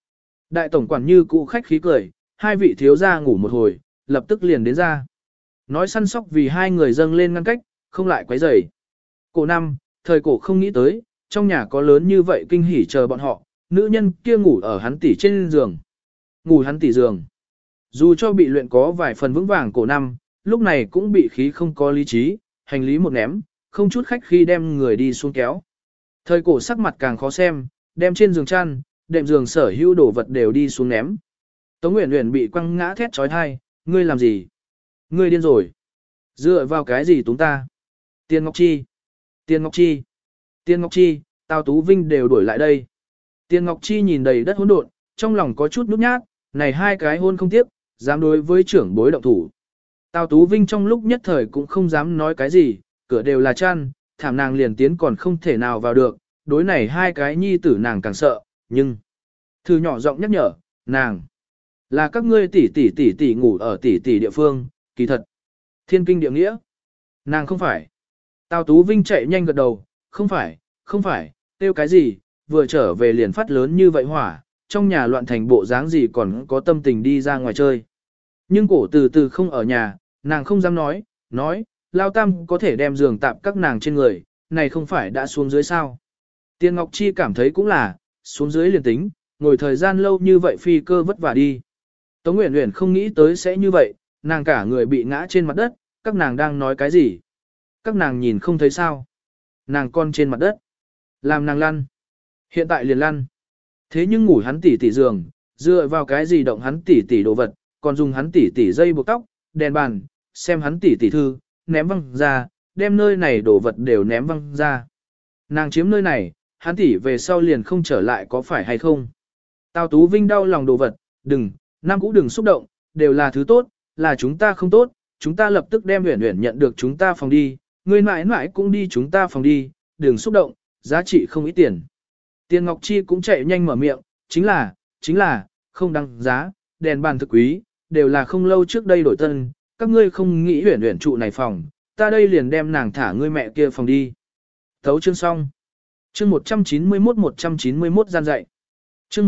Đại tổng quản như cũ khách khí cười, hai vị thiếu gia ngủ một hồi, lập tức liền đến ra. Nói săn sóc vì hai người dâng lên ngăn cách, không lại quấy rầy. Cổ năm, thời cổ không nghĩ tới, trong nhà có lớn như vậy kinh hỉ chờ bọn họ, nữ nhân kia ngủ ở hắn tỷ trên giường. Ngủ hắn tỷ giường. Dù cho bị luyện có vài phần vững vàng cổ năm, lúc này cũng bị khí không có lý trí, hành lý một ném, không chút khách khi đem người đi xuống kéo. Thời cổ sắc mặt càng khó xem, đem trên giường chăn, đệm giường sở hữu đồ vật đều đi xuống ném. Tống Uyển Uyển bị quăng ngã thét trói thai, ngươi làm gì? Ngươi điên rồi. Dựa vào cái gì chúng ta? Tiền Ngọc Chi. Tiền Ngọc Chi. Tiền Ngọc Chi, Tào Tú Vinh đều đuổi lại đây. Tiền Ngọc Chi nhìn đầy đất hỗn độn, trong lòng có chút nhút nhát, này hai cái hôn không tiếp, dám đối với trưởng bối động thủ. Tào Tú Vinh trong lúc nhất thời cũng không dám nói cái gì, cửa đều là chăn, thảm nàng liền tiến còn không thể nào vào được, đối này hai cái nhi tử nàng càng sợ, nhưng... Thư nhỏ giọng nhắc nhở, nàng, là các ngươi tỷ ngủ ở tỷ địa phương, kỳ thật. Thiên kinh địa nghĩa. Nàng không phải. Tào Tú Vinh chạy nhanh gật đầu, không phải, tiêu cái gì, vừa trở về liền phát lớn như vậy hỏa, trong nhà loạn thành bộ dáng gì còn có tâm tình đi ra ngoài chơi. Nhưng cổ từ từ không ở nhà, nàng không dám nói, Lao Tam có thể đem giường tạp các nàng trên người, này không phải đã xuống dưới sao. Tiên Ngọc Chi cảm thấy cũng là, xuống dưới liền tính, ngồi thời gian lâu như vậy phi cơ vất vả đi. Tống Uyển Uyển không nghĩ tới sẽ như vậy, nàng cả người bị ngã trên mặt đất, các nàng đang nói cái gì? Các nàng nhìn không thấy sao? Nàng con trên mặt đất. Làm nàng lăn. Hiện tại liền lăn. Thế nhưng ngủ hắn tỷ giường, dựa vào cái gì động hắn tỷ đồ vật, còn dùng hắn tỷ dây buộc tóc, đèn bàn, xem hắn tỷ thư, ném văng ra, đem nơi này đồ vật đều ném văng ra. Nàng chiếm nơi này, hắn tỷ về sau liền không trở lại có phải hay không? Tào Tú Vinh đau lòng đồ vật, đừng, Nam cũng đừng xúc động, đều là thứ tốt, là chúng ta không tốt, chúng ta lập tức đem Uyển Uyển nhận được chúng ta phòng đi, người mãi mãi cũng đi chúng ta phòng đi, đừng xúc động, giá trị không ít tiền. Tiền Ngọc Chi cũng chạy nhanh mở miệng, chính là, không đăng giá, đèn bàn thực quý, đều là không lâu trước đây đổi tân, các ngươi không nghĩ Uyển Uyển trụ này phòng, ta đây liền đem nàng thả ngươi mẹ kia phòng đi. Thấu chương xong. Chương 191 gian dạy. Chương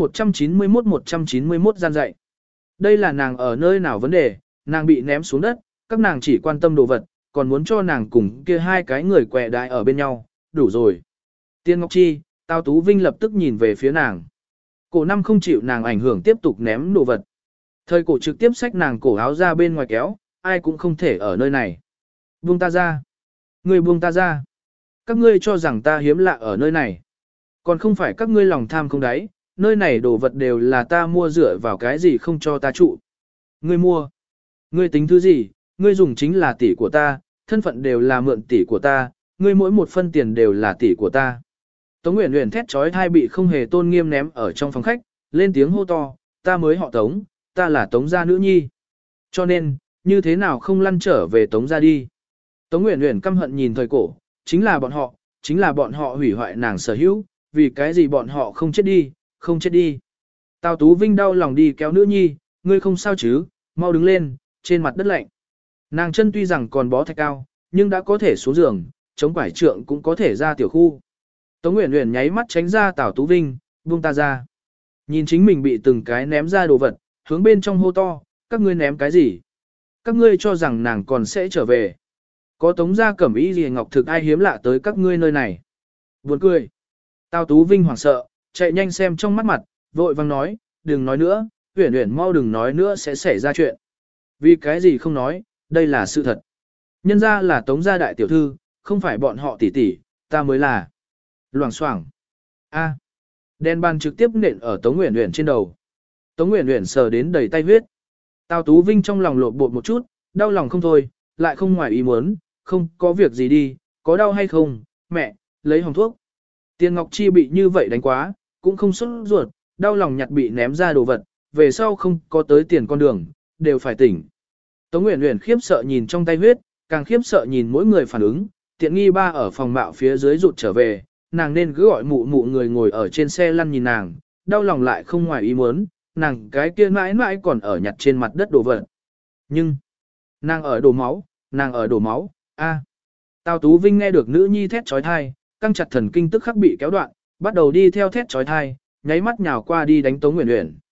191 gian dạy. Đây là nàng ở nơi nào vấn đề, nàng bị ném xuống đất, các nàng chỉ quan tâm đồ vật, còn muốn cho nàng cùng kia hai cái người quẹ đại ở bên nhau, đủ rồi. Tiên Ngọc Chi, Tào Tú Vinh lập tức nhìn về phía nàng. Cổ năm không chịu nàng ảnh hưởng tiếp tục ném đồ vật. Thời cổ trực tiếp xách nàng cổ áo ra bên ngoài kéo, ai cũng không thể ở nơi này. Buông ta ra. Ngươi buông ta ra. Các ngươi cho rằng ta hiếm lạ ở nơi này. Còn không phải các ngươi lòng tham không đáy, nơi này đồ vật đều là ta mua dựa vào cái gì không cho ta trụ. Ngươi mua. Ngươi tính thứ gì, ngươi dùng chính là tỷ của ta, thân phận đều là mượn tỷ của ta, ngươi mỗi một phân tiền đều là tỷ của ta. Tống Uyển Uyển thét trói thai bị không hề tôn nghiêm ném ở trong phòng khách, lên tiếng hô to, ta mới họ Tống, ta là Tống gia nữ nhi. Cho nên, như thế nào không lăn trở về Tống gia đi. Tống Uyển Uyển căm hận nhìn thời cổ, chính là bọn họ hủy hoại nàng sở hữu, vì cái gì bọn họ không chết đi. Tào Tú Vinh đau lòng đi kéo nữ nhi, ngươi không sao chứ, mau đứng lên, trên mặt đất lạnh. Nàng chân tuy rằng còn bó thạch cao, nhưng đã có thể xuống giường, chống quải trượng cũng có thể ra tiểu khu. Tống Uyển Uyển nháy mắt tránh ra Tào Tú Vinh, buông ta ra. Nhìn chính mình bị từng cái ném ra đồ vật, hướng bên trong hô to, các ngươi ném cái gì? Các ngươi cho rằng nàng còn sẽ trở về. Có Tống gia cẩm y gì ngọc thực ai hiếm lạ tới các ngươi nơi này. Buồn cười. Tào Tú Vinh hoảng sợ, chạy nhanh xem trong mắt mặt, vội vang nói, đừng nói nữa, Uyển Uyển mau đừng nói nữa sẽ xảy ra chuyện. Vì cái gì không nói, đây là sự thật. Nhân ra là Tống gia đại tiểu thư, không phải bọn họ tỷ, ta mới là. Loảng xoảng. A. Đèn bàn trực tiếp nện ở Tống Uyển Uyển trên đầu. Tống Uyển Uyển sờ đến đầy tay huyết. Tào Tú Vinh trong lòng lộn bột một chút, đau lòng không thôi, lại không ngoài ý muốn, không có việc gì đi, có đau hay không, mẹ, lấy hồng thuốc. Tiền Ngọc Chi bị như vậy đánh quá, cũng không sốt ruột, đau lòng nhặt bị ném ra đồ vật, về sau không có tới tiền con đường, đều phải tỉnh. Tống Uyển Uyển khiếp sợ nhìn trong tay huyết, càng khiếp sợ nhìn mỗi người phản ứng, tiện nghi ba ở phòng mạo phía dưới rụt trở về, nàng nên cứ gọi mụ mụ người ngồi ở trên xe lăn nhìn nàng, đau lòng lại không ngoài ý muốn, nàng cái kia mãi mãi còn ở nhặt trên mặt đất đồ vật. Nhưng, nàng ở đổ máu, a. Tào Tú Vinh nghe được nữ nhi thét trói thai, căng chặt thần kinh tức khắc bị kéo đoạn, bắt đầu đi theo thét trói thai, nháy mắt nhào qua đi đánh Tống Uyển Uyển.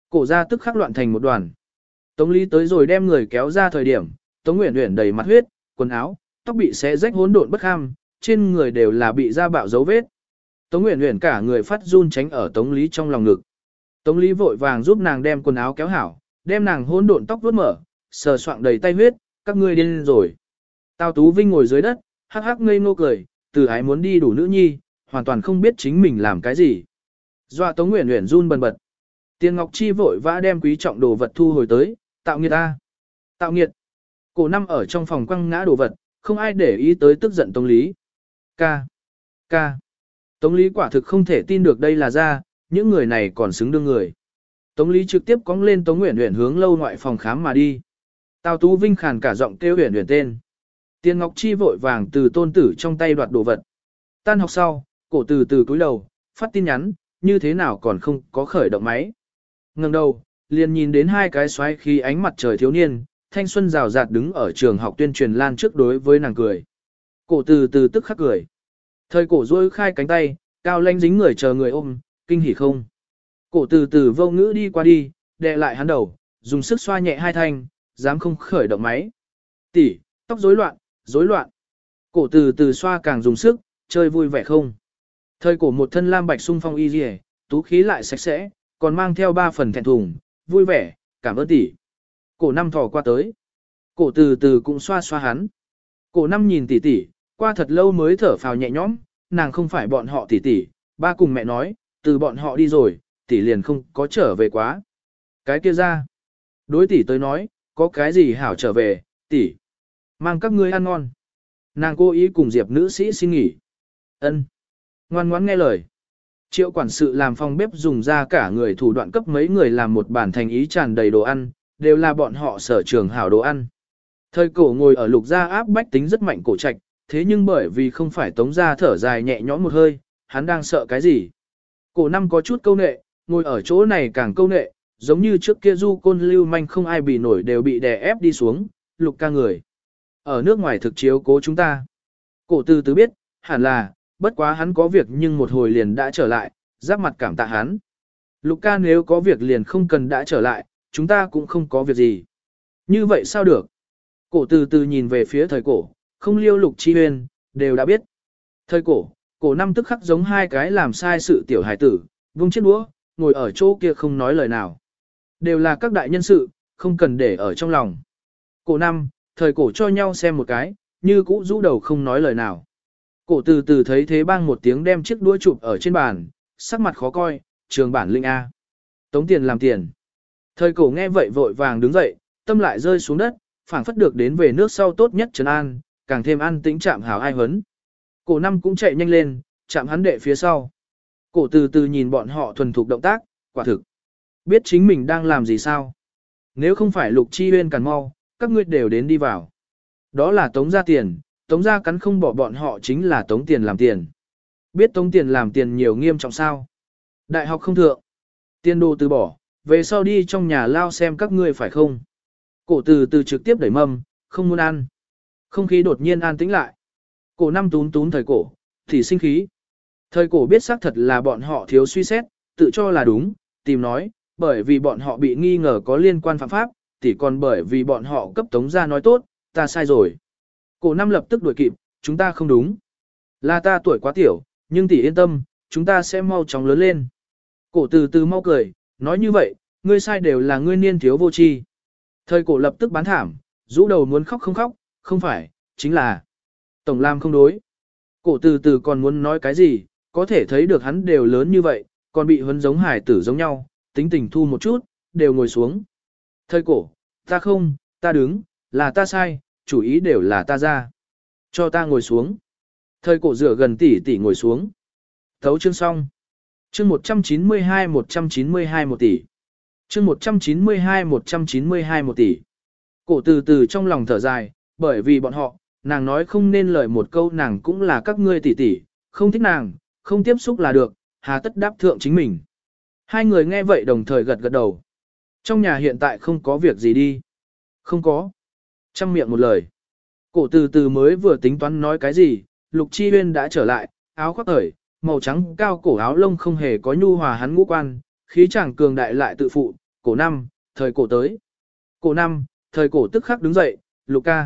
Cổ ra tức khắc loạn thành một đoàn. Tống Lý tới rồi đem người kéo ra thời điểm, Tống Nguyễn Uyển đầy mặt huyết, quần áo, tóc bị xé rách hỗn độn bất ham, trên người đều là bị da bạo dấu vết. Tống Nguyễn Uyển cả người phát run tránh ở Tống Lý trong lòng ngực. Tống Lý vội vàng giúp nàng đem quần áo kéo hảo, đem nàng hỗn độn tóc vuốt mở, sờ soạng đầy tay huyết, các ngươi điên rồi. Tào Tú Vinh ngồi dưới đất, hắc hắc ngây ngô cười, từ ái muốn đi đủ nữ nhi, hoàn toàn không biết chính mình làm cái gì. Dọa Tống Nguyễn Uyển run bần bật. Tiền Ngọc Chi vội vã đem quý trọng đồ vật thu hồi tới, tạo nghiệt ta. Tạo nghiệt. Cổ năm ở trong phòng quăng ngã đồ vật, không ai để ý tới tức giận Tống Lý. Ca. Ca. Tống Lý quả thực không thể tin được đây là ra, những người này còn xứng đương người. Tống Lý trực tiếp cong lên Tống Nguyễn Uyển hướng lâu ngoại phòng khám mà đi. Tào Tú Vinh khàn cả giọng kêu Uyển Uyển tên. Tiền Ngọc Chi vội vàng từ tôn tử trong tay đoạt đồ vật. Tan học sau, cổ từ từ cúi đầu, phát tin nhắn, như thế nào còn không có khởi động máy. Ngẩng đầu, liền nhìn đến hai cái xoáy khí ánh mặt trời thiếu niên, thanh xuân rào rạt đứng ở trường học tuyên truyền lan trước đối với nàng cười. Cổ từ từ tức khắc cười. Thời cổ duỗi khai cánh tay, cao lanh dính người chờ người ôm, kinh hỉ không. Cổ từ từ vô ngữ đi qua đi, đè lại hắn đầu, dùng sức xoa nhẹ hai thanh, dám không khởi động máy. Tỷ, tóc rối loạn, rối loạn. Cổ từ từ xoa càng dùng sức, chơi vui vẻ không. Thời cổ một thân lam bạch sung phong y dì, tú khí lại sạch sẽ, còn mang theo 3 phần thẹn thùng, vui vẻ, cảm ơn tỷ. Cổ năm thò qua tới. Cổ từ từ cũng xoa xoa hắn. Cổ năm nhìn tỷ tỷ, qua thật lâu mới thở phào nhẹ nhõm, nàng không phải bọn họ tỷ tỷ, ba cùng mẹ nói, từ bọn họ đi rồi, tỷ liền không có trở về quá. Cái kia ra. Đối tỷ tới nói, có cái gì hảo trở về, tỷ. Mang các ngươi ăn ngon. Nàng cố ý cùng Diệp nữ sĩ xin nghỉ. Ân. Ngoan ngoãn nghe lời. Triệu quản sự làm phòng bếp dùng ra cả người thủ đoạn cấp mấy người làm một bản thành ý tràn đầy đồ ăn, đều là bọn họ sở trường hảo đồ ăn. Thời cổ ngồi ở lục gia áp bách tính rất mạnh cổ trạch, thế nhưng bởi vì không phải tống gia thở dài nhẹ nhõm một hơi, hắn đang sợ cái gì. Cổ năm có chút câu nệ, ngồi ở chỗ này càng câu nệ, giống như trước kia du côn lưu manh không ai bị nổi đều bị đè ép đi xuống, lục ca người. Ở nước ngoài thực chiếu cố chúng ta. Cổ từ từ biết, hẳn là, bất quá hắn có việc nhưng một hồi liền đã trở lại, giáp mặt cảm tạ hắn. Lục ca nếu có việc liền không cần đã trở lại, chúng ta cũng không có việc gì. Như vậy sao được? Cổ từ từ nhìn về phía thời cổ, không liêu lục chi huyên, đều đã biết. Thời cổ năm tức khắc giống hai cái làm sai sự tiểu hải tử, vung chiếc đũa, ngồi ở chỗ kia không nói lời nào. Đều là các đại nhân sự, không cần để ở trong lòng. Cổ năm, thời cổ cho nhau xem một cái, như cũ rũ đầu không nói lời nào. Cổ từ từ thấy thế bang một tiếng đem chiếc đũa chụp ở trên bàn, sắc mặt khó coi, trường bản linh A. Tống tiền làm tiền. Thời cổ nghe vậy vội vàng đứng dậy, tâm lại rơi xuống đất, phảng phất được đến về nước sau tốt nhất trấn an, càng thêm an tĩnh chạm hảo ai hấn. Cổ năm cũng chạy nhanh lên, chạm hắn đệ phía sau. Cổ từ từ nhìn bọn họ thuần thục động tác, quả thực. Biết chính mình đang làm gì sao? Nếu không phải lục chi huyên cản mau, các ngươi đều đến đi vào. Đó là tống ra tiền, tống ra cắn không bỏ bọn họ chính là tống tiền làm tiền. Biết tống tiền làm tiền nhiều nghiêm trọng sao? Đại học không thượng. Tiền đồ từ bỏ, về sau đi trong nhà lao xem các ngươi phải không? Cổ từ từ trực tiếp đẩy mâm, không muốn ăn. Không khí đột nhiên an tĩnh lại. Cổ năm tún tún thời cổ, thì sinh khí. Thời cổ biết xác thật là bọn họ thiếu suy xét, tự cho là đúng, tìm nói, bởi vì bọn họ bị nghi ngờ có liên quan phạm pháp, thì còn bởi vì bọn họ cấp tống ra nói tốt, ta sai rồi. Cổ năm lập tức đuổi kịp, chúng ta không đúng. Là ta tuổi quá tiểu, nhưng tỷ yên tâm, chúng ta sẽ mau chóng lớn lên. Cổ từ từ mau cười, nói như vậy, ngươi sai đều là ngươi niên thiếu vô tri. Thời cổ lập tức bán thảm, rũ đầu muốn khóc, không phải, chính là tổng làm không đối. Cổ từ từ còn muốn nói cái gì, có thể thấy được hắn đều lớn như vậy, còn bị huấn giống hải tử giống nhau, tính tình thu một chút, đều ngồi xuống. Thời cổ, ta không, ta đứng, là ta sai, chủ ý đều là ta ra. Cho ta ngồi xuống. Thời cổ rửa gần tỷ ngồi xuống. Thấu chương xong. Chương 192 192 1 tỷ. Chương 192 192 1 tỷ. Cổ từ từ trong lòng thở dài, bởi vì bọn họ, nàng nói không nên lời một câu nàng cũng là các ngươi tỷ, không thích nàng, không tiếp xúc là được, hà tất đáp thượng chính mình. Hai người nghe vậy đồng thời gật gật đầu. Trong nhà hiện tại không có việc gì đi. Không có. Trăm miệng một lời. Cổ từ từ mới vừa tính toán nói cái gì, Lục Chi Huyên đã trở lại, áo khoác thời, màu trắng cao cổ áo lông không hề có nhu hòa hắn ngũ quan, khí chàng cường đại lại tự phụ, cổ năm, thời cổ tới. Cổ năm, thời cổ tức khắc đứng dậy, Lục ca.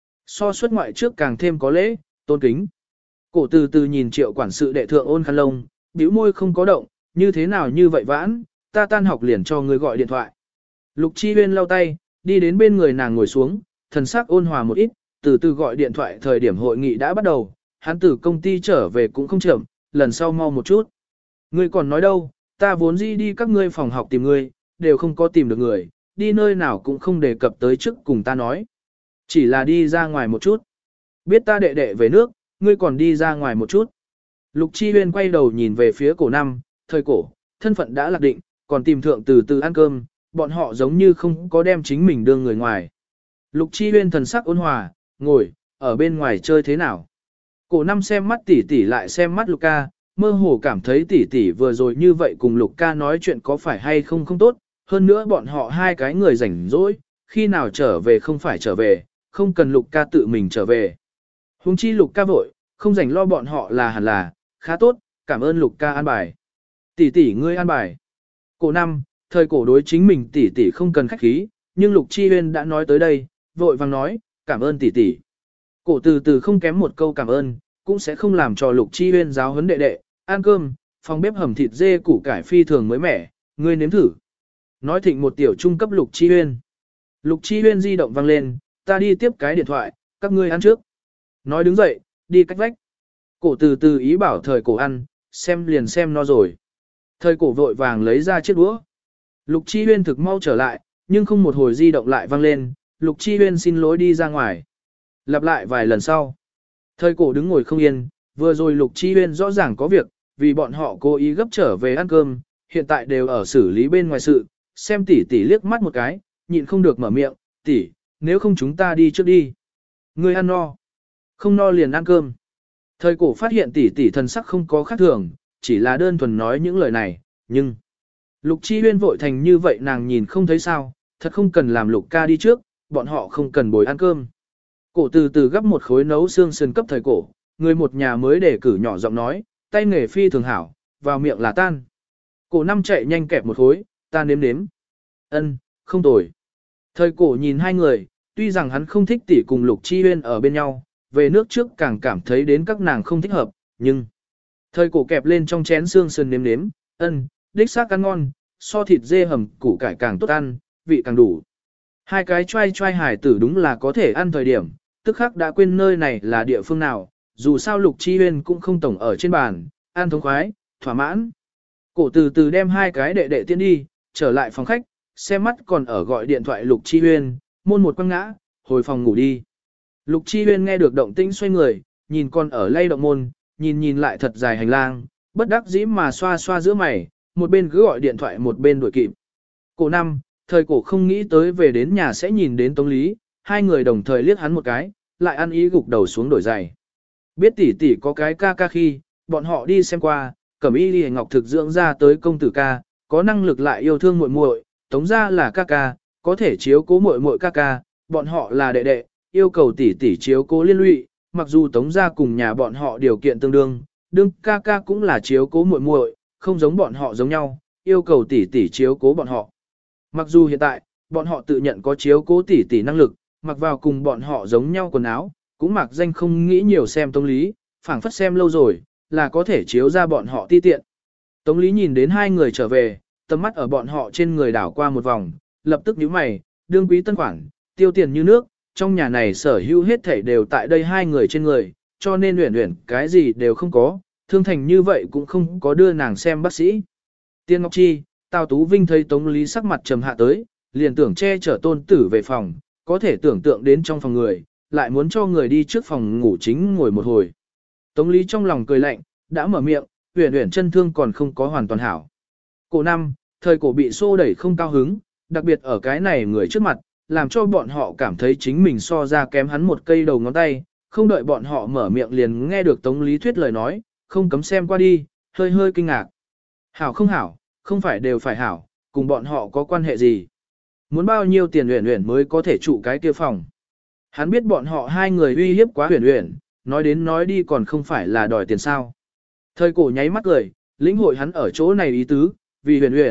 So xuất ngoại trước càng thêm có lễ, tôn kính. Cổ từ từ nhìn Triệu quản sự đệ thượng ôn khăn lông, bĩu môi không có động, như thế nào như vậy vãn, ta tan học liền cho người gọi điện thoại. Lục Chi Huyên lau tay, đi đến bên người nàng ngồi xuống, thần sắc ôn hòa một ít, từ từ gọi điện thoại thời điểm hội nghị đã bắt đầu, hắn từ công ty trở về cũng không chậm, lần sau mau một chút. Ngươi còn nói đâu, ta vốn dĩ đi các ngươi phòng học tìm ngươi, đều không có tìm được người, đi nơi nào cũng không đề cập tới trước cùng ta nói. Chỉ là đi ra ngoài một chút. Biết ta đệ đệ về nước, ngươi còn đi ra ngoài một chút. Lục Chi Huyên quay đầu nhìn về phía cổ năm, thời cổ, thân phận đã lạc định, còn tìm thượng từ từ ăn cơm, bọn họ giống như không có đem chính mình đưa người ngoài. Lục Chi Huyên thần sắc ôn hòa, ngồi, ở bên ngoài chơi thế nào. Cổ năm xem mắt tỷ tỷ lại xem mắt Lục ca, mơ hồ cảm thấy tỷ tỷ vừa rồi như vậy cùng Lục ca nói chuyện có phải hay không không tốt, hơn nữa bọn họ hai cái người rảnh rỗi, khi nào trở về không phải trở về, không cần Lục ca tự mình trở về. Huống chi Lục ca vội, không rảnh lo bọn họ là hẳn là, khá tốt, cảm ơn Lục ca an bài. Tỷ tỷ ngươi an bài. Cổ năm, thời cổ đối chính mình tỷ tỷ không cần khách khí, nhưng Lục Chi Huyên đã nói tới đây, vội vàng nói, cảm ơn tỷ tỷ. Cổ từ từ không kém một câu cảm ơn, cũng sẽ không làm cho Lục Chi Huyên giáo huấn đệ đệ, ăn cơm, phòng bếp hầm thịt dê củ cải phi thường mới mẻ, ngươi nếm thử. Nói thịnh một tiểu trung cấp Lục Chi Huyên. Lục Chi Huyên di động vang lên, ta đi tiếp cái điện thoại, các ngươi ăn trước. Nói đứng dậy, đi cách vách. Cổ từ từ ý bảo thời cổ ăn, xem liền xem no rồi. Thời cổ vội vàng lấy ra chiếc đũa. Lục Chi Huyên thực mau trở lại, nhưng không một hồi di động lại vang lên, Lục Chi Huyên xin lỗi đi ra ngoài. Lặp lại vài lần sau. Thời cổ đứng ngồi không yên, vừa rồi Lục Chi Huyên rõ ràng có việc, vì bọn họ cố ý gấp trở về ăn cơm, hiện tại đều ở xử lý bên ngoài sự, xem tỷ tỷ liếc mắt một cái, nhịn không được mở miệng, tỷ, nếu không chúng ta đi trước đi. Ngươi ăn no. Không no liền ăn cơm. Thời cổ phát hiện tỷ tỷ thần sắc không có khác thường, chỉ là đơn thuần nói những lời này, nhưng Lục Chi Huyên vội thành như vậy nàng nhìn không thấy sao, thật không cần làm Lục ca đi trước, bọn họ không cần bồi ăn cơm. Cổ từ từ gấp một khối nấu xương sườn cấp thời cổ, người một nhà mới để cử nhỏ giọng nói, tay nghề phi thường hảo, vào miệng là tan. Cổ năm chạy nhanh kẹp một khối, ta nếm nếm. Ân, không tồi. Thời cổ nhìn hai người, tuy rằng hắn không thích tỷ cùng Lục Chi Huyên ở bên nhau, về nước trước càng cảm thấy đến các nàng không thích hợp, nhưng thời cổ kẹp lên trong chén xương sườn nếm nếm, ân, đích xác ăn ngon, so thịt dê hầm củ cải càng tốt ăn, vị càng đủ. Hai cái trai trai hải tử đúng là có thể ăn thời điểm, tức khắc đã quên nơi này là địa phương nào, dù sao Lục Chi Huyên cũng không tổng ở trên bàn, ăn thống khoái, thỏa mãn. Cổ từ từ đem hai cái đệ đệ tiến đi, trở lại phòng khách, xem mắt còn ở gọi điện thoại Lục Chi Huyên, môn một quăng ngã, hồi phòng ngủ đi. Lục Chi Huyên nghe được động tĩnh xoay người, nhìn con ở lay động môn, nhìn lại thật dài hành lang, bất đắc dĩ mà xoa xoa giữa mày, một bên cứ gọi điện thoại một bên đuổi kịp. Cổ năm, thời cổ không nghĩ tới về đến nhà sẽ nhìn đến Tống Lý, hai người đồng thời liếc hắn một cái, lại ăn ý gục đầu xuống đổi giày. Biết tỷ tỷ có cái ca ca khi, bọn họ đi xem qua, Cẩm Y Liễu Ngọc thực dưỡng ra tới công tử ca, có năng lực lại yêu thương muội muội, Tống gia là ca ca, có thể chiếu cố muội muội ca ca, bọn họ là đệ đệ, yêu cầu tỷ tỷ chiếu cố liên lụy, mặc dù Tống gia cùng nhà bọn họ điều kiện tương đương, đương ca ca cũng là chiếu cố muội muội, không giống bọn họ giống nhau, yêu cầu tỷ tỷ chiếu cố bọn họ. Mặc dù hiện tại, bọn họ tự nhận có chiếu cố tỷ tỷ năng lực, mặc vào cùng bọn họ giống nhau quần áo, cũng mặc danh không nghĩ nhiều xem Tống Lý, phảng phất xem lâu rồi, là có thể chiếu ra bọn họ ti tiện. Tống Lý nhìn đến hai người trở về, tầm mắt ở bọn họ trên người đảo qua một vòng, lập tức nhíu mày, đương quý tân khoản, tiêu tiền như nước, trong nhà này sở hữu hết thảy đều tại đây hai người trên người, cho nên Uyển Uyển cái gì đều không có, thương thành như vậy cũng không có đưa nàng xem bác sĩ. Tiên Ngọc Chi, Tào Tú Vinh thấy Tống Lý sắc mặt trầm hạ tới, liền tưởng che chở tôn tử về phòng, có thể tưởng tượng đến trong phòng người, lại muốn cho người đi trước phòng ngủ chính ngồi một hồi. Tống Lý trong lòng cười lạnh, đã mở miệng, Uyển Uyển chân thương còn không có hoàn toàn hảo. Cổ năm, thời cổ bị xô đẩy không cao hứng, đặc biệt ở cái này người trước mặt, làm cho bọn họ cảm thấy chính mình so ra kém hắn một cây đầu ngón tay, không đợi bọn họ mở miệng liền nghe được Tống Lý thuyết lời nói, không cấm xem qua đi, hơi hơi kinh ngạc. Hảo không hảo, không phải đều phải hảo, cùng bọn họ có quan hệ gì. Muốn bao nhiêu tiền Uyển Uyển mới có thể trụ cái kia phòng. Hắn biết bọn họ hai người uy hiếp quá Uyển Uyển, nói đến nói đi còn không phải là đòi tiền sao. Thời cổ nháy mắt cười, lĩnh hội hắn ở chỗ này ý tứ, vì Uyển Uyển,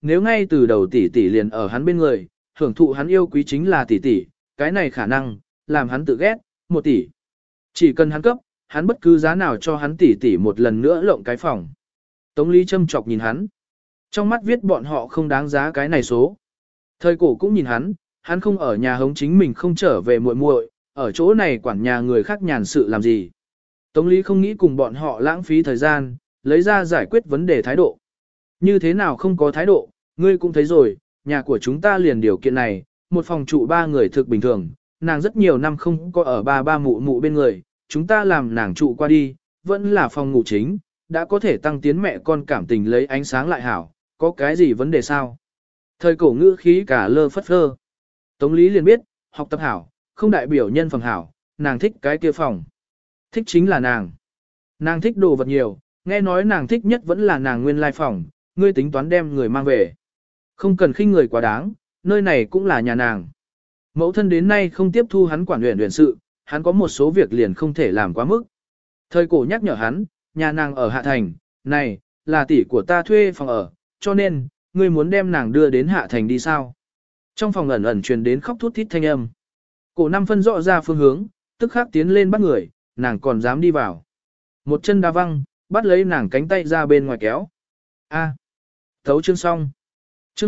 nếu ngay từ đầu tỷ tỷ liền ở hắn bên người, hưởng thụ hắn yêu quý chính là tỷ tỷ, cái này khả năng, làm hắn tự ghét, 1 tỷ. Chỉ cần hắn cấp, hắn bất cứ giá nào cho hắn tỷ tỷ một lần nữa lộng cái phòng. Tống Lý châm chọc nhìn hắn. Trong mắt viết bọn họ không đáng giá cái này số. Thời cổ cũng nhìn hắn không ở nhà hống chính mình không trở về muội muội, ở chỗ này quản nhà người khác nhàn sự làm gì. Tống Lý không nghĩ cùng bọn họ lãng phí thời gian, lấy ra giải quyết vấn đề thái độ. Như thế nào không có thái độ, ngươi cũng thấy rồi, nhà của chúng ta liền điều kiện này, một phòng trụ 3 người thực bình thường, nàng rất nhiều năm không có ở ba mụ mụ bên người, chúng ta làm nàng trụ qua đi, vẫn là phòng ngủ chính, đã có thể tăng tiến mẹ con cảm tình lấy ánh sáng lại hảo, có cái gì vấn đề sao? Thời cổ ngữ khí cả lơ phất phơ. Tống Lý liền biết, học tập hảo, không đại biểu nhân phẩm hảo, nàng thích cái kia phòng. Thích chính là nàng. Nàng thích đồ vật nhiều, nghe nói nàng thích nhất vẫn là nàng nguyên lai phòng, ngươi tính toán đem người mang về. Không cần khinh người quá đáng, nơi này cũng là nhà nàng. Mẫu thân đến nay không tiếp thu hắn quản luyện sự, hắn có một số việc liền không thể làm quá mức. Thời cổ nhắc nhở hắn, nhà nàng ở Hạ Thành, này, là tỷ của ta thuê phòng ở, cho nên, ngươi muốn đem nàng đưa đến Hạ Thành đi sao? Trong phòng ẩn ẩn truyền đến khóc thút thít thanh âm. Cổ Năm phân rõ ra phương hướng, tức khắc tiến lên bắt người, nàng còn dám đi vào. Một chân đá văng, bắt lấy nàng cánh tay ra bên ngoài kéo. A. Thấu chương xong. Chương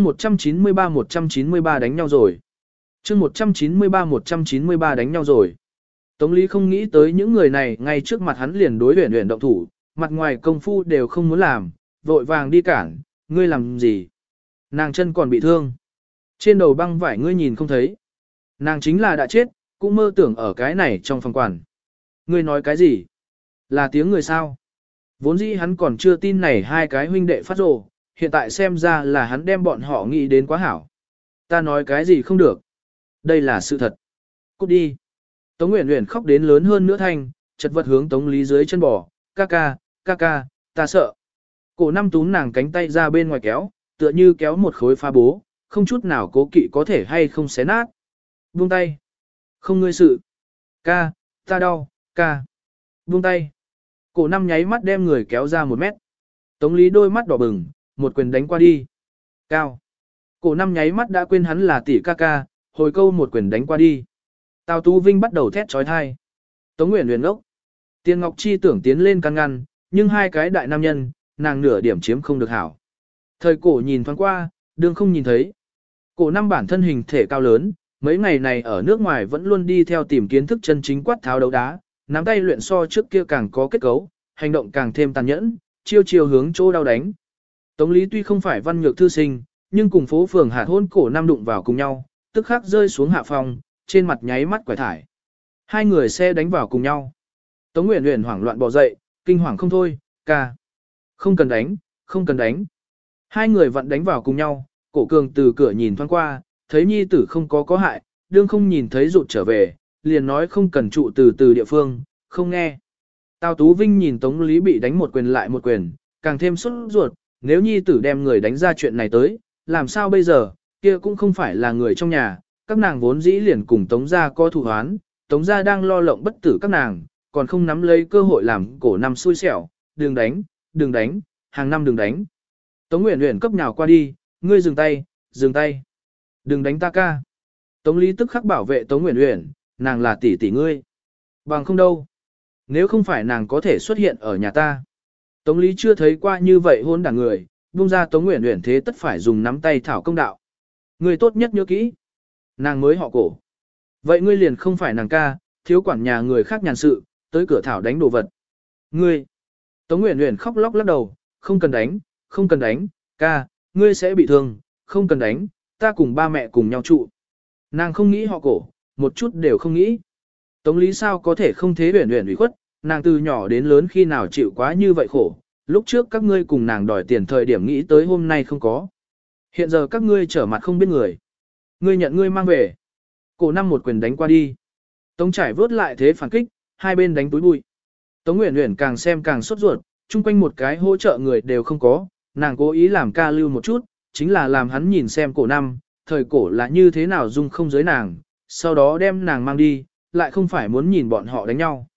193 đánh nhau rồi. Chương 193 đánh nhau rồi. Tống Lý không nghĩ tới những người này ngay trước mặt hắn liền đối Uyển Uyển động thủ, mặt ngoài công phu đều không muốn làm, vội vàng đi cản, ngươi làm gì? Nàng chân còn bị thương. Trên đầu băng vải ngươi nhìn không thấy. Nàng chính là đã chết, cũng mơ tưởng ở cái này trong phòng quản. Ngươi nói cái gì? Là tiếng người sao? Vốn dĩ hắn còn chưa tin này 2 cái huynh đệ phát rồ, hiện tại xem ra là hắn đem bọn họ nghĩ đến quá hảo. Ta nói cái gì không được. Đây là sự thật. Cút đi. Tống Uyển Uyển khóc đến lớn hơn nữa thanh, chật vật hướng Tống Lý dưới chân bò, ca ca, ta sợ. Cổ Năm túm nàng cánh tay ra bên ngoài kéo, tựa như kéo một khối phá bố, không chút nào cố kỵ có thể hay không xé nát. Buông tay. Không ngươi sự. Ca, ta đau, ca. Buông tay. Cổ Năm nháy mắt đem người kéo ra 1 mét. Tống Lý đôi mắt đỏ bừng, một quyền đánh qua đi. Cao. Cổ Năm nháy mắt đã quên hắn là tỷ ca ca, hồi câu một quyền đánh qua đi. Tào Tú Vinh bắt đầu thét trói thai. Tống Uyển Uyển ngốc. Tiền Ngọc Chi tưởng tiến lên can ngăn, nhưng 2 cái đại nam nhân, nàng nửa điểm chiếm không được hảo. Thời cổ nhìn thoáng qua, đương không nhìn thấy. Cổ Năm bản thân hình thể cao lớn, mấy ngày này ở nước ngoài vẫn luôn đi theo tìm kiến thức chân chính quát tháo đấu đá, nắm tay luyện so trước kia càng có kết cấu, hành động càng thêm tàn nhẫn, chiêu hướng chỗ đau đánh. Tống Lý tuy không phải văn nhược thư sinh, nhưng cùng phố phường Hạ Hôn Cổ Năm đụng vào cùng nhau, tức khắc rơi xuống hạ phòng, trên mặt nháy mắt quải thải. 2 người xe đánh vào cùng nhau. Tống Uyển Uyển hoảng loạn bò dậy, kinh hoàng không thôi, ca. Không cần đánh. 2 người vặn đánh vào cùng nhau, Cổ Cường từ cửa nhìn thoáng qua, thấy nhi tử không có hại, đương không nhìn thấy rụt trở về, liền nói không cần trụ từ địa phương, không nghe. Tào Tú Vinh nhìn Tống Lý bị đánh một quyền lại một quyền, càng thêm sốt ruột, nếu nhi tử đem người đánh ra chuyện này tới, làm sao bây giờ, kia cũng không phải là người trong nhà, các nàng vốn dĩ liền cùng Tống gia có thù oán, Tống gia đang lo lộng bất tử các nàng, còn không nắm lấy cơ hội làm Cổ Năm xui xẻo, đừng đánh, hàng năm đừng đánh. Tống Uyển Uyển cấp nhào qua đi, ngươi dừng tay, đừng đánh ta ca. Tống Lý tức khắc bảo vệ Tống Uyển Uyển, nàng là tỷ tỷ ngươi. Bằng không đâu. Nếu không phải nàng có thể xuất hiện ở nhà ta. Tống Lý chưa thấy qua như vậy hôn đảng người, buông ra Tống Uyển Uyển thế tất phải dùng nắm tay thảo công đạo. Ngươi tốt nhất nhớ kỹ. Nàng mới họ Cổ. Vậy ngươi liền không phải nàng ca, thiếu quản nhà người khác nhàn sự, tới cửa thảo đánh đồ vật. Ngươi. Tống Uyển Uyển khóc lóc lắc đầu, không cần đánh, ca, ngươi sẽ bị thương, không cần đánh, ta cùng ba mẹ cùng nhau trụ. Nàng không nghĩ họ Cổ, một chút đều không nghĩ. Tống Lý sao có thể không thế Uyển Uyển ủy khuất, nàng từ nhỏ đến lớn khi nào chịu quá như vậy khổ, lúc trước các ngươi cùng nàng đòi tiền thời điểm nghĩ tới hôm nay không có. Hiện giờ các ngươi trở mặt không biết người. Ngươi nhận ngươi mang về. Cổ Năm một quyền đánh qua đi. Tống Trải vớt lại thế phản kích, 2 bên đánh túi bụi. Tống Uyển Uyển càng xem càng sốt ruột, chung quanh một cái hỗ trợ người đều không có, nàng cố ý làm ca lưu một chút, chính là làm hắn nhìn xem Cổ Năm, thời cổ là như thế nào dung không giới nàng, sau đó đem nàng mang đi, lại không phải muốn nhìn bọn họ đánh nhau.